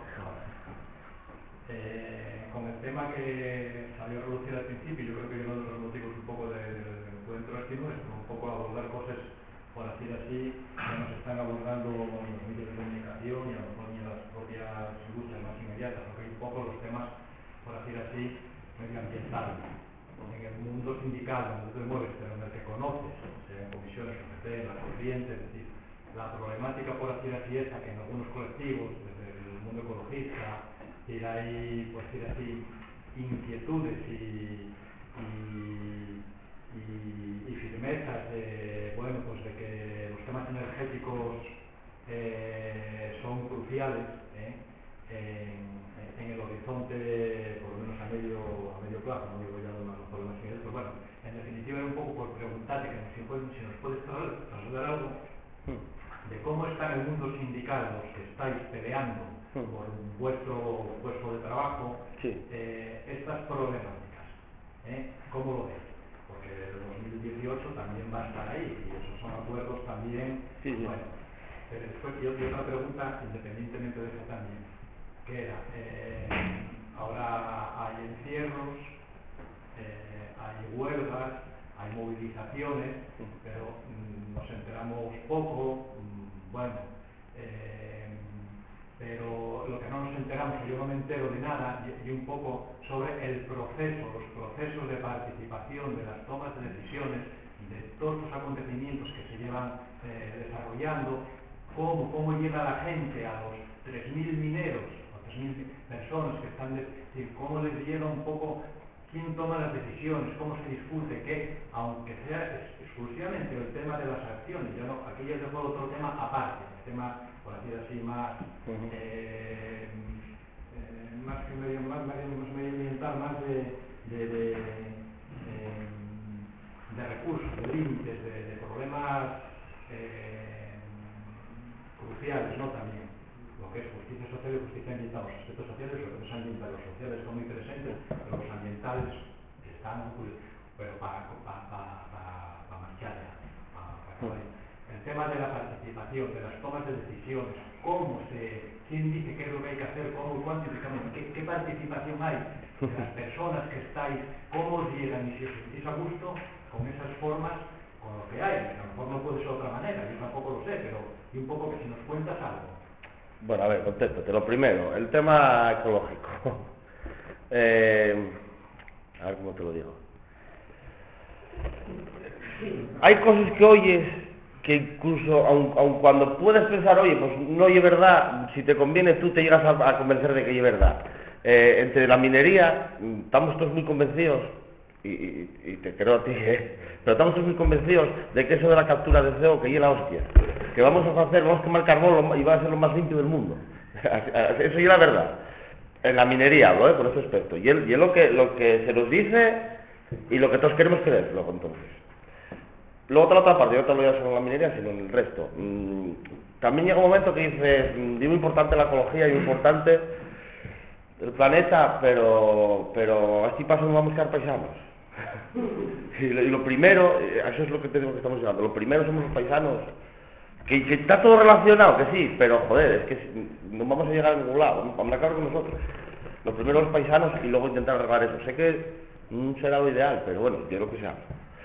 Con el tema que salió a relucir al principio, yo creo que uno de los motivos un poco del encuentro este nuestro, un poco abordar cosas, por así que nos están abordando los medios de comunicación y a lo mejor ni las propias industrias más inmediatas, porque hay un poco los temas, por así, medioambientales. En el mundo sindical donde tú te mueves, pero en el que conoces, sea en comisiones, en la corriente, es decir, la problemática, por así esa que en algunos colectivos, desde el mundo ecologista, hay, por decir así, inquietudes y firmezas de, bueno, pues de que los temas energéticos son cruciales en el horizonte, por lo menos a medio plazo, no digo ya los problemas que hay, pero bueno, en definitiva era un poco por preguntarte que si nos puedes trasladar algo de cómo está en el mundo sindical los que estáis peleando por vuestro puesto de trabajo, Sí. estas problemáticas, ¿cómo lo ves? Porque el 2018 también va a estar ahí y esos son acuerdos también, Sí. bueno. Pero después y otra pregunta, independientemente de eso también, que era, ahora hay encierros, hay huelgas, hay movilizaciones, pero nos enteramos poco, bueno, pero lo que no nos enteramos, o yo no me entero de nada, y un poco sobre el proceso, los procesos de participación, de las tomas de decisiones, de todos los acontecimientos que se llevan desarrollando, cómo llega la gente a los 3.000 mineros, o 3.000 personas que están, cómo les llega un poco, quién toma las decisiones, cómo se discute, que aunque sea exclusivamente el tema de las acciones, yo no, aquí ya dejo otro tema aparte, el tema, por así más medioambiental, más de recursos, de límites, de problemas cruciales, ¿no? También lo que es justicia social y justicia ambiental, los aspectos sociales y los aspectos ambientales. Los sociales son muy presentes, pero los ambientales están, pero para marchar ya, para acabar. El tema de la participación, de las tomas de decisiones, quién dice qué es lo que hay que hacer, cómo, cuántificamente, qué participación hay de las personas que estáis, cómo os llegan y si os sentís a gusto con esas formas, con lo que hay. A lo mejor no puede ser de otra manera, yo tampoco lo sé, pero y un poco que si nos cuentas algo. Bueno, a ver, contéstate. Lo primero, el tema ecológico. A ver cómo te lo digo. Hay cosas que oyes que incluso, aun cuando puedes pensar, oye, pues no es verdad, si te conviene tú te llegas a convencer de que es verdad. Entre la minería, estamos todos muy convencidos, y te creo a ti, pero estamos todos muy convencidos de que eso de la captura de CO, que es la hostia, que vamos a quemar carbón y va a ser lo más limpio del mundo. Eso es la verdad. En la minería hablo, por ese aspecto. Y es lo que se nos dice y lo que todos queremos creer, luego entonces. Luego otra parte, yo no te hablo ya solo en la minería, sino en el resto. También llega un momento que dices, es muy importante la ecología, es muy importante el planeta, pero así pasa, no vamos a quedar paisanos. Y lo primero, eso es lo que tenemos que estamos llegando, lo primero somos los paisanos, que está todo relacionado, que sí, pero joder, es que no vamos a llegar a ningún lado, vamos a acabar con nosotros. Lo primero los paisanos y luego intentar arreglar eso. Sé que no será lo ideal, pero bueno, yo lo que sea.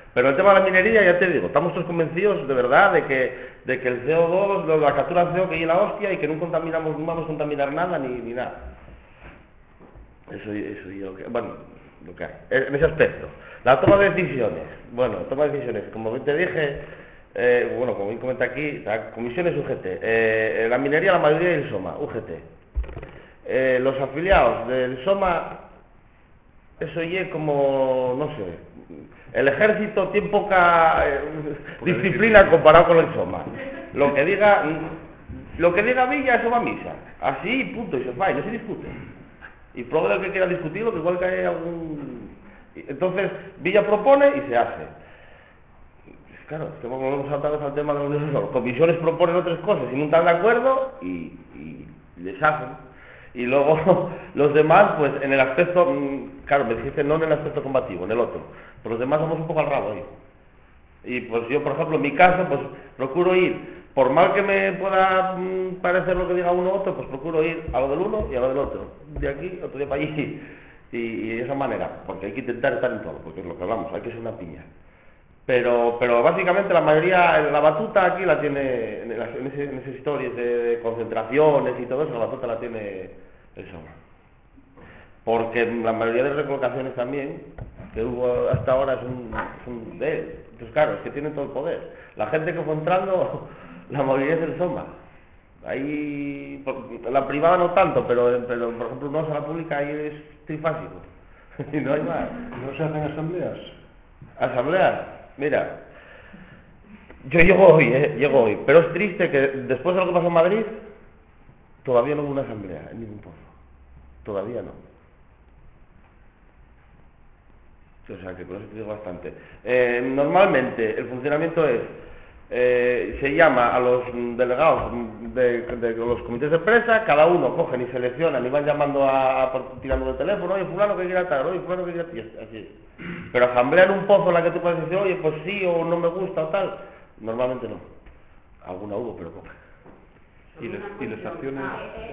Pero el tema de la minería, ya te digo, estamos todos convencidos de verdad de que el CO2, la captura de CO que hay en la hostia y que no vamos a contaminar nada ni nada. Eso yo, bueno, lo que hay, en ese aspecto. La toma de decisiones, como te dije, como bien comenta aquí, la comisiones UGT, la minería, la mayoría del SOMA, UGT. Los afiliados del SOMA, eso es como, no sé, el ejército tiene poca disciplina comparado con el SOMA. Lo que diga Villa, eso va a misa. Así, punto, y se va, y no se discute. Y prueba el que quiera discutirlo, que igual que hay algún... Entonces, Villa propone y se hace. Claro, es que volvemos otra vez al tema de la Unión Europea. Comisiones proponen otras cosas y no están de acuerdo y les hacen. Y luego los demás, pues en el aspecto, claro, me dijiste no en el aspecto combativo, en el otro. Pero los demás vamos un poco al rabo ahí. Y pues yo, por ejemplo, en mi caso, pues procuro ir, por mal que me pueda parecer lo que diga uno u otro, pues procuro ir a lo del uno y a lo del otro. De aquí, otro día para allí. Y de esa manera, porque hay que intentar estar en todo, porque es lo que hablamos, hay que ser una piña. Pero básicamente la mayoría, la batuta aquí la tiene, en esas historias de concentraciones y todo eso, la batuta la tiene el SOMA. Porque la mayoría de recolocaciones también, que hubo hasta ahora, son de él. Entonces claro, es que tienen todo el poder. La gente que fue entrando, la mayoría es del SOMA. Ahí, la privada no tanto, pero por ejemplo, no, la pública ahí es trifásico. Y no hay más. ¿No se hacen asambleas? ¿Asambleas? Mira, yo llego hoy, pero es triste que después de lo que pasó en Madrid, todavía no hubo una asamblea en ningún pozo. Todavía no. O sea que con eso te digo bastante. Normalmente el funcionamiento es, se llama a los delegados de los comités de empresa, cada uno cogen y seleccionan y van llamando tirando de teléfono, oye fulano que quiera tal, oye fulano que quiera tal, así. Pero asamblea en un pozo en la que tú puedes decir, oye pues sí o no me gusta o tal, normalmente no. Alguna hubo, pero poca. ¿Y las acciones?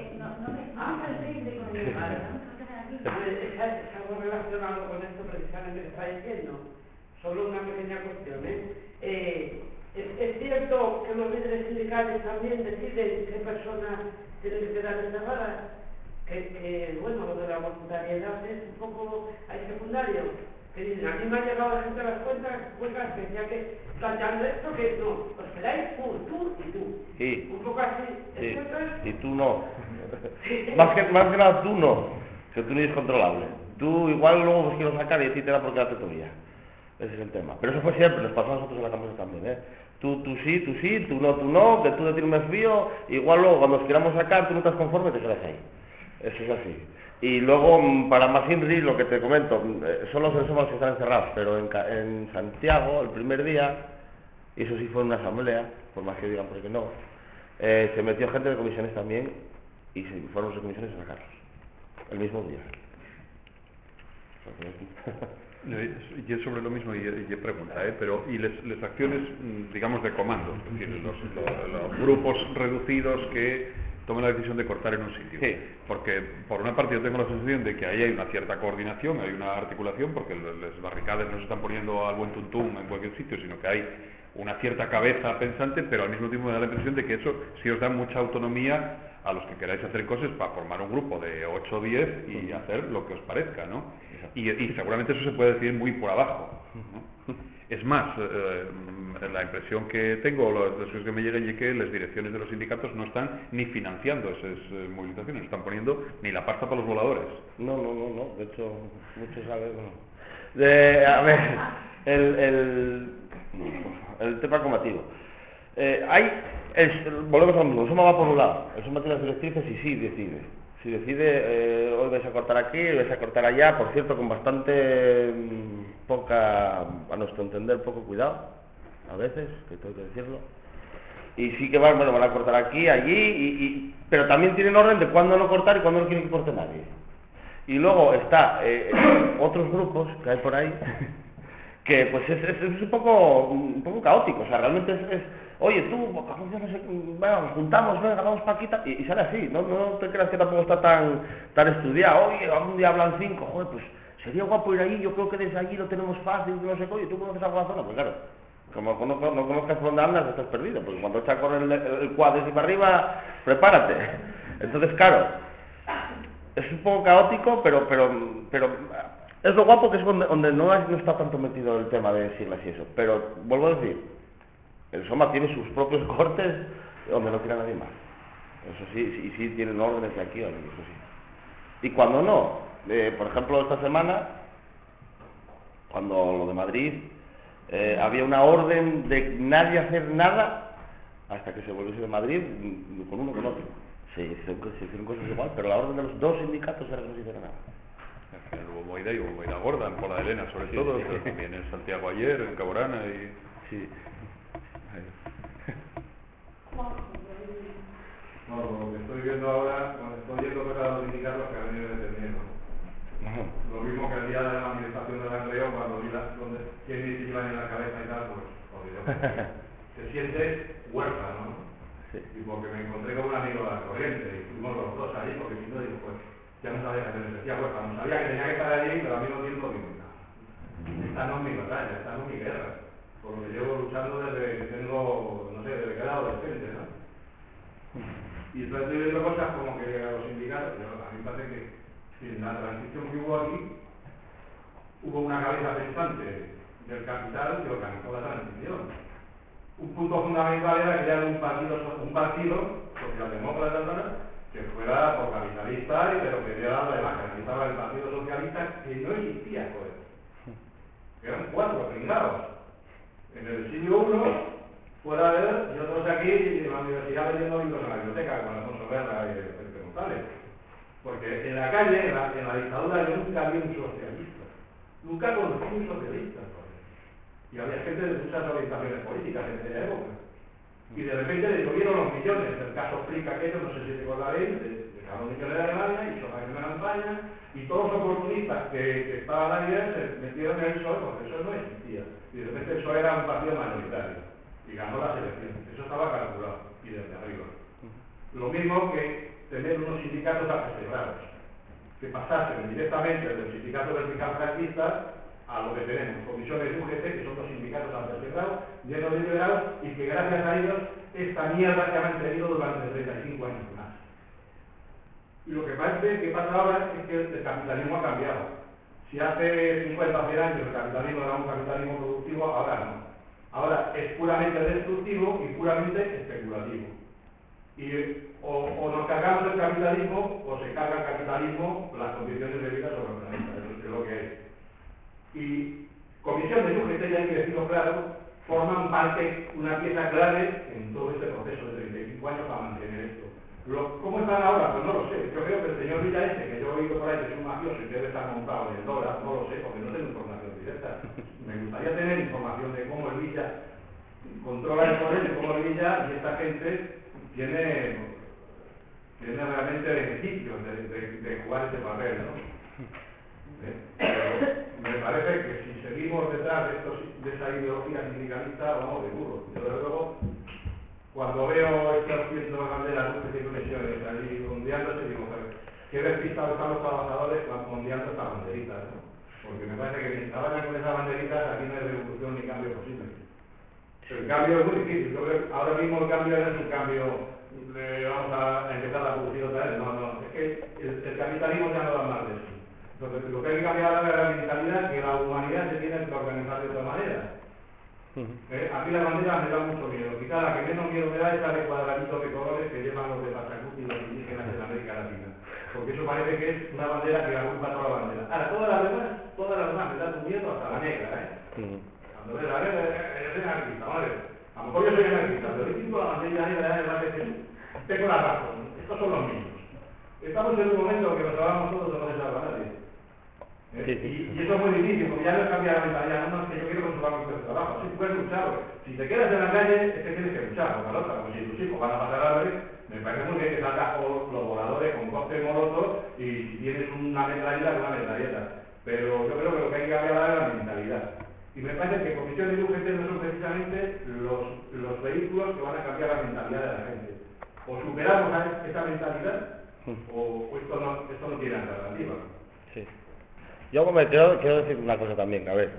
Es algo relacionado con esto precisamente que está diciendo. Solo una pequeña cuestión, ¿Es cierto que los líderes sindicales también deciden qué personas tienen que quedar encerradas? Que bueno, lo de la voluntariedad es un poco secundario. Que dicen, a mí me ha llegado gente a las cuentas que decía que planteando esto que no, os quedáis tú y tú. Sí. Un poco así. Sí. Y tú no. más que nada tú no. Que tú no eres controlable. Tú igual luego os quiero sacar y a ti te da por quedarte todavía. Ese es el tema. Pero eso fue siempre, nos pasó a nosotros en la campaña también, Tú sí, tú no, que tú de ti no me fío, igual luego cuando nos queramos sacar, tú no estás conforme, te quedas ahí. Eso es así. Y luego, para más Inri, lo que te comento, son los que están encerrados, pero en Santiago, el primer día, y eso sí fue en una asamblea, por más que digan porque no, se metió gente de comisiones también, y se fueron los de comisiones a sacarlos, el mismo día. Y es sobre lo mismo y pregunta, pero y las acciones, digamos, de comando, es decir, los grupos reducidos que tomen la decisión de cortar en un sitio. Sí. Porque por una parte yo tengo la sensación de que ahí hay una cierta coordinación, hay una articulación, porque las barricadas no se están poniendo al buen tuntum en cualquier sitio, sino que hay una cierta cabeza pensante, pero al mismo tiempo me da la impresión de que eso sí os da mucha autonomía a los que queráis hacer cosas para formar un grupo de 8 o 10 y hacer lo que os parezca, ¿no? Y seguramente eso se puede decir muy por abajo, ¿no? Es más, la impresión que tengo, los que me llegan, es que las direcciones de los sindicatos no están ni financiando esas movilizaciones, no están poniendo ni la pasta para los voladores. No, de hecho, muchos saben, a ver, el tema combativo. Volvemos a lo mismo, el SOMA va por un lado, el SOMA tiene las directrices y sí decide. Si decide, hoy vais a cortar aquí, hoy vais a cortar allá, por cierto, con bastante poca, a nuestro entender, poco cuidado, a veces, que tengo que decirlo. Y sí que van a cortar aquí, allí, pero también tienen orden de cuándo no cortar y cuándo no quieren que corte nadie. Y luego está otros grupos que hay por ahí, que pues es un poco caótico, o sea, realmente es oye, tú, bueno, juntamos, venga, vamos Paquita, y sale así, no te creas que tampoco está tan estudiado, oye, un día hablan 5, joder, pues sería guapo ir allí, yo creo que desde allí lo tenemos fácil, no sé qué, ¿tú conoces alguna zona? Pues claro, como no conozcas por dónde andas, estás perdido, porque cuando echa a correr el cuadro y para arriba, prepárate. Entonces, claro, es un poco caótico, pero es lo guapo, que es donde no está tanto metido el tema de siglas y eso. Pero vuelvo a decir, el Soma tiene sus propios cortes donde no tiene nadie más. Eso sí, y sí tienen órdenes de aquí, eso sí. Y cuando no, por ejemplo, esta semana, cuando lo de Madrid, había una orden de nadie hacer nada hasta que se volviese de Madrid, con uno con otro. Se hicieron cosas igual, pero la orden de los dos sindicatos era que no se hiciera nada. Al final hubo movida y hubo movida gorda, en Pola de Elena sobre todo, pero también en Santiago ayer, en Caborana y... Sí. No, lo que estoy viendo ahora, cuando estoy yendo cosas a los sindicatos, que han venido deteniendo. Lo mismo que el día de la manifestación de la Creo, cuando vi donde quién iban en la cabeza y tal, pues, joder, te sientes huérfano, ¿no? Sí. Y porque me encontré con un amigo de la corriente, y fuimos los dos allí, porque si no, digo, pues, ya no sabía que me sentía huérfano, sabía que tenía que estar allí, pero al mismo tiempo digo, no, esta no es mi batalla, esta no es mi guerra, por lo que llevo luchando desde que tengo, no sé, desde que era adolescente, ¿no? Y entonces estoy viendo cosas como que a los sindicatos, a mí me parece que en la transición que hubo aquí, hubo una cabeza pensante del capital que organizó la transición. Un punto fundamental era crear un partido socialdemócrata, que fuera por capitalista y pero que diera la imagen. Aquí estaba el Partido Socialista, que no existía, joder. Eran 4 pringados. En el siglo I, fuera de él, y otros aquí en la universidad leyendo libros en la biblioteca, con Alfonso Guerra y Felipe González. Porque en la calle, en la dictadura, yo nunca vi un socialista. Nunca conocí un socialista, joder. Y había gente de muchas orientaciones políticas en aquella época. Y de repente le llovieron los millones, del caso Frick aquello, no sé si recordaréis, de Carlos Miquel de Alemania y Sofía de España, y todos los oportunistas que estaban ahí se metieron en el PSOE, porque el PSOE no existía. Y de repente el PSOE era un partido mayoritario, y ganó las elecciones. Eso estaba calculado, y desde arriba. Lo mismo que tener unos sindicatos afectados, que pasasen directamente del sindicato vertical franquista a lo que tenemos, comisiones UGT, que son los sindicatos antegrados, llenos de liberados, y que gracias a ellos esta mierda se ha mantenido durante 35 años más. Y lo que parece que pasa ahora es que el capitalismo ha cambiado. Si hace 50 o 100 años el capitalismo era un capitalismo productivo, ahora no. Ahora es puramente destructivo y puramente especulativo. Y o nos cargamos el capitalismo o se carga el capitalismo las condiciones de vida sobre el planeta. Eso es lo que es. Y comisiones de UGT, ya hay que decirlo claro, forman parte, una pieza clave en todo este proceso de 35 años para mantener esto. ¿Cómo están ahora? Pues no lo sé. Yo creo que el señor Villa que yo he oído por ahí que es un mafioso y debe estar montado en el dólar, no lo sé, porque no tengo información directa. Me gustaría tener información de cómo el Villa controla el poder y cómo el Villa y esta gente tiene realmente beneficios de jugar ese papel, ¿no? Pero me parece que si seguimos detrás de esa ideología sindicalista, vamos de burro. Yo desde luego, cuando veo estos cientos de banderas, luces y conexiones allí ondeándose, digo, qué despistados están los trabajadores ondeando estas banderitas, ¿no? Porque me parece que mientras vayan con esas banderitas, aquí no hay revolución ni cambio posible. Pero el cambio es muy difícil. Yo creo que ahora mismo el cambio no es un cambio de vamos a empezar a producir otra vez. No, es que el capitalismo ya no da más de eso. Entonces, lo que hay que cambiar ahora es la mentalidad, que la humanidad se tiene que organizar de otra manera. A mí las banderas me dan mucho miedo. Quizá la que menos miedo me da es la de cuadraditos de colores que llevan los de Pachacuti y los indígenas en América Latina. Porque eso parece que es una bandera que agrupa toda la bandera. Ahora, todas las demás me dan un miedo hasta la negra, Cuando ves la negra, yo soy anarquista, ¿vale? A lo mejor yo soy anarquista, pero yo quito la bandera negra, además de que tengo la razón. Estos son los míos. Estamos en un momento que nos hablamos todos de no dejar a nadie. Y eso es muy difícil, porque ya no es cambiar la mentalidad, no es que yo quiero controlar mi puesto de trabajo, así puedes luchar. Si te quedas en la calle, es que tienes que luchar, con la otra, como si tus hijos van a pasar a ver, me parece muy bien que salgas con los voladores, con cóctel molotov, y si tienes una metralleta, pero yo creo que lo que hay que cambiar es la mentalidad. Y me parece que comisiones de UGT no son precisamente los vehículos que van a cambiar la mentalidad de la gente. O superamos esa mentalidad, o esto no tiene alternativa. Sí. Yo quiero decir una cosa también, a ver.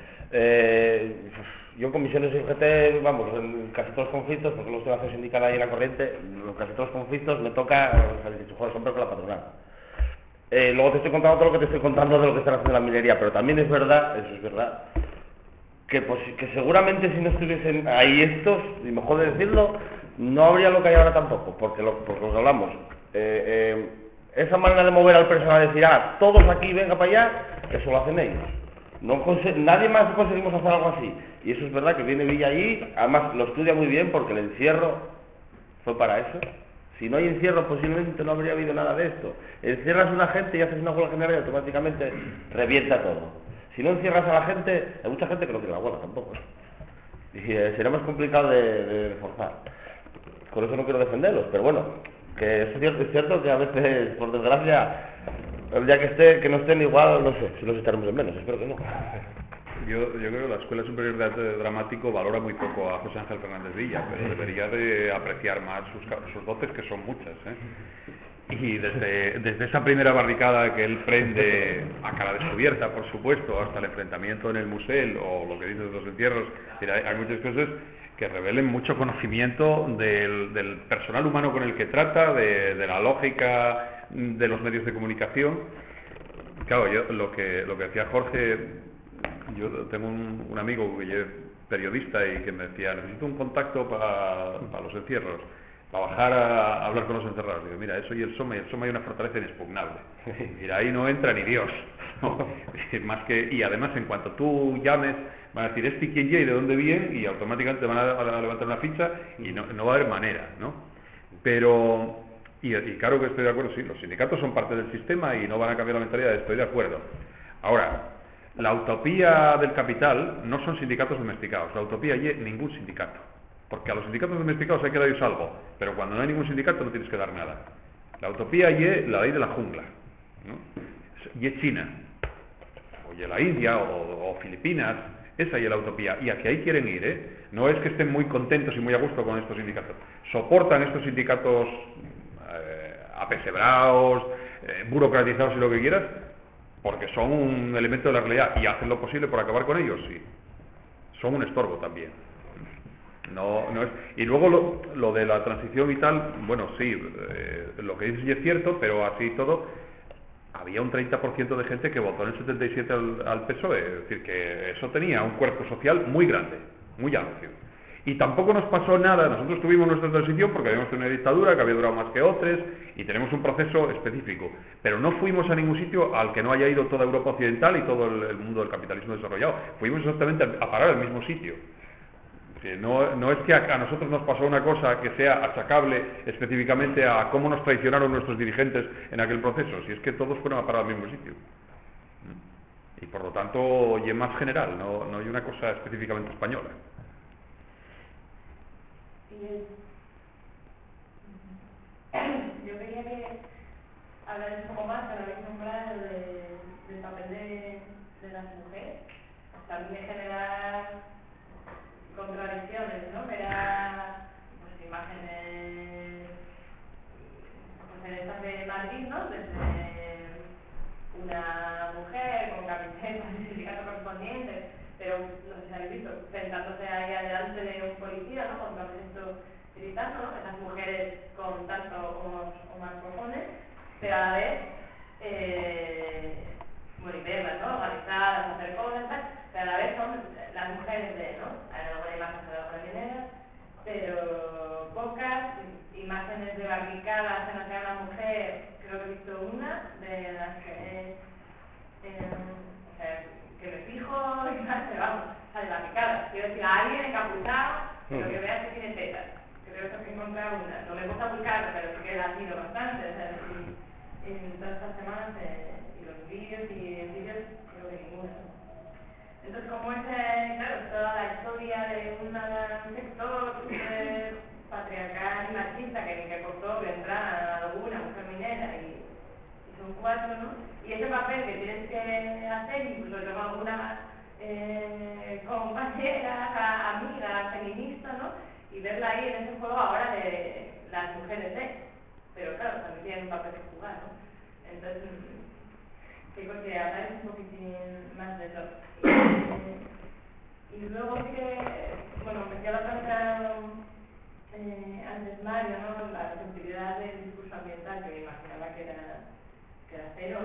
Yo con misiones y UGT, vamos, en casi todos los conflictos, porque no estoy en la acción sindical ahí en la corriente, en casi todos los conflictos me toca, joder, siempre con la patronal. Luego te estoy contando todo lo que te estoy contando de lo que están haciendo en la minería, pero también es verdad, eso es verdad, que seguramente si no estuviesen ahí estos, y mejor de decirlo, no habría lo que hay ahora tampoco, porque lo que hablamos. Esa manera de mover al personal, decir, todos aquí, venga para allá, eso lo hacen ellos. Nadie más conseguimos hacer algo así. Y eso es verdad que viene Villa ahí, además lo estudia muy bien porque el encierro fue para eso. Si no hay encierro, posiblemente no habría habido nada de esto. Encierras a una gente y haces una huelga general y automáticamente revienta todo. Si no encierras a la gente, hay mucha gente que no quiere la huelga tampoco. Y será más complicado de forzar. Con eso no quiero defenderlos, pero bueno, que es cierto que a veces, por desgracia, el día que no estén igual, no sé, si los echaremos de menos, espero que no. Yo creo que la Escuela Superior de Arte Dramático valora muy poco a José Ángel Fernández Villa, pero debería de apreciar más sus dotes, que son muchas, Y desde esa primera barricada que él prende a cara descubierta, por supuesto, hasta el enfrentamiento en el museo o lo que dices de los entierros, hay muchas cosas que revelen mucho conocimiento del personal humano con el que trata, de la lógica de los medios de comunicación. Claro, yo lo que decía Jorge, yo tengo un amigo que es periodista y que me decía, necesito un contacto para los encierros, para bajar a hablar con los encerrados. Digo, mira, eso y el Soma hay una fortaleza inexpugnable. Mira, ahí no entra ni Dios. ¿No? Y además, en cuanto tú llames, van a decir, ¿este quién y de dónde viene? Y automáticamente van a levantar una ficha y no va a haber manera, ¿no? Pero, y claro que estoy de acuerdo, sí, los sindicatos son parte del sistema y no van a cambiar la mentalidad, estoy de acuerdo. Ahora, la utopía del capital no son sindicatos domesticados, la utopía es ningún sindicato. Porque a los sindicatos domesticados hay que darles algo, pero cuando no hay ningún sindicato no tienes que dar nada. La utopía es la ley de la jungla, ¿no? Y es China, o la India, o Filipinas, esa es la utopía, y hacia ahí quieren ir, No es que estén muy contentos y muy a gusto con estos sindicatos, soportan estos sindicatos apesebrados, burocratizados y lo que quieras, porque son un elemento de la realidad, y hacen lo posible por acabar con ellos, sí. Son un estorbo también. No es. Y luego lo de la transición y tal, bueno, sí, lo que dices es cierto, pero así todo, había un 30% de gente que votó en el 77 al PSOE, es decir, que eso tenía un cuerpo social muy grande, muy amplio. Y tampoco nos pasó nada, nosotros tuvimos nuestra transición porque habíamos tenido una dictadura que había durado más que otras y tenemos un proceso específico, pero no fuimos a ningún sitio al que no haya ido toda Europa occidental y todo el mundo del capitalismo desarrollado, fuimos exactamente a parar al mismo sitio. No es que a nosotros nos pasó una cosa que sea achacable específicamente a cómo nos traicionaron nuestros dirigentes en aquel proceso, si es que todos fueron a parar al mismo sitio. Y por lo tanto, y es más general, no hay una cosa específicamente española. Yo quería que hablar un poco más, que habéis nombrado del papel de las mujeres, también generar contradicciones, ¿no? Era pues imágenes pues en estas de Madrid, ¿no? Desde una mujer con camiseta del sindicato correspondiente, pero no sé si habéis visto, sentándose ahí adelante de un policía, ¿no? Con todo esto gritando, ¿no? Esas mujeres con tanto o más cojones, pero a la vez bueno, y verlas, ¿no? Organizadas, hacer cosas, tal, pero a la vez son las mujeres ¿no? Hay alguna imagen de las marineras, pero pocas imágenes de barricadas en las que hay una mujer, creo que he visto una, de las que o sea, que me fijo y tal, pero vamos, o sea, de barricadas, quiero decir, a alguien encapuchado, pero que veas que tiene tetas, creo que he encontrado una, no me gusta buscarlo, pero sí que la ha sido bastante, o sea, en todas estas semanas, y los vídeos y en vídeos, creo que ninguno. Entonces, como claro, toda la historia de un sector patriarcal y machista que costó entrar a alguna mujer minera y son 4, ¿no? Y ese papel que tienes que hacer, incluso yo con alguna compañera, amiga, feminista, ¿no? Y verla ahí en ese juego ahora de las mujeres pero claro, también tienen un papel que jugar, ¿no? Entonces... Sí, porque hablar un poquitín más de eso. Y luego sí que, bueno, me queda planteado antes Mario, ¿no? La sensibilidad del discurso ambiental, que me imaginaba que era cero.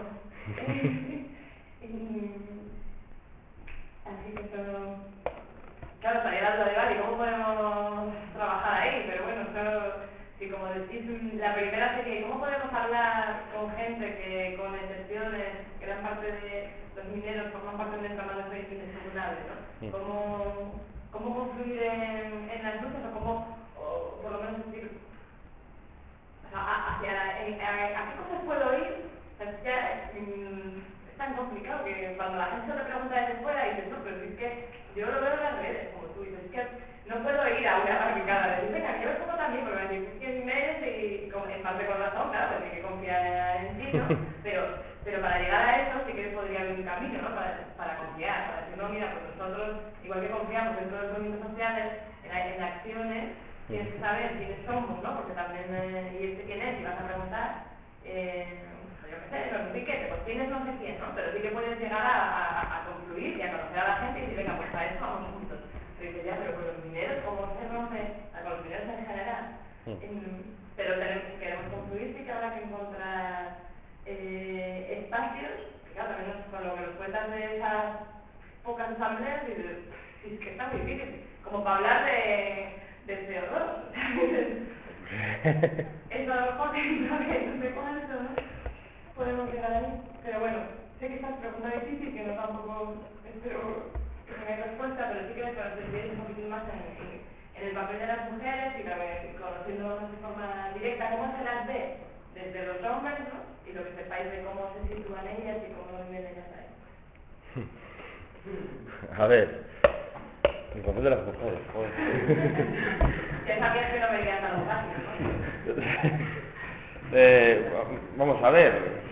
Así que todo... Claro, estaría la duda de, vale, ¿cómo podemos trabajar ahí? Pero bueno, eso, si como decís, la primera serie, ¿cómo podemos hablar con gente que, con excepciones, gran parte de los mineros forman parte de un entramado inexpugnable, ¿no? ¿Cómo confluir en las luchas o cómo, o por lo menos decir, o sea, ¿a qué cosas puedo ir? O sea, es ya, es tan complicado que cuando la gente se te pregunta desde fuera dices, no, pero es que yo lo veo en las redes, como tú dices, es que no puedo ir a una barricada, decir, venga, yo lo pongo también, porque me dicen quién eres y en parte con razón, claro, porque hay que confiar en ti, ¿no? Pero para llegar a eso sí que podría haber un camino, ¿no? Para confiar, para decir, no, mira, pues nosotros, igual que confiamos dentro de los movimientos sociales, en acciones, tienes que saber quiénes somos, ¿no? Porque también, y este quién es, y vas a preguntar, yo qué sé, no sé qué, pues tienes no sé quién, ¿no? Pero sí que puedes llegar a confluir y a conocer a la gente y decir, venga, pues a eso vamos juntos. Pero dices, ya, pero con los mineros, ¿cómo se rompe? Con los mineros en general. Pero queremos confluir, sí que habrá que encontrar espacios, que claro, también con lo que nos cuentan de esas pocas asambleas, y es que está muy difícil, como para hablar de CO2. Eso a lo mejor no sé cuánto, ¿no? Podemos llegar ahí, pero bueno, sé que esta es una pregunta difícil, que no tampoco espero que tenga respuesta, pero sí que me parece un poquitín más en el papel de las mujeres y también conociéndolas de forma directa, cómo se las ve desde los hombres, ¿no? Y lo que sepáis de cómo se sitúan ellas y cómo viven ellas ahí. A ver, el papel de las mujeres, joder. Ya sabías que no me irían tan fácil, ¿no? Vamos a ver.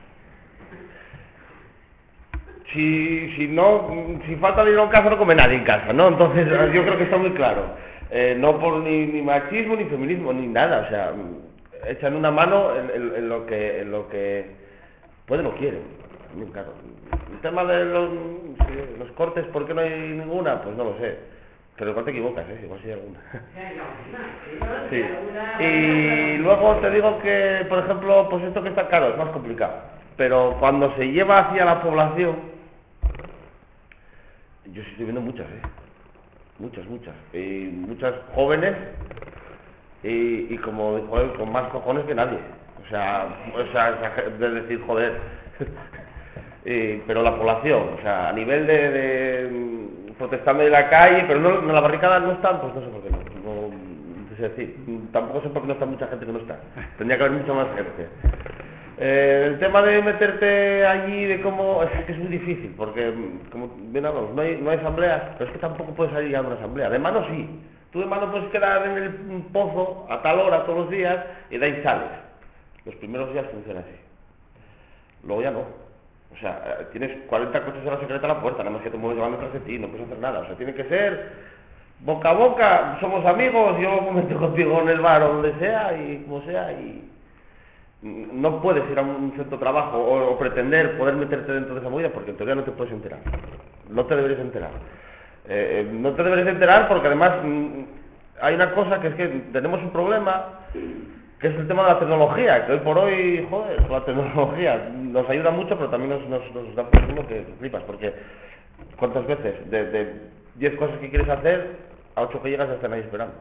Si falta dinero en casa, no come nadie en casa, ¿no? Entonces, yo creo que está muy claro. No por ni machismo, ni feminismo, ni nada. O sea, echan una mano en lo que pueden o quieren. Claro. El tema de los cortes, ¿por qué no hay ninguna? Pues no lo sé. Pero igual te equivocas, igual sí hay alguna. Sí. Y luego te digo que, por ejemplo, pues esto que está caro es más complicado. Pero cuando se lleva hacia la población, yo sí estoy viendo muchas, muchas. Y muchas jóvenes y como joder, con más cojones que nadie. O sea de decir, joder. Pero la población, o sea, a nivel de protestando en la calle, pero no en la barricada no están, pues no sé por qué no es decir, tampoco sé por qué no está mucha gente que no está. Tendría que haber mucha más gente. El tema de meterte allí, de cómo, es que es muy difícil, porque como bien hablamos, no hay asambleas, pero es que tampoco puedes salir a una asamblea. De mano sí, tú de mano puedes quedar en el pozo a tal hora todos los días y de ahí sales. Los primeros días funciona así, luego ya no. O sea, tienes 40 coches de la secreta a la puerta, nada más que te mueves llevando detrás de ti, no puedes hacer nada. O sea, tiene que ser boca a boca, somos amigos, yo me meto contigo en el bar o donde sea y como sea, y no puedes ir a un centro de trabajo o pretender poder meterte dentro de esa movida porque en teoría no te puedes enterar. No te deberías enterar. No te deberías enterar porque además hay una cosa que es que tenemos un problema, que es el tema de la tecnología, que hoy por hoy, joder, la tecnología nos ayuda mucho, pero también nos da por uno que flipas, porque ¿cuántas veces de 10 cosas que quieres hacer, a 8 que llegas ya están ahí esperando?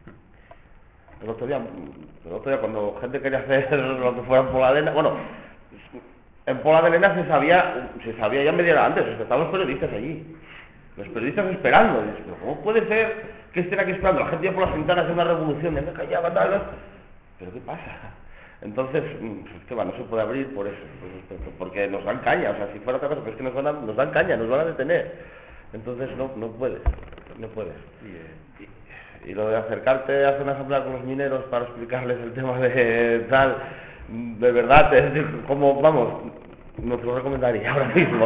El otro día cuando gente quería hacer lo que fuera en Pola de Lena, bueno, en Pola de Lena se sabía ya media hora antes, estaban los periodistas allí, los periodistas esperando, y dices, pero ¿cómo puede ser que estén aquí esperando? La gente ya por las ventanas hace una revolución, ya me callaba, tal, ¿pero qué pasa? Entonces, que va, no se puede abrir por eso, porque nos dan caña, o sea, si fuera otra cosa, pero es que nos dan caña, nos van a detener. Entonces no puedes. Y lo de acercarte a hacer una asamblea con los mineros para explicarles el tema de tal, de verdad, es decir, como, vamos, no te lo recomendaría ahora mismo.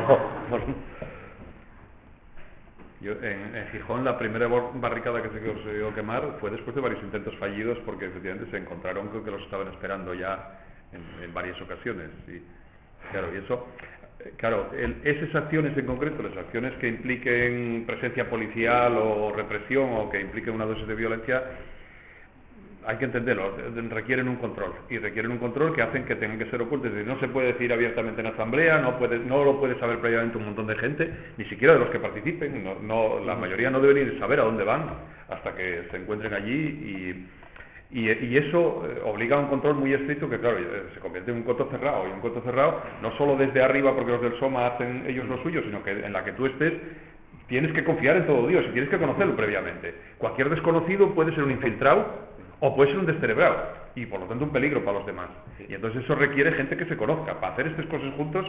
Yo, en Gijón, la primera barricada que se consiguió quemar fue después de varios intentos fallidos, porque efectivamente se encontraron que los estaban esperando ya en varias ocasiones. Y claro, y eso, Claro, esas acciones en concreto, las acciones que impliquen presencia policial o represión o que impliquen una dosis de violencia, hay que entenderlo, requieren un control, y requieren un control que hacen que tengan que ser ocultos. Es decir, no se puede decir abiertamente en asamblea, no lo puede saber previamente un montón de gente, ni siquiera de los que participen, la mayoría no deben ni saber a dónde van hasta que se encuentren allí, y eso obliga a un control muy estricto que, claro, se convierte en un coto cerrado, y un coto cerrado no solo desde arriba porque los del SOMA hacen ellos lo suyo, sino que en la que tú estés tienes que confiar en todo Dios y tienes que conocerlo previamente. Cualquier desconocido puede ser un infiltrado o puede ser un descerebrado y por lo tanto un peligro para los demás. Y entonces eso requiere gente que se conozca. Para hacer estas cosas juntos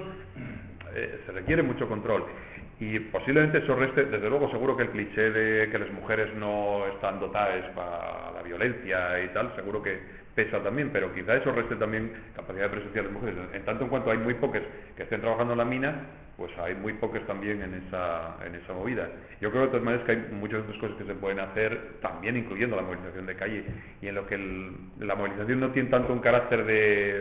se requiere mucho control. Y posiblemente eso reste, desde luego seguro que el cliché de que las mujeres no están dotadas para la violencia y tal, seguro que pesa también, pero quizá eso reste también capacidad de presencia de las mujeres. En tanto en cuanto hay muy pocas que estén trabajando en la mina, pues hay muy pocas también en esa movida. Yo creo de todas maneras que hay muchas otras cosas que se pueden hacer, también incluyendo la movilización de calle, y en lo que la movilización no tiene tanto un carácter de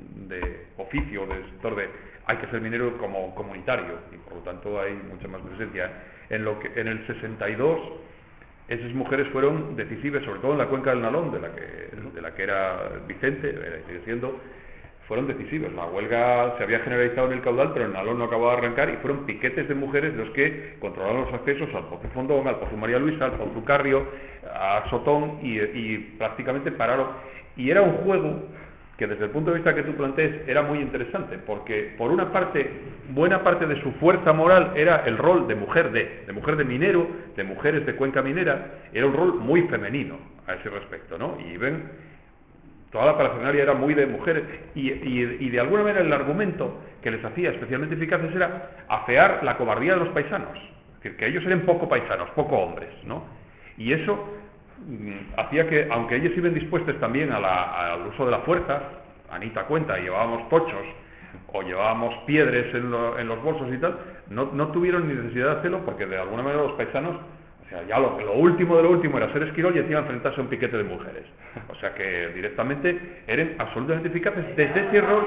oficio, de sector de hay que ser minero como comunitario, y por lo tanto hay mucha más presencia. En el 62 esas mujeres fueron decisivas, sobre todo en la cuenca del Nalón, de la que era Vicente, sigue siendo, fueron decisivas. La huelga se había generalizado en el caudal, pero el Nalón no acababa de arrancar, y fueron piquetes de mujeres los que controlaron los accesos al Pozo Fondón, al Pozo María Luisa, al Pozo Carrio, a Sotón, y prácticamente pararon. Y era un juego que desde el punto de vista que tú plantees era muy interesante, porque por una parte, buena parte de su fuerza moral era el rol de mujer de minero, de mujeres de cuenca minera, era un rol muy femenino a ese respecto, ¿no? Y ven, toda la parafernalia era muy de mujeres, y de alguna manera el argumento que les hacía especialmente eficaces era afear la cobardía de los paisanos, es decir, que ellos eran poco paisanos, poco hombres, ¿no? Y eso hacía que, aunque ellos iban dispuestos también al uso de la fuerza, Anita cuenta, llevábamos tochos o llevábamos piedras en los bolsos y tal, no tuvieron ni necesidad de hacerlo, porque de alguna manera los paisanos, o sea, ya lo último de lo último era ser esquirol y encima enfrentarse a un piquete de mujeres, o sea que directamente eran absolutamente eficaces desde ese rol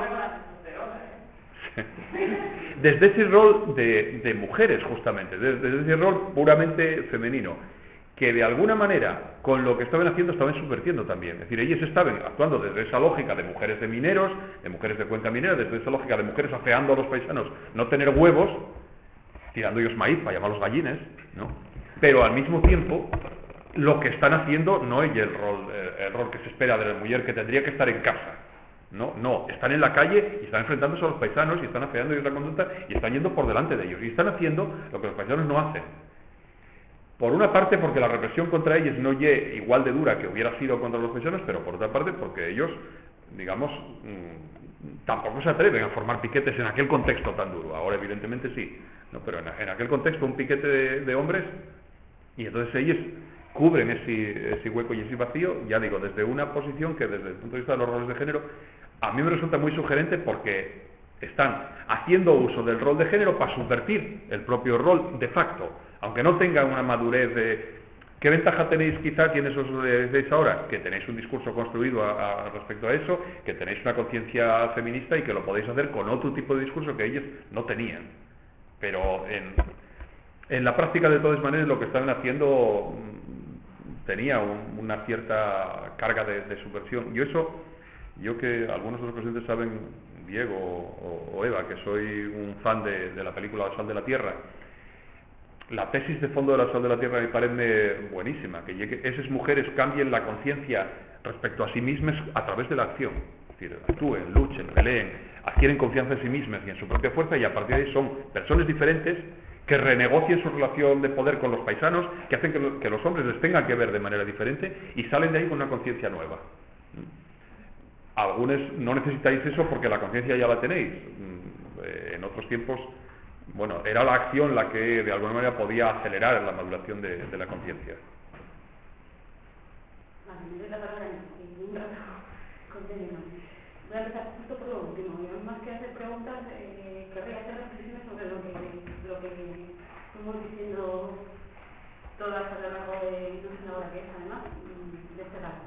de mujeres, justamente, desde ese rol puramente femenino, que de alguna manera con lo que estaban haciendo estaban subvirtiendo también. Es decir, ellos estaban actuando desde esa lógica de mujeres de mineros, de mujeres de cuenca minera, desde esa lógica de mujeres afeando a los paisanos no tener huevos, tirando ellos maíz para llamarlos gallines, ¿no? Pero al mismo tiempo lo que están haciendo no es el rol que se espera de la mujer, que tendría que estar en casa. No, están en la calle y están enfrentándose a los paisanos y están afeando y otra conducta y están yendo por delante de ellos y están haciendo lo que los paisanos no hacen. Por una parte porque la represión contra ellos no es igual de dura que hubiera sido contra los paisanos, pero por otra parte porque ellos, digamos, tampoco se atreven a formar piquetes en aquel contexto tan duro. Ahora evidentemente sí, ¿no? Pero en aquel contexto un piquete de hombres, y entonces ellos cubren ese hueco y ese vacío, ya digo, desde una posición que desde el punto de vista de los roles de género a mí me resulta muy sugerente, porque están haciendo uso del rol de género para subvertir el propio rol de facto, aunque no tengan una madurez de... ¿Qué ventaja tenéis quizá quienes os decís ahora? Que tenéis un discurso construido respecto a eso, que tenéis una conciencia feminista y que lo podéis hacer con otro tipo de discurso que ellos no tenían. Pero en la práctica, de todas maneras, lo que estaban haciendo tenía una cierta carga de subversión. Yo que algunos de los presentes saben, Diego o Eva, que soy un fan de la película La Sal de la Tierra. La tesis de fondo de La Sal de la Tierra me parece buenísima, que esas mujeres cambien la conciencia respecto a sí mismas a través de la acción. Es decir, actúen, luchen, peleen, adquieren confianza en sí mismas y en su propia fuerza, y a partir de ahí son personas diferentes que renegocien su relación de poder con los paisanos, que hacen que los hombres les tengan que ver de manera diferente y salen de ahí con una conciencia nueva. Algunos no necesitáis eso porque la conciencia ya la tenéis. En otros tiempos, bueno, era la acción la que de alguna manera podía acelerar la maduración de la conciencia. Vale, me doy la palabra en un rato continúo. Voy a empezar justo por lo último. Yo, más que hacer preguntas, querría hacer reflexiones sobre lo que fuimos diciendo todas a lo largo de una hora, que es además de este rato.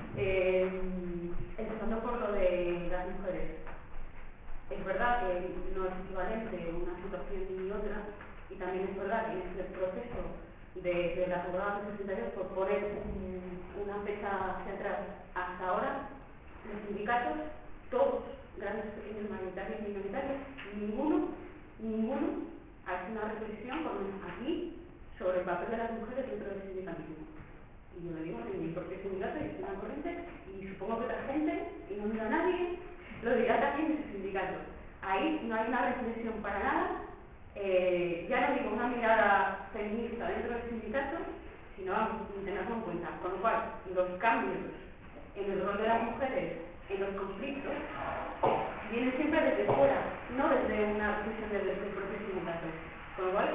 Empezando por lo de las mujeres. Es verdad que no es equivalente una situación ni otra, y también es verdad que en este proceso de las jornadas universitarias, por poner una fecha hacia atrás hasta ahora, los sindicatos, todos, grandes, pequeños, mayoritarios y minoritarios, ninguno ha hecho una reflexión, por lo menos aquí, sobre el papel de las mujeres dentro del sindicalismo. Y yo lo digo en mi propio sindicato, y estoy en la corriente, y supongo que otra gente, y no mira a nadie, lo dirá también de ese sindicato. Ahí no hay una reflexión para nada, ya no digo una mirada feminista dentro del sindicato, sino vamos a tenerlo en cuenta. Con lo cual, los cambios en el rol de las mujeres, en los conflictos, vienen siempre desde fuera, no desde una reflexión del propio sindicato. Con lo cual,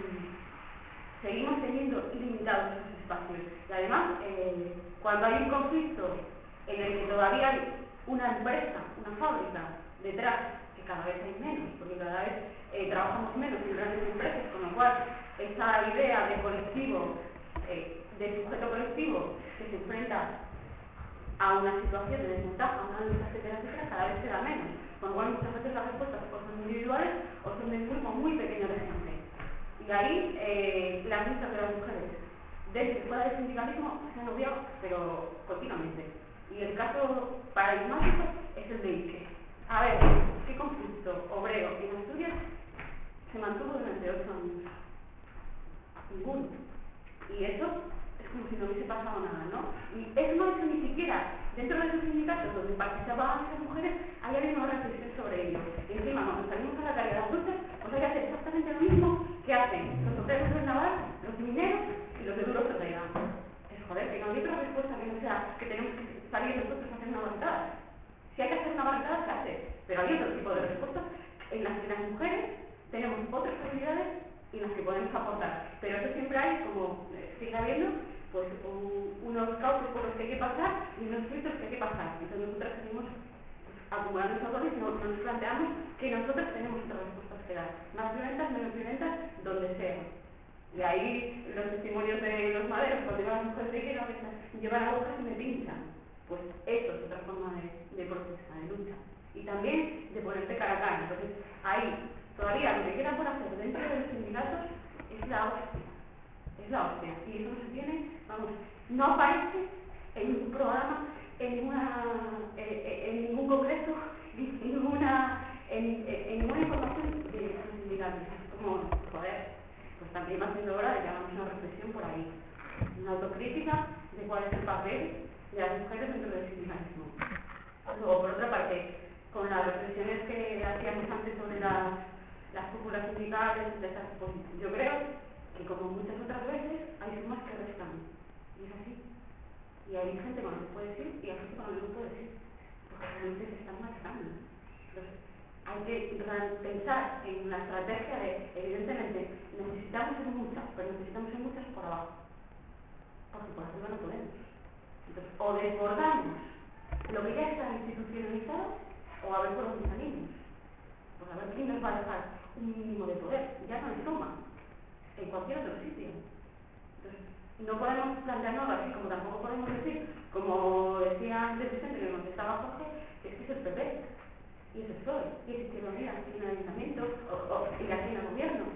seguimos teniendo ilimitados esos espacios. Y además, cuando hay un conflicto en el que todavía hay una empresa, una fábrica detrás, que cada vez hay menos, porque cada vez trabajamos menos en grandes empresas, con lo cual esa idea de colectivo, de sujeto colectivo que se enfrenta a una situación de desventaja, a una lucha, etcétera, cada vez queda menos. Con lo cual muchas veces las respuestas o son individuales o son de un grupo muy pequeño de gente. Y ahí las luchas de las mujeres dentro y fuera del sindicalismo se han obviado, pero continuamente. Y el caso paradigmático es el de Ike. A ver, ¿qué conflicto obrero en Asturias se mantuvo durante 8 años? Ninguno. Y eso es como si no hubiese pasado nada, ¿no? Y eso no es ni siquiera dentro de esos sindicatos donde participaban las mujeres, haya habido una reflexión sobre ello. Y encima, cuando salimos a la calle de las luchas, pues hay que hacer exactamente lo mismo que hacen los obreros del naval, los mineros y los de Duro Ferreira. Es joder, que no hay otra respuesta que no sea que tenemos que salir nosotros a hacer una barricada. Si hay que hacer una barricada, se hace, pero hay otro tipo de respuestas en las que las mujeres tenemos otras habilidades y las que podemos aportar. Pero eso siempre hay, como sigue habiendo, pues unos cauces por los que hay que pasar y unos filtros que hay que pasar. Entonces nosotros seguimos acumulando esos roles y no nos planteamos que nosotros tenemos otras respuestas que dar. Más violentas, menos violentas, donde sea. Y ahí los testimonios de los maderos, cuando llevan las mujeres de guerra, a veces llevan agujas y me pinchan. Pues eso es otra forma de protesta, de lucha. Y también de ponerte cara a cara. Entonces ahí todavía lo que queda por hacer dentro de los sindicatos es la hostia. Es la hostia. Y eso no se tiene, vamos, no aparece en ningún programa, en ningún congreso, en ninguna información de los sindicatos. Es como, joder, pues también va siendo hora de que hagamos una reflexión por ahí. Una autocrítica de cuál es el papel de las mujeres dentro del sindicalismo. Luego, por otra parte, con las reflexiones que hacíamos antes sobre las cúpulas sindicales, pues yo creo que como muchas otras veces hay sumas que restan, y es así. Y hay gente con la que puedes ir y hay gente con la que no puedes ir, porque realmente se están marcando. Entonces, hay que pensar en la estrategia de, evidentemente, necesitamos ser muchas, pero necesitamos ser muchas por abajo, porque por arriba no podemos. Entonces, o desbordamos lo que ya está institucionalizado, o a ver por dónde salimos. Pues a ver quién nos va a dejar un mínimo de poder. Ya no hay toma en cualquier otro sitio. Entonces, no podemos plantearnos así, como tampoco podemos decir, como decía antes Vicente, que nos estaba Jorge, que es el PP, y es el PSOE, y es Izquierda Unida, y el Ayuntamiento, y aquí en el gobierno.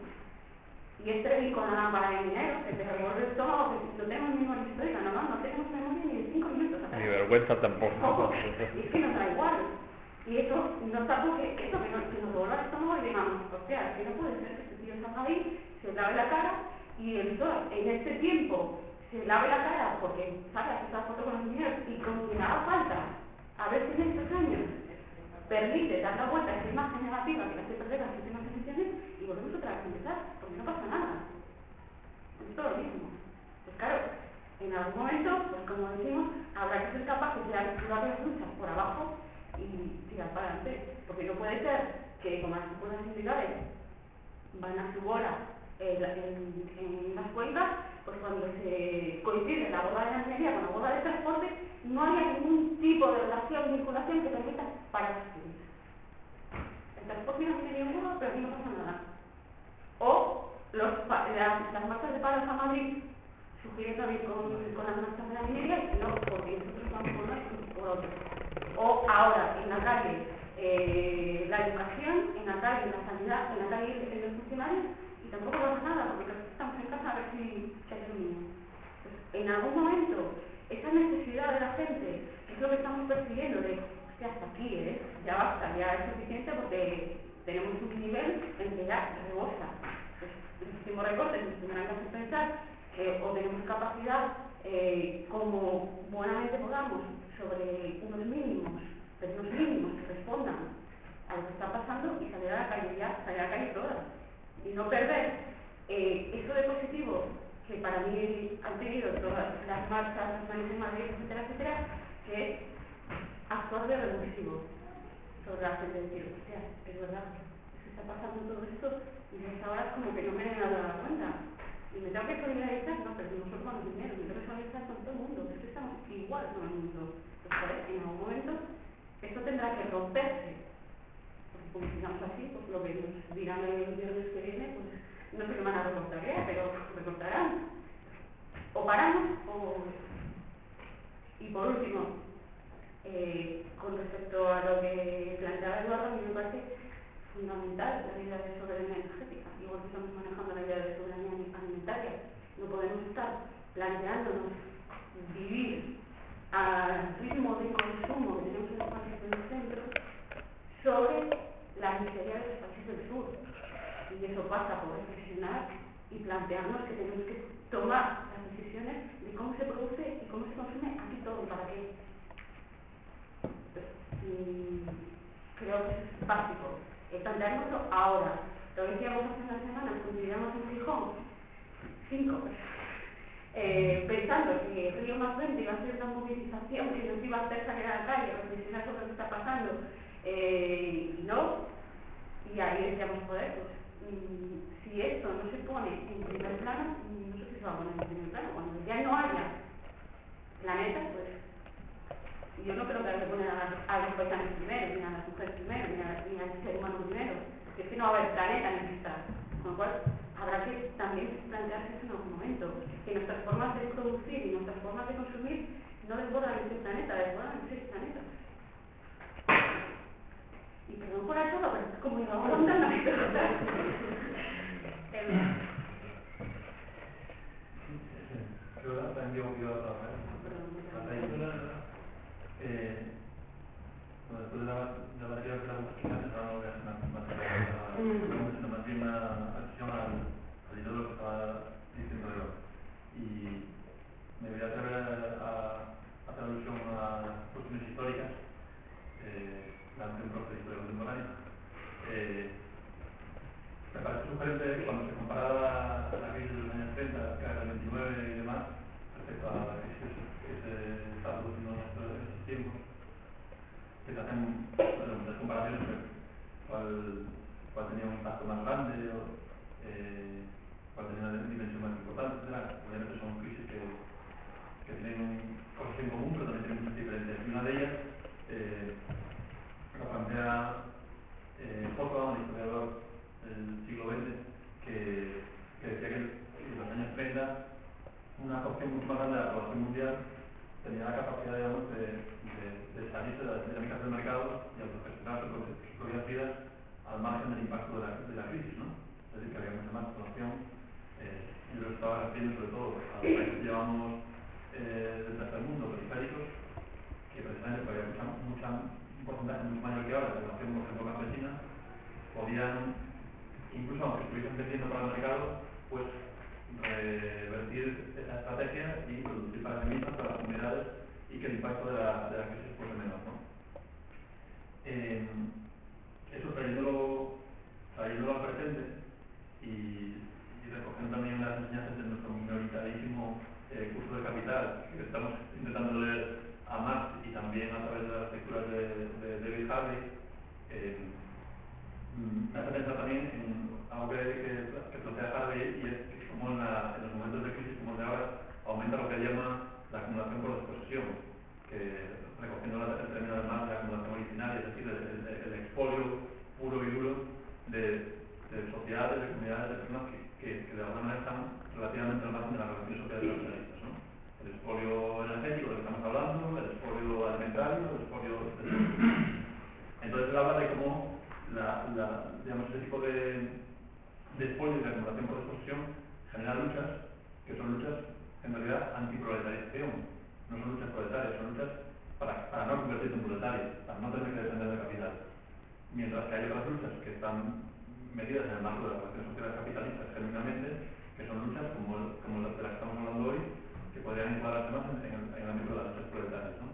Y y con la lámpara de dinero, que te revuelve el estómago, que no tenemos memoria histórica, no tenemos memoria ni de 5 minutos atrás. Ni vergüenza tampoco. Y es que nos da igual. Y eso no está porque eso que nos revuelva el estómago y digamos, hostia, que no puede ser que este tío salga ahí, se lave la cara y el PSOE en este tiempo se lave la cara porque saca esta foto con los niños y con quien haga falta, a ver si en estos años permite dar la vuelta a esa imagen negativa que hace perder las últimas elecciones y volvemos otra vez a empezar, porque no pasa nada. Es todo lo mismo. Pues claro, en algún momento, pues como decimos, habrá que ser capaces de articular las luchas por abajo y tirar para adelante, porque no puede ser que como las cúpulas sindicales van a su bola en las cuencas, pues cuando se coincide la boda de la minería con la boda de transporte, no haya ningún tipo de relación, vinculación que permita parar las actividades. El transporte y la minería en uno, pero aquí no pasa nada. O las marchas de paros a Madrid sugiriendo ir con las marchas de la minería y no, porque nosotros vamos por uno y por otro. O ahora en la calle la educación, en la calle, la sanidad, en la calle en los funcionarios, y tampoco pasa nada, porque estamos en casa a ver si hay un niño. Pues, en algún momento, esa necesidad de la gente, que es lo que estamos persiguiendo, de, hostia, hasta aquí, ya basta, ya es suficiente porque tenemos un nivel en que ya rebosa. Pues, los últimos recortes nos tendrán que hacer pensar que o tenemos capacidad, como buenamente podamos, sobre unos mínimos, pero unos mínimos que respondan a lo que está pasando y salir a la calle ya, salir a la calle todas. Y no perder eso de positivo que para mí han tenido todas las marchas, las manos en Madrid, etcétera, etcétera, que es actuar de revulsivo sobre la gente, decir, hostia, es verdad, es que está pasando todo esto y hasta ahora como que no me he dado cuenta. Y me tengo que solidarizar, no, pero nosotros vamos dinero, me tengo que solidarizar con todo el mundo, es que estamos igual con el mundo. Pues joder, en algún momento esto tendrá que romperse, porque como sigamos así, pues lo que nos dirán el viernes que viene, pues no sé qué van a recortar ya, pero recortarán. O paramos o... Y por último, con respecto a lo que planteaba Eduardo, a mí me parece fundamental la idea de soberanía energética, igual que estamos manejando la idea de soberanía alimentaria. No podemos estar planteándonos vivir al ritmo de consumo que tenemos en los países del centro sobre la miseria de los países del sur. Y eso pasa por reflexionar y plantearnos que tenemos que tomar las decisiones de cómo se produce y cómo se consume aquí todo, para qué. Creo que es básico. Planteárnoslo ahora. Lo decíamos hace unas semanas, coincidíamos en Gijón, 5 pensando que Río Más 20 iba a ser una movilización que nos iba a hacer salir a la calle, reflexionar sobre lo que está pasando, y no. Y ahí decíamos, joder, pues si esto no se pone en primer plano, no sé si se va a poner en primer plano. Cuando ya no haya planeta, pues yo no creo que haya que poner a los paisanos primero, ni a las mujeres primero, ni al ser humano primero, porque es que no va a haber planeta en el que estar. Con lo cual, habrá que también plantearse eso en algún momento, que nuestras formas de producir y nuestras formas de consumir no desbordan este planeta, desbordan 6 planetas. Y perdón por eso, pero es como íbamos contando anécdotas. Yo también digo que iba a trabajar. Después de la materia de las mujeres, ahora no voy a hacer más bien una alusión al hilo de lo que estaba diciendo yo. Y me voy a atrever a hacer alusión a cuestiones históricas, delante de un profe de historia contemporánea. Me parece sugerente cuando se comparaba la crisis de los años 30, que era el 29 y demás, respecto a la crisis que se está produciendo en estos tiempos, que se hacen muchas comparaciones sobre cuál tenía un impacto más grande o cuál tenía una dimensión más importante, etc. Obviamente son crisis que tienen cosas en común, pero también tienen muchas diferencias. Y una de ellas la plantea Hawthorne, el historiador del siglo XX, que decía que en los años 30 una porción mucho más grande de la población mundial tenía la capacidad, digamos, de salirse de las dinámicas del mercado y autogestionar sus propias vidas al margen del impacto de la crisis, ¿no? Es decir, que había mucha más población. Yo lo estaba refiriendo sobre todo a los países que llevamos del tercer mundo, periféricos, que precisamente porque había un porcentaje mucho mayor que ahora de población, por ejemplo, campesina, podían, incluso aunque estuviesen creciendo para el mercado, pues revertir esa estrategia y producir para sí mismas, para las comunidades, y que el impacto de la crisis fuese menor, ¿no? Eso trayéndolo al presente y recogiendo también las enseñanzas de nuestro minoritariísimo curso de Capital, que estamos intentando leer a Marx y también a través de las lecturas de David Harvey, me hace pensar también en algo que plantea Harvey, y es que como en los momentos de crisis como el de ahora aumenta lo que llama la acumulación por desposesión, que recogiendo el término de Marx de la acumulación originaria, es decir, el expolio puro y duro de sociedades, de comunidades, de personas que de alguna manera están relativamente al margen de las relaciones sociales capitalistas, ¿no? El expolio energético del que estamos hablando, el expolio alimentario, el expolio Entonces él habla de cómo digamos, ese tipo de después de la acumulación por exposición genera luchas que son luchas en realidad antiproletarización, no son luchas proletarias, son luchas para no convertirse en proletarios, para no tener que depender del capital. Mientras que hay otras luchas que están medidas en el marco de las relaciones sociales capitalistas genuinamente, que son luchas como las de las que estamos hablando hoy, que podrían encuadrarse más en el ámbito de las luchas proletarias, ¿no?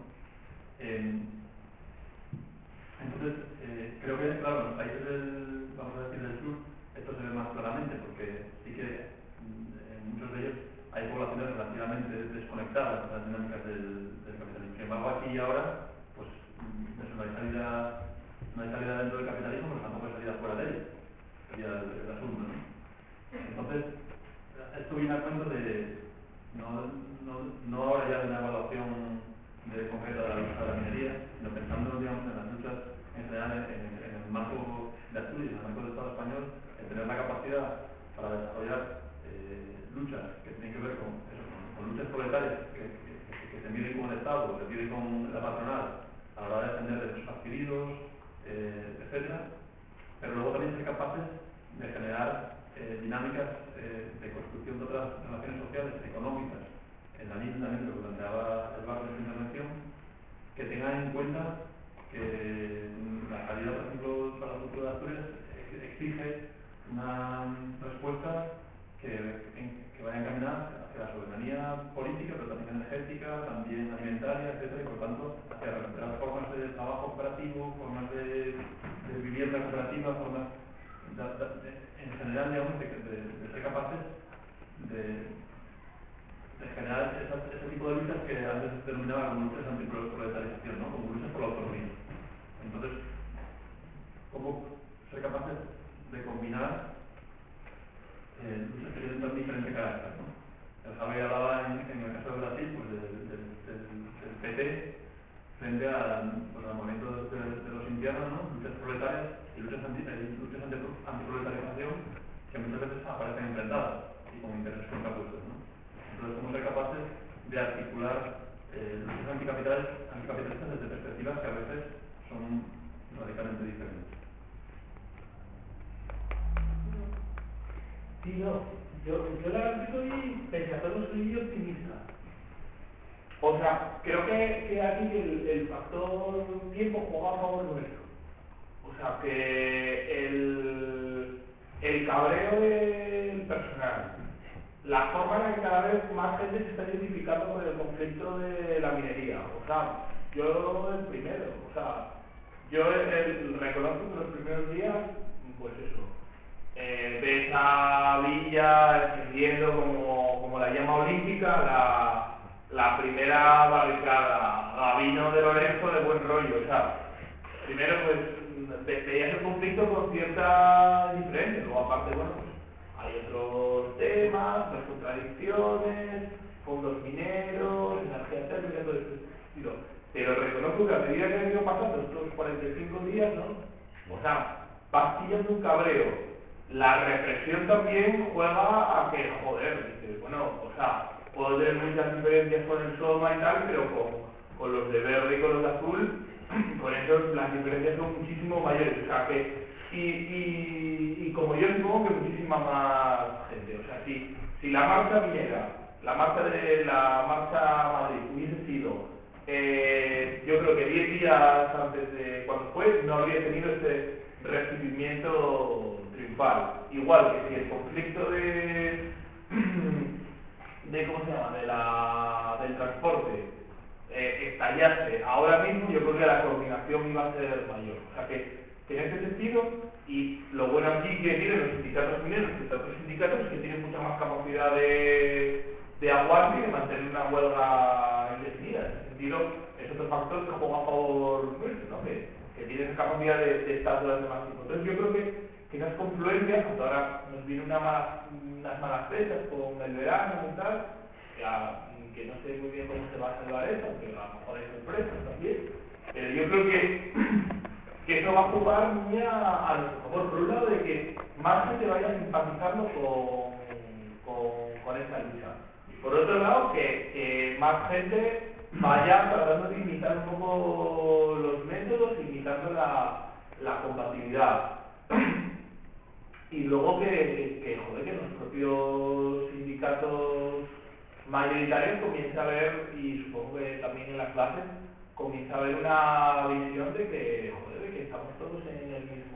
Entonces, creo que, claro, en los países vamos a decir, del sur, esto se ve más claramente, porque sí que en muchos de ellos hay poblaciones relativamente desconectadas de las dinámicas del capitalismo. Sin embargo, aquí y ahora, pues, eso, no hay salida dentro del capitalismo, pero tampoco hay salida fuera de él. Sería el asunto, ¿no? Entonces, esto viene a cuento de, no ahora ya de una evaluación concreta de la lucha de la minería, sino pensando, digamos, en las luchas en general en el marco de Asturias, en el marco del Estado español, en tener la capacidad para desarrollar luchas que tienen que ver con luchas proletarias que se miden con el Estado, que se miden con la patronal a la hora de defender derechos adquiridos, etcétera, pero luego también ser capaces de generar dinámicas de construcción de otras relaciones sociales, económicas, en la línea también de lo que planteaba Eduardo en su intervención, que tengan en cuenta que la calidad, por ejemplo, para el futuro de Asturias exige una respuesta que vaya encaminada hacia la soberanía política, pero también energética, también alimentaria, etcétera, y por tanto hacia recuperar formas de trabajo cooperativo, formas de vivienda cooperativa, formas en general, digamos, de ser capaces de generar ese tipo de luchas que antes se denominaba como luchas antiproletarización, ¿no? Como luchas por la autonomía. Entonces, ¿cómo ser capaces de combinar luchas que tienen tan diferente carácter, ¿no? El Javier hablaba en el caso de Brasil, pues del PT frente al movimiento de los indianos, ¿no? Luchas proletarias y luchas antiproletarización que muchas veces aparecen enfrentadas y con intereses contrapuestos, ¿no? Entonces, cómo ser capaces de articular luchas anticapitalistas desde perspectivas que a veces son radicalmente diferentes. Sí, no. Yo la verdad estoy, pese a todo, soy optimista. O sea, creo que aquí el factor tiempo juega a favor nuestro. O sea, que el cabreo del personal, la forma en la que cada vez más gente se está identificando con el conflicto de la minería. O sea, yo el primero. O sea, yo reconozco que los primeros días, pues eso, de esa villa encendiendo como la llama olímpica, la primera barricada, Gabino de Lorenzo de buen rollo. O sea, primero pues veías el conflicto con cierta diferencia, luego aparte, bueno, pues hay otros temas, las contradicciones, fondos mineros, energía térmica, todo este estilo. Pero reconozco que a medida que han ido pasando estos 45 días, ¿no? O sea, vas pillando un cabreo. La represión también juega a que, joder, dices, bueno, o sea, puedo tener muchas diferencias con el Soma y tal, pero con los de verde y con los de azul, con esos las diferencias son muchísimo mayores. O sea, que y como yo supongo que muchísima más gente. O sea, si la marcha minera, la marcha Madrid hubiese sido, yo creo que 10 días antes de cuando fue, no habría tenido este recibimiento triunfal. Igual que si el conflicto de ¿cómo se llama? del transporte estallase ahora mismo, yo creo que la coordinación iba a ser mayor. O sea que en este sentido, y lo bueno aquí que tienen los sindicatos mineros respecto a otros sindicatos es que tienen mucha más capacidad de aguante y de mantener una huelga indefinida. En ese sentido, es otro factor que juega a favor nuestro, ¿no? Que tiene esa capacidad de estar durante más tiempo. Entonces yo creo que esas confluencias, hasta ahora nos vienen unas malas fechas con el verano y tal, que no sé muy bien cómo se va a salvar eso, aunque a lo mejor hay sorpresas también, pero yo creo que eso va a jugar muy a nuestro favor, por un lado de que más gente vaya simpatizando con esta lucha, y por otro lado que más gente vaya tratando de imitar un poco los métodos, imitar mirando la compatibilidad. Y luego que los propios sindicatos mayoritarios comiencen a ver, y supongo que también en las clases, comienza a haber una visión de que, de que estamos todos en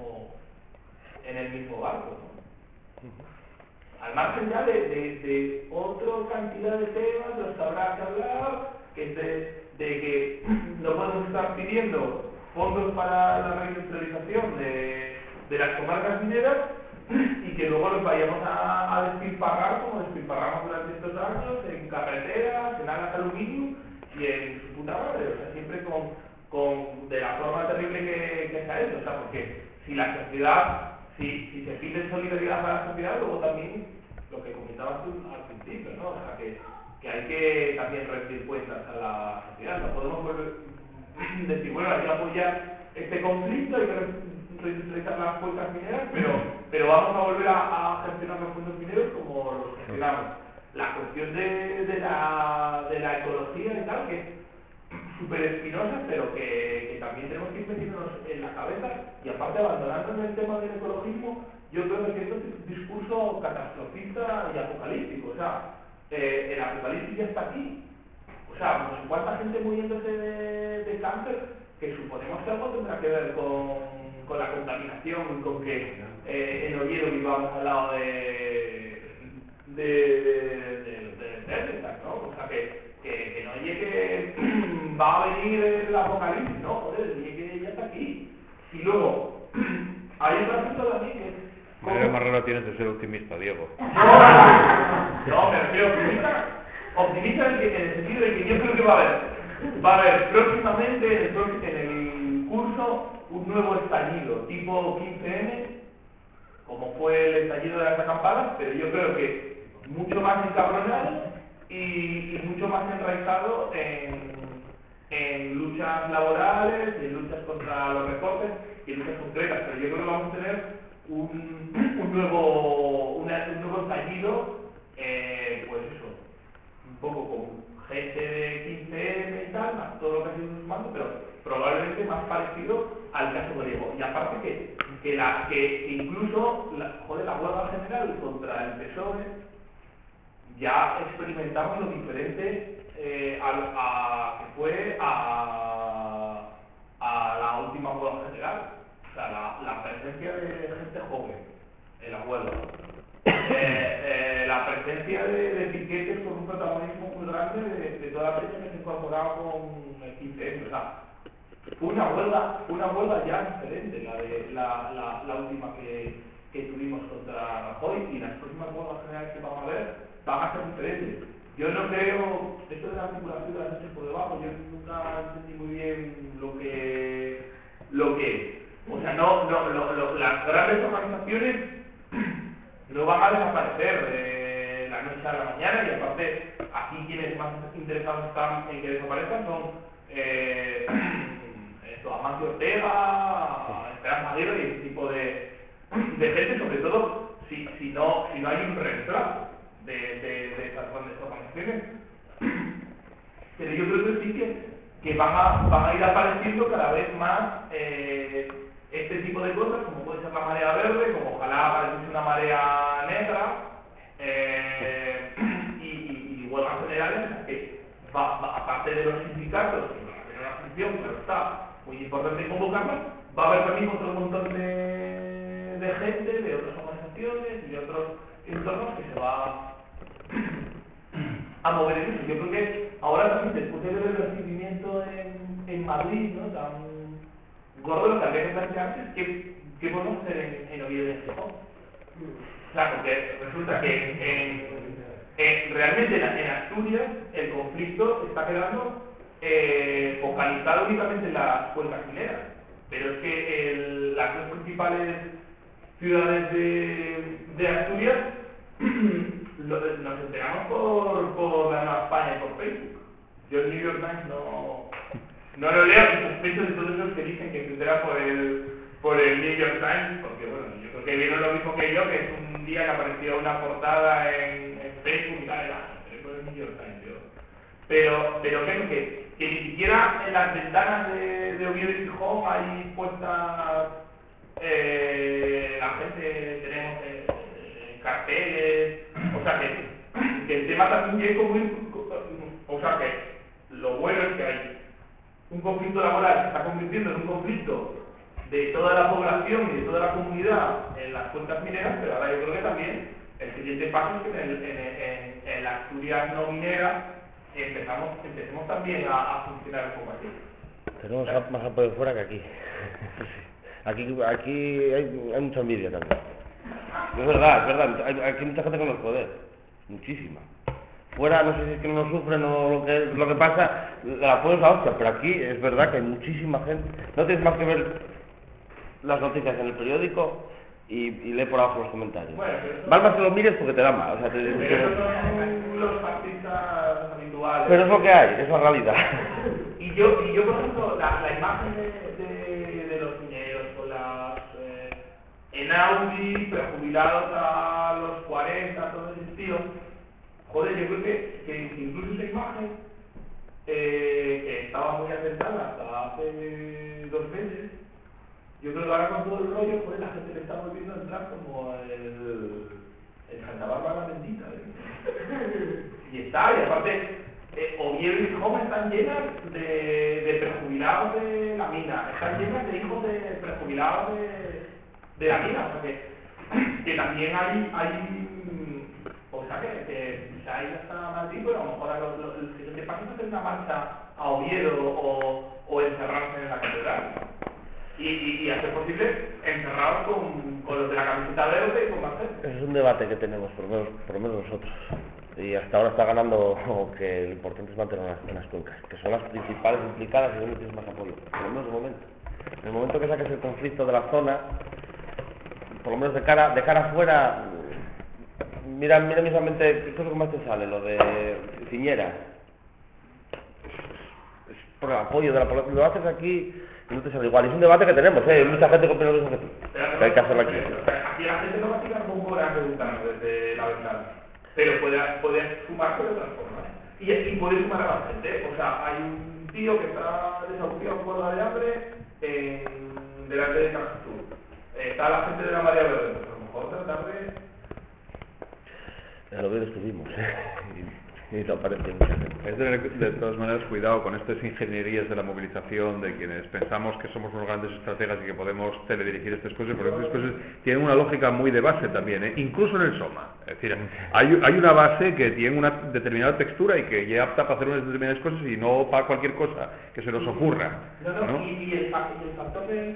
el mismo barco, ¿no? Al margen ya de otra cantidad de temas, de los que habrá que hablar, que de que no podemos estar pidiendo fondos para la reindustrialización de las comarcas mineras y que luego los vayamos a despilfarrar como despilfarramos durante estos años en carreteras, en alas de aluminio y en su puta madre, o sea, siempre de la forma terrible que se ha hecho, o sea, porque si la sociedad, si se pide solidaridad a la sociedad, luego también lo que comentabas tú al principio, ¿no? O sea, que hay que también rendir cuentas a la sociedad, no podemos decir, bueno, hay que apoyar este conflicto, hay que reindustrializar las cuencas mineras, pero vamos a volver a gestionar los fondos mineros como los gestionamos. La cuestión de la ecología y tal, que es súper espinosa, pero que también tenemos que ir metiéndonos en la cabeza, y aparte abandonando el tema del ecologismo, yo creo que es un discurso catastrofista y apocalíptico, o sea, el apocalipsis ya está aquí. O sea, no sé cuánta gente muriéndose de cáncer, que suponemos que algo tendrá que ver con la contaminación y con que en Oviedo vivamos al lado de Erlenberg, ¿no? O sea, que no llegue, va a venir el apocalipsis, ¿no? Joder, que ya está aquí. Y luego, hay otro asunto también que es... Manera más rara tienes de ser optimista, Diego. No, me refiero optimista en el sentido de que yo creo que va a haber próximamente en el curso un nuevo estallido, tipo 15M, como fue el estallido de las acampadas, pero yo creo que mucho más encabronado y mucho más enraizado en luchas laborales y en luchas contra los recortes y en luchas concretas, pero yo creo que vamos a tener un nuevo estallido, pues eso, un poco con gente de 15M y tal, más todo lo que ha sido sumando, pero probablemente más parecido al caso griego. Y aparte que incluso la huelga general contra el PSOE ya experimentamos lo diferente que fue a la última huelga general. O sea, la presencia de gente joven en la huelga, la presencia de piquetes con un protagonismo muy grande de toda la peña que se incorporaba con el 15M. O sea, una huelga ya diferente, la última que tuvimos contra Rajoy, y las próximas huelgas generales que vamos a ver van a ser diferentes. Yo no creo, esto de la articulación de las noches por debajo, yo nunca entendí muy bien lo que es. O sea, las grandes organizaciones no van a desaparecer de la noche a la mañana, y aparte aquí quienes más interesados están en que desaparezcan son Amancio Ortega, Esperanza Aguirre y ese tipo de gente, sobre todo si no hay un reemplazo de estas grandes organizaciones. Pero yo creo que sí que van a ir apareciendo cada vez más este tipo de cosas, como puede ser la marea verde, como ojalá apareciese una marea negra, y huelgas generales, que aparte de los sindicatos, que van a tener una función, claro está, muy importante convocarlas, va a haber también otro montón de gente, de otras organizaciones y de otros entornos que se va a mover en eso. Yo creo que ahora también, después de ver el recibimiento en Madrid, ¿no?, tan gordo, lo que habría que plantearse es qué podemos hacer en Oviedo y en Gijón. O sea, porque resulta que realmente en Asturias el conflicto está quedando focalizado únicamente en las cuencas mineras, pero es que las dos principales ciudades de Asturias nos enteramos por la Nueva España y por Facebook. Yo el New York Times no lo leo, y sospecho de todos esos que dicen que se enteran por el New York Times, porque bueno, yo creo que vieron lo mismo que yo, que es un día que apareció una portada en Facebook y tal, por el New York Times. Pero creo que ni siquiera en las ventanas de Oviedo y Gijón hay puestas, la gente tenemos carteles, o sea que el tema también es o sea que lo bueno es que hay un conflicto laboral que se está convirtiendo en un conflicto de toda la población y de toda la comunidad en las cuencas mineras, pero ahora yo creo que también el siguiente paso es que en la Asturias no minera empecemos también a funcionar un poco así. Tenemos más apoyo fuera que aquí. Aquí hay mucha envidia también. Es verdad, aquí hay mucha gente con el poder, muchísima. Fuera no sé si es que no lo sufren o lo que pasa, la apoyo es la hostia, pero aquí es verdad que hay muchísima gente. No tienes más que ver las noticias en el periódico y lee por abajo los comentarios. Bueno, más que lo mires porque te da mal. O sea, pero esos son los fascistas habituales. Pero es lo que hay, es la realidad. Y yo por ejemplo, la imagen de los mineros con las en Audi, prejubilados a los 40, todo ese estilo, joder, yo creo que incluso esa imagen, que estaba muy acertada hasta hace 2 meses, yo creo que ahora con todo el rollo, pues la gente le está volviendo a entrar como el Santa Bárbara bendita. Y está, y aparte, Oviedo y Gijón están llenas de prejubilados de la mina, están llenas de hijos de prejubilados de la mina, o sea que también hay o sea que quizá ir hasta Madrid, pero a lo mejor el siguiente paso es hacer una marcha a Oviedo o encerrarse en la catedral. Y hacer posible encerrados con los de la camiseta verde y con Marcelo. Es un debate que tenemos, por lo menos nosotros. Y hasta ahora está ganando que lo importante es mantener las cuencas, que son las principales implicadas y donde tienes más apoyo, por lo menos de momento. En el momento que saques el conflicto de la zona, por lo menos de cara afuera, mira mismamente, ¿qué es lo que más te sale? Lo de Ciñera. Es por el apoyo de la población. Lo haces aquí y no te sale igual. Es un debate que tenemos, hay mucha gente que opina lo mismo que tú. Que hay que hacerlo aquí. Aquí la gente no va a tirar bombonas de butano desde la ventana, pero puede sumarse de otras formas. Y puede sumar a la gente. O sea, hay un tío que está desahuciado por huelga de hambre delante de Caja Sur. Está la gente de la María Verde, pues a lo mejor tratar de... Ya lo estuvimos, y no aparece mucha gente. Es de todas maneras cuidado con estas ingenierías de la movilización de quienes pensamos que somos unos grandes estrategas y que podemos teledirigir estas cosas, porque estas cosas tienen una lógica muy de base también, incluso en el SOMA. Es decir, hay una base que tiene una determinada textura y que ya apta para hacer unas determinadas cosas y no para cualquier cosa que se nos ocurra. ¿No? Y el factor del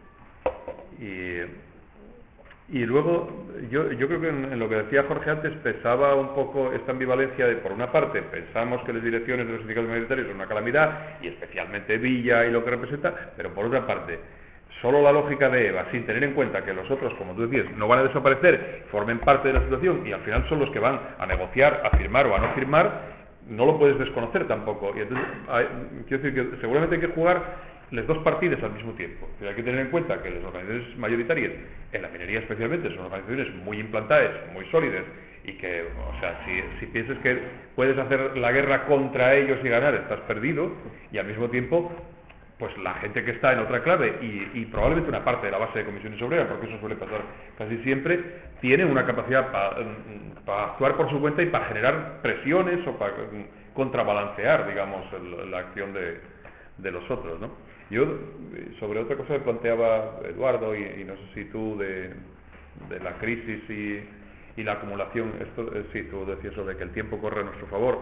tiempo. Y luego, yo creo que en lo que decía Jorge antes pesaba un poco esta ambivalencia de, por una parte, pensamos que las direcciones de los sindicatos mayoritarios son una calamidad, y especialmente Villa y lo que representa, pero por otra parte, solo la lógica de EVA, sin tener en cuenta que los otros, como tú decías, no van a desaparecer, formen parte de la situación, y al final son los que van a negociar, a firmar o a no firmar, no lo puedes desconocer tampoco. Y entonces, quiero decir que seguramente hay que jugar las dos partidas al mismo tiempo. Pero hay que tener en cuenta que las organizaciones mayoritarias, en la minería especialmente, son organizaciones muy implantadas, muy sólidas, y que, o sea, si piensas que puedes hacer la guerra contra ellos y ganar, estás perdido, y al mismo tiempo, pues la gente que está en otra clave, y probablemente una parte de la base de comisiones obreras, porque eso suele pasar casi siempre, tiene una capacidad para actuar por su cuenta y para generar presiones o para contrabalancear, digamos, la acción de los otros, ¿no? Yo, sobre otra cosa que planteaba Eduardo, y no sé si tú, de la crisis y la acumulación, esto sí, tú decías sobre que el tiempo corre a nuestro favor.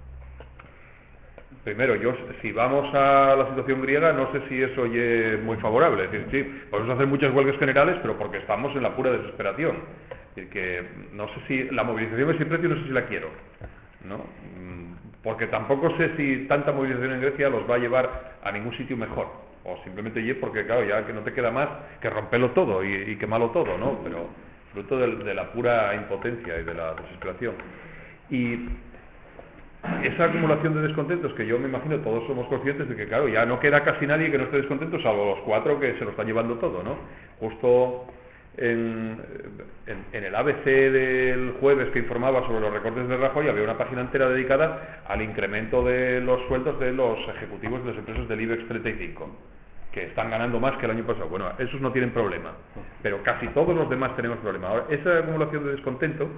Primero, si vamos a la situación griega, no sé si eso es muy favorable. Es decir, sí, podemos hacer muchas huelgas generales, pero porque estamos en la pura desesperación. Es decir, que no sé si la movilización es sin precio, no sé si la quiero, ¿no? Porque tampoco sé si tanta movilización en Grecia los va a llevar a ningún sitio mejor, o simplemente porque claro, ya que no te queda más que romperlo todo y quemarlo todo, ¿no? Pero fruto de la pura impotencia y de la desesperación. Y esa acumulación de descontentos, que yo me imagino todos somos conscientes de que claro, ya no queda casi nadie que no esté descontento, salvo los 4 que se lo están llevando todo, ¿no? Justo en el ABC del jueves que informaba sobre los recortes de Rajoy, había una página entera dedicada al incremento de los sueldos de los ejecutivos de las empresas del IBEX 35, que están ganando más que el año pasado. Bueno, esos no tienen problema, pero casi todos los demás tenemos problema. Ahora, esa acumulación de descontento,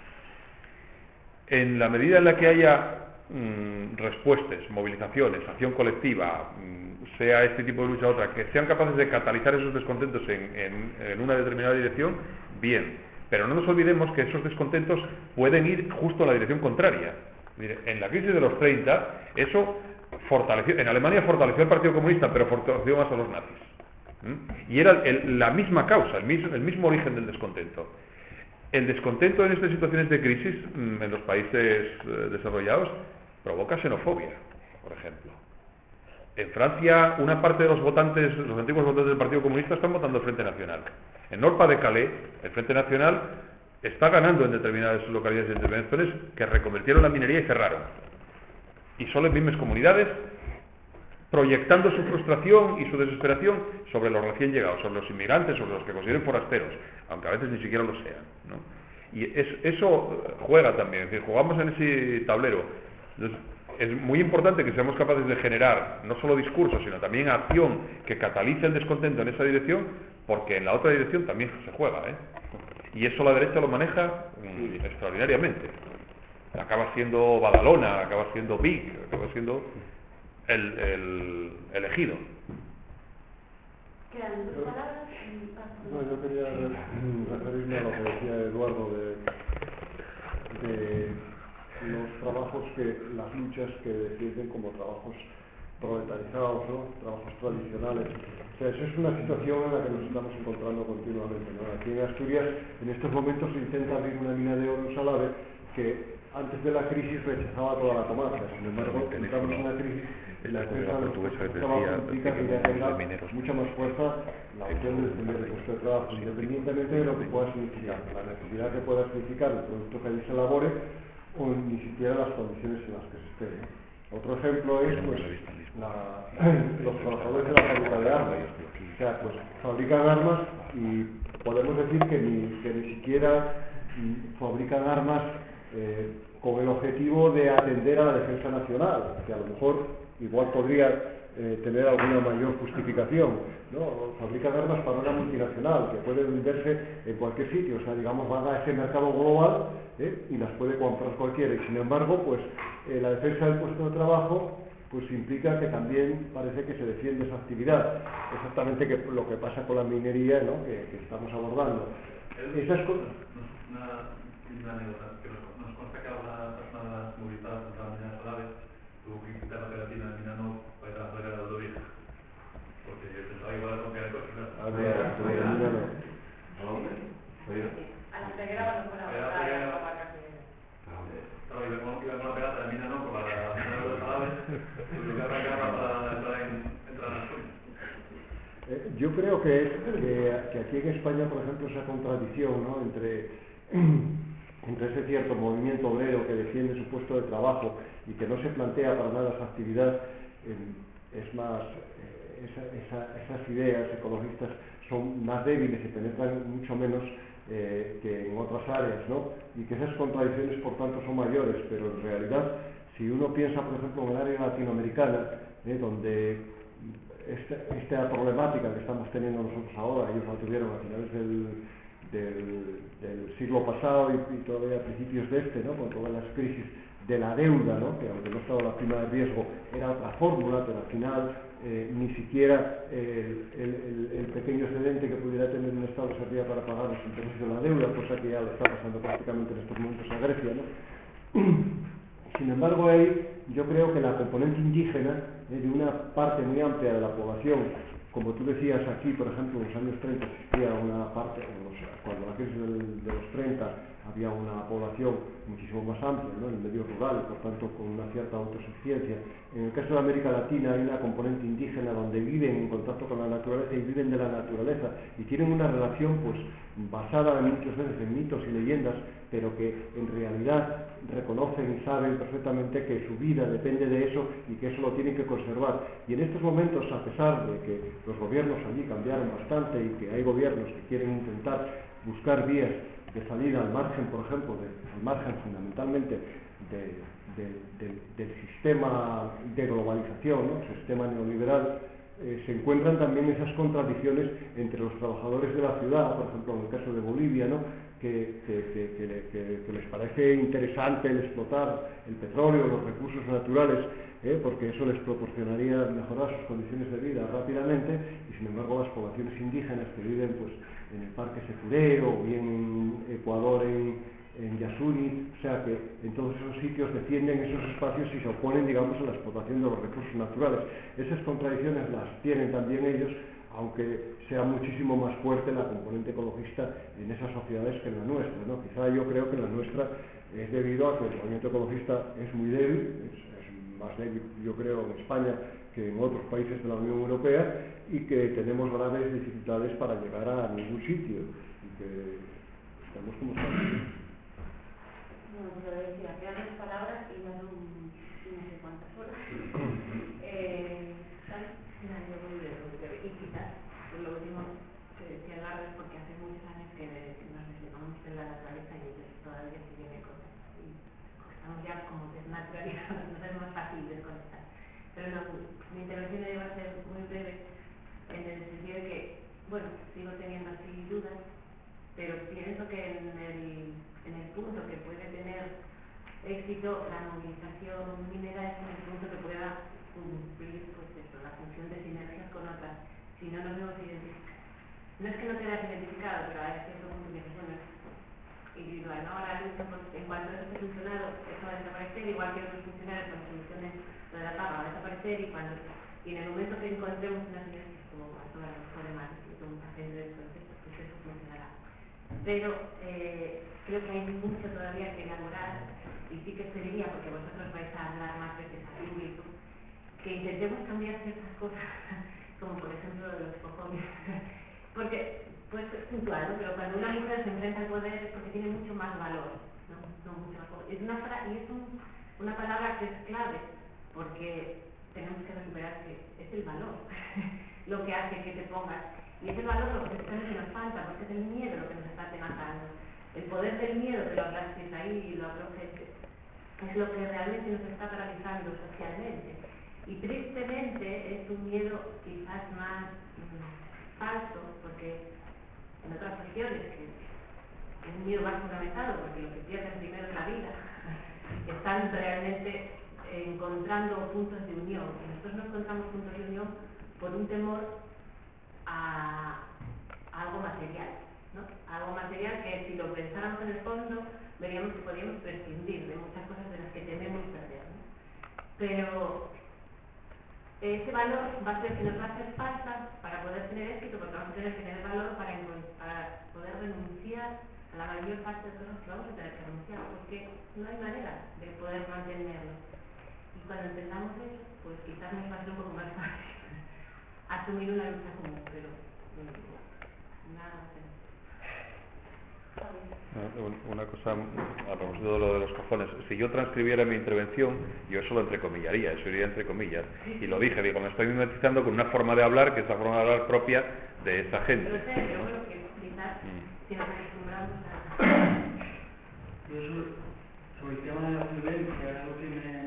en la medida en la que haya respuestas, movilizaciones, acción colectiva, sea este tipo de lucha u otra, que sean capaces de catalizar esos descontentos en una determinada dirección, bien. Pero no nos olvidemos que esos descontentos pueden ir justo en la dirección contraria. Mire, en la crisis de los 30, eso fortaleció, en Alemania fortaleció al Partido Comunista, pero fortaleció más a los nazis. Y era la misma causa, el mismo origen del descontento. El descontento en estas situaciones de crisis en los países desarrollados provoca xenofobia, por ejemplo. En Francia, una parte de los votantes, los antiguos votantes del Partido Comunista, están votando el Frente Nacional. En Nord-Pas-de-Calais, el Frente Nacional está ganando en determinadas localidades y en determinadas zonas que reconvirtieron la minería y cerraron. Y son las mismas comunidades proyectando su frustración y su desesperación sobre los recién llegados, sobre los inmigrantes, sobre los que consideren forasteros, aunque a veces ni siquiera lo sean, ¿no? Y eso juega también, es decir, jugamos en ese tablero. Entonces, es muy importante que seamos capaces de generar no solo discursos, sino también acción que catalice el descontento en esa dirección, porque en la otra dirección también se juega, ¿eh? Y eso la derecha lo maneja extraordinariamente. Acaba siendo Badalona, acaba siendo Vic, acaba siendo el elegido. ¿Quedan dos palabras? No, yo quería referirme a lo que decía Eduardo de los trabajos, las luchas que defienden como trabajos proletarizados, ¿no? Trabajos tradicionales. O sea, eso es una situación en la que nos estamos encontrando continuamente, ¿no? Aquí en Asturias, en estos momentos se intenta abrir una mina de oro en Salave que antes de la crisis rechazaba toda la comarca. Sin embargo, entramos en una crisis en la que tenga mucha más fuerza la opción de defender el puesto de trabajo, independientemente de lo que pueda significar, la necesidad que pueda significar el producto que allí se elabore, o ni siquiera las condiciones en las que se esté, ¿no? Otro ejemplo es pues, los trabajadores de la fábrica de armas. O sea, pues fabrican armas y podemos decir que ni siquiera fabrican armas con el objetivo de atender a la defensa nacional, que a lo mejor igual podría tener alguna mayor justificación, ¿no? Fabrican armas para una multinacional que puede venderse en cualquier sitio, o sea, digamos, van a ese mercado global y las puede comprar cualquiera, y sin embargo, pues la defensa del puesto de trabajo pues implica que también parece que se defiende esa actividad, exactamente lo que pasa con la minería, ¿no? que estamos abordando. Esas cosas. Una anécdota, que nos consta que alguna persona de las movilizadas contra la mina Salave tuvo que quitar la pegatina de mina no para ir a la fábrica de Aldoví, porque pensaba igual a copiar el coche, claro. A la ceguera cuando fuera a la vaca. Claro, iba con la pegata de mina no por la mina de Salave, tuvieron que arrancarla para entrar en Asturias. Yo creo que aquí en España, por ejemplo, esa contradicción, ¿no? entre ese cierto movimiento obrero que defiende su puesto de trabajo y que no se plantea para nada esa actividad, es más, esas ideas ecologistas son más débiles y penetran mucho menos que en otras áreas, ¿no? Y que esas contradicciones, por tanto, son mayores, pero en realidad, si uno piensa, por ejemplo, en el área latinoamericana, donde esta problemática que estamos teniendo nosotros ahora, ellos la tuvieron a finales del siglo pasado y todavía a principios de ¿no? Con todas las crisis de la deuda, ¿no? Que aunque no estaba la prima de riesgo era otra fórmula, pero al final ni siquiera el pequeño excedente que pudiera tener un Estado servía para pagar los intereses de la deuda, cosa que ya le está pasando prácticamente en estos momentos a Grecia, ¿no? Sin embargo, ahí yo creo que la componente indígena de una parte muy amplia de la población, como tú decías aquí, por ejemplo, en los años 30 existía una parte, cuando la crisis de los 30 había una población muchísimo más amplia, ¿no? En el medio rural y por tanto con una cierta autosuficiencia. En el caso de América Latina hay una componente indígena donde viven en contacto con la naturaleza y viven de la naturaleza y tienen una relación pues basada muchas veces en mitos y leyendas, pero que en realidad reconocen y saben perfectamente que su vida depende de eso y que eso lo tienen que conservar. Y en estos momentos, a pesar de que los gobiernos allí cambiaron bastante y que hay gobiernos que quieren intentar buscar vías de salida al margen, por ejemplo, al margen fundamentalmente del sistema de globalización, ¿no? El sistema neoliberal, se encuentran también esas contradicciones entre los trabajadores de la ciudad, por ejemplo en el caso de Bolivia, ¿no? que les parece interesante el explotar el petróleo, los recursos naturales, porque eso les proporcionaría mejorar sus condiciones de vida rápidamente, y sin embargo las poblaciones indígenas que viven pues en el Parque Securé o bien en Ecuador en Yasuni, o sea que en todos esos sitios defienden esos espacios y se oponen, digamos, a la explotación de los recursos naturales. Esas contradicciones las tienen también ellos, aunque sea muchísimo más fuerte la componente ecologista en esas sociedades que en la nuestra, ¿no? Quizá yo creo que en la nuestra es debido a que el movimiento ecologista es muy débil, es más débil yo creo en España que en otros países de la Unión Europea, y que tenemos graves dificultades para llegar a ningún sitio y que estamos como estamos. No, pero decía, quedan dos palabras y ya son no sé cuántas horas. Y quizás, por lo último, se decía Garres, porque hace muchos años que nos desplegamos de la naturaleza y ellos todavía siguen cosas. Y estamos ya como desnaturalizados, nos es más fácil desconectar. Pero no, mi intervención va a ser muy breve, en el sentido de que, bueno, sigo teniendo así dudas, pero pienso que en el punto que puede tener éxito la movilización minera es en el punto que pueda cumplir pues eso, la función de sinergias con otras, si no nos vemos identificados. No es que no te veas identificado, pero hay cierto punto que bueno, es individual, ¿no? Ahora lucha en cuanto a este funcionario, eso va a desaparecer, igual que otros funcionarios cuando solucionen lo de la paga va a desaparecer, y en el momento que encontremos una sinergia como pasó a lo mejor en Madrid, que todo un paciente del proceso, pues eso funcionará. Pero creo que hay mucho todavía que elaborar, y sí que pediría, porque vosotros vais a hablar más veces al público, que intentemos cambiar ciertas cosas, como por ejemplo los cojones, porque puede ser puntual, ¿no? Pero cuando una mujer se enfrenta al poder es porque tiene mucho más valor, ¿no? Mucho más valor. Es una palabra que es clave, porque tenemos que recuperar que es el valor lo que hace que te pongas, y es el valor lo que precisamente nos falta, porque es el miedo lo que nos está atenazando. El poder del miedo, que lo hablasteis ahí y lo habló gente, es lo que realmente nos está paralizando socialmente. Y tristemente es un miedo quizás más falso, porque en otras religiones, que es un miedo más fundamentado, porque lo que pierden primero es la vida, están realmente encontrando puntos de unión. Y nosotros no encontramos puntos de unión por un temor a algo material, ¿no? Algo material que si lo pensáramos en el fondo veríamos que podríamos prescindir de muchas cosas de las que tememos perder, ¿no? Pero ese valor va a ser que nos va a hacer falta para poder tener éxito, porque vamos a tener que tener valor para poder renunciar a la mayor parte de cosas que vamos a tener que renunciar, porque no hay manera de poder mantenerlo. Y cuando entendamos eso, pues quizás nos va a ser un poco más fácil asumir una lucha común, pero nada más. Una cosa a propósito de lo de los cojones, si yo transcribiera mi intervención, yo eso lo entrecomillaría, eso iría entre comillas, y lo dije, digo, me estoy mimetizando con una forma de hablar que es la forma de hablar propia de esta gente. Pero bueno, que quizás si nos acostumbramos a... Yo sobre el tema de la violencia, era lo que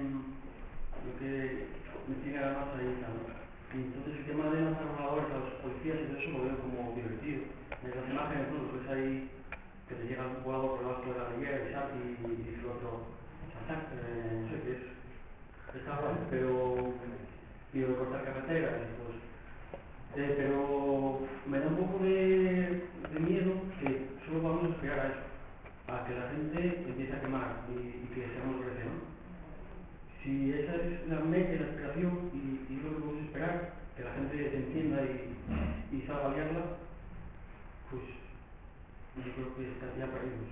me tiene además ahí, ¿no? Y entonces el tema de las armadoras, los policías y todo eso lo veo como divertido. En las imágenes, ¿no? Lo ves ahí, que te llega un jugador por debajo de la rillera y dice el otro, no sé qué es, está guay, pero y lo de cortar carreteras, pues, pero me da un poco de miedo que solo vamos a esperar a eso, a que la gente empiece a quemar y que seamos redes, ¿no? Si esa es la meta y la aspiración y lo que podemos esperar, que la gente entienda y salga a liarla, pues yo creo que ya perdimos.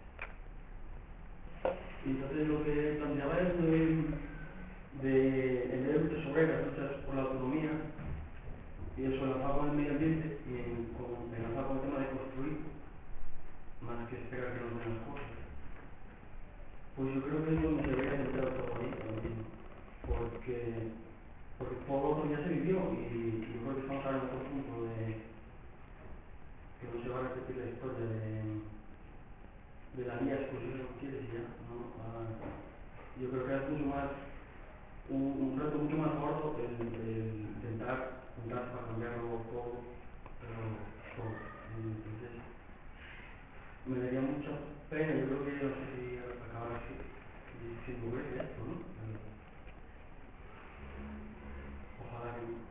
Y entonces lo que planteaba es en vez de luchas obreras, luchas por la autonomía, y eso enlazado con el medio ambiente y enlazado con el tema de construir, más que esperar que nos den las cosas. Pues yo creo que es donde se debería centrar todo ahí también, porque todo lo otro ya se vivió y yo creo que estamos ahora en decir la historia de la guía exclusiva, si quieres, y ya, ¿no? Yo creo que es mucho más, un reto mucho más gordo el intentar para cambiarlo todo, pero todo. Entonces, me daría mucha pena, yo creo que no sé si acabará así, siendo Grecia esto, ¿no? Ojalá que no.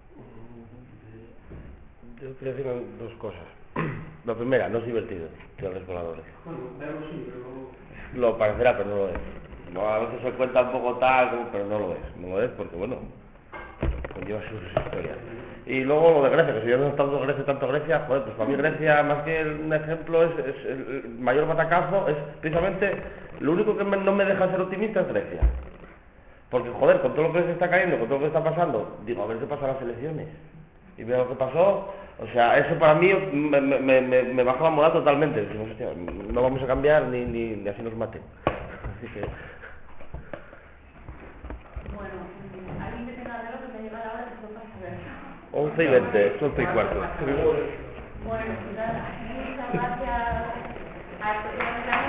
Yo quiero decir dos cosas. La primera, no es divertido, los voladores. Bueno, verlo sí, pero... Lo parecerá, pero no lo es. No, a veces se cuenta un poco tal, pero no lo es. No lo es porque, bueno, conlleva sus historias. Y luego lo de Grecia, que si yo no he estado tanto Grecia, joder, pues para mí Grecia, más que un ejemplo, es el mayor batacazo, es precisamente lo único que no me deja ser optimista es Grecia. Porque, joder, con todo lo que se está cayendo, con todo lo que está pasando, digo, a ver qué pasa en las elecciones. Y veo lo que pasó, o sea, eso para mí me bajó la moral totalmente. Decimos, hostia, no vamos a cambiar ni así nos maten. Así que... Bueno, alguien que tenga reloj que me llega la hora que se pasa a ver. 11:20, 11:15. Bueno, pues nada, muchas gracias a todos.